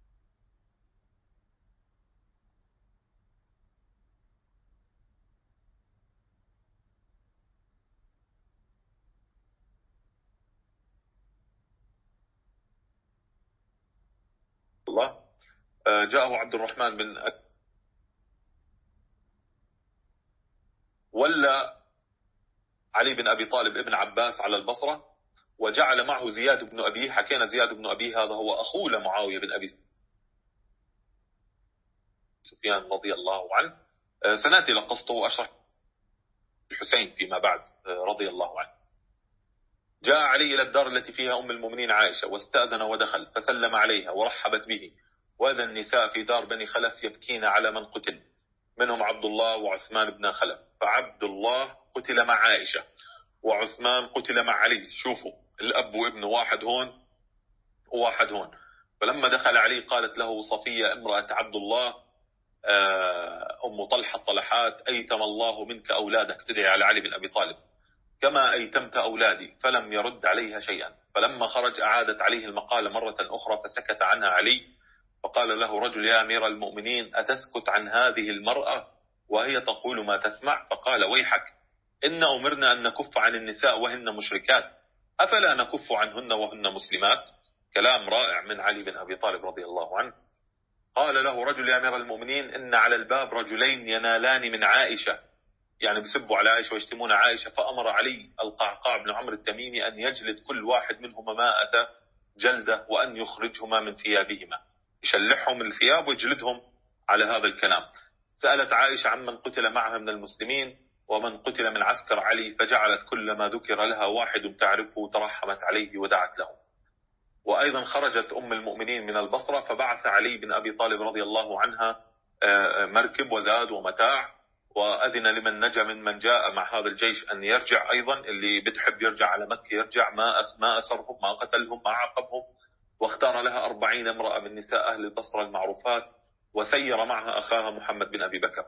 الله. جاءه عبد الرحمن بن ولا علي بن أبي طالب ابن عباس على البصرة، وجعل معه زياد بن أبيه. حكينا زياد بن أبيه هذا هو أخوه لمعاوية بن أبي سفيان رضي الله عنه. سنأتي لقصته وأشرح الحسين فيما بعد رضي الله عنه. جاء علي إلى الدار التي فيها أم المؤمنين عائشة، واستأذن ودخل فسلم عليها ورحبت به. وإذا النساء في دار بني خلف يبكين على من قتل، منهم عبد الله وعثمان بن خلف. فعبد الله قتل مع عائشة، وعثمان قتل مع علي. شوفوا الأب وابنه، واحد هون وواحد هون. فلما دخل علي قالت له صفية امرأة عبد الله أم طلحة طلحات: أيتم الله منك أولادك، تدعي على علي بن أبي طالب، كما أيتمت أولادي، فلم يرد عليها شيئا. فلما خرج أعادت عليه المقالة مرة أخرى فسكت عنها علي، فقال له رجل: يا أمير المؤمنين، أتسكت عن هذه المرأة وهي تقول ما تسمع؟ فقال: ويحك، إن أمرنا أن نكف عن النساء وهن مشركات، أفلا نكف عنهن وهن مسلمات؟ كلام رائع من علي بن أبي طالب رضي الله عنه. قال له رجل: يا أمير المؤمنين، إن على الباب رجلين ينالان من عائشة، يعني بسبوا على عائشة ويشتمون عائشة. فأمر علي القعقاع بن عمرو التميمي أن يجلد كل واحد منهما 100 جلدة، وأن يخرجهما من ثيابهما، يشلحهم من الثياب ويجلدهم على هذا الكلام. سألت عائشة عمن قتل معها من المسلمين ومن قتل من عسكر علي، فجعلت كل ما ذكر لها واحد تعرفه ترحمت عليه ودعت له. وأيضا خرجت أم المؤمنين من البصرة، فبعث علي بن أبي طالب رضي الله عنها مركب وزاد ومتاع، وأذن لمن نجا من جاء مع هذا الجيش أن يرجع أيضا، اللي بتحب يرجع على مكة يرجع، ما أسرهم ما قتلهم ما عاقبهم. واختار لها 40 امرأة من نساء أهل البصرة المعروفات، وسير معها أخاها محمد بن أبي بكر.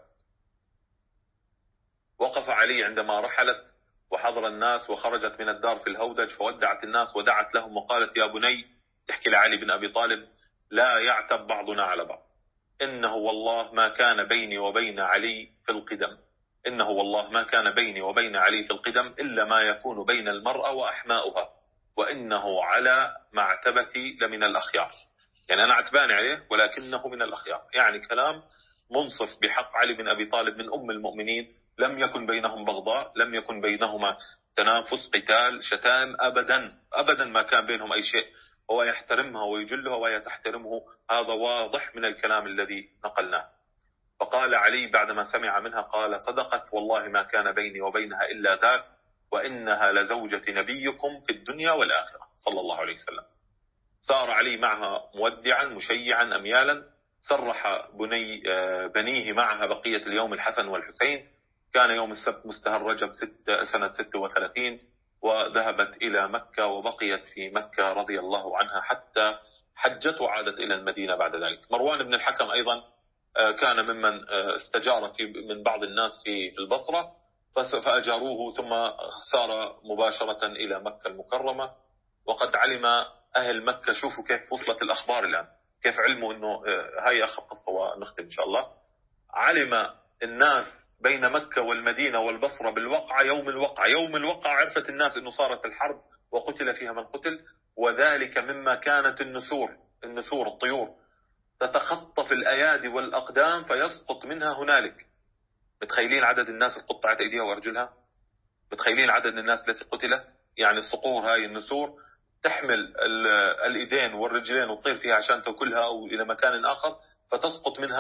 وقف علي عندما رحلت وحضر الناس، وخرجت من الدار في الهودج، فودعت الناس ودعت لهم وقالت: يا بني، تحكي لعلي بن أبي طالب: لا يعتب بعضنا على بعض، إنه والله ما كان بيني وبين علي في القدم، إنه والله ما كان بيني وبين علي في القدم إلا ما يكون بين المرأة وأحماؤها، وإنه على معتبتي لمن الأخيار. يعني أنا عتبان عليه ولكنه من الأخيار، يعني كلام منصف بحق علي بن أبي طالب من أم المؤمنين. لم يكن بينهم بغضاء، لم يكن بينهما تنافس قتال شتان، أبدا ما كان بينهم أي شيء. هو يحترمها ويجلها وهي تحترمه، هذا واضح من الكلام الذي نقلناه. فقال علي بعدما سمع منها، قال: صدقت والله ما كان بيني وبينها إلا ذاك، وإنها لزوجة نبيكم في الدنيا والآخرة صلى الله عليه وسلم. سار علي معها مودعا مشيعا أميالا، سرح بنيه معها بقية اليوم الحسن والحسين. كان يوم السبت مستهر رجب سنة 36، وذهبت إلى مكة وبقيت في مكة رضي الله عنها حتى حجت وعادت إلى المدينة بعد ذلك. مروان بن الحكم أيضا كان ممن استجار من بعض الناس في البصرة، فأجاروه، ثم سار مباشرة إلى مكة المكرمة. وقد علم أهل مكة، شوفوا كيف وصلت الأخبار الآن، كيف علموا أنه هاي آخر قصة ونختم إن شاء الله. علم الناس بين مكة والمدينة والبصرة بالوقعة، يوم الوقعة عرفت الناس أنه صارت الحرب وقتل فيها من قتل. وذلك مما كانت النسور الطيور تتخطف الأيادي والأقدام فيسقط منها هنالك. متخيلين عدد الناس اللي قطعت أيديها وأرجلها؟ متخيلين عدد الناس التي قتلت؟ يعني الصقور هاي النسور تحمل الإيدين والرجلين وتطير فيها عشان تأكلها أو إلى مكان آخر، فتسقط منها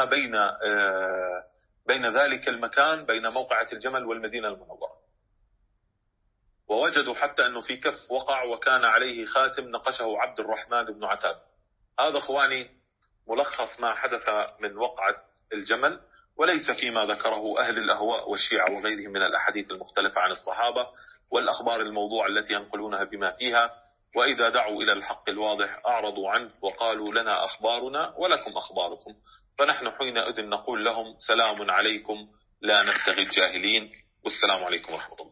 بين ذلك المكان، بين موقعة الجمل والمدينة المنورة. ووجدوا حتى أنه في كف وقع وكان عليه خاتم نقشه عبد الرحمن بن عتاب. هذا أخواني ملخص ما حدث من وقعة الجمل، وليس فيما ذكره أهل الأهواء والشيعة وغيرهم من الأحاديث المختلفة عن الصحابة والأخبار الموضوع التي ينقلونها بما فيها. وإذا دعوا إلى الحق الواضح أعرضوا عنه وقالوا: لنا أخبارنا ولكم أخباركم. فنحن حينئذ نقول لهم: سلام عليكم لا نبتغي الجاهلين، والسلام عليكم ورحمة الله.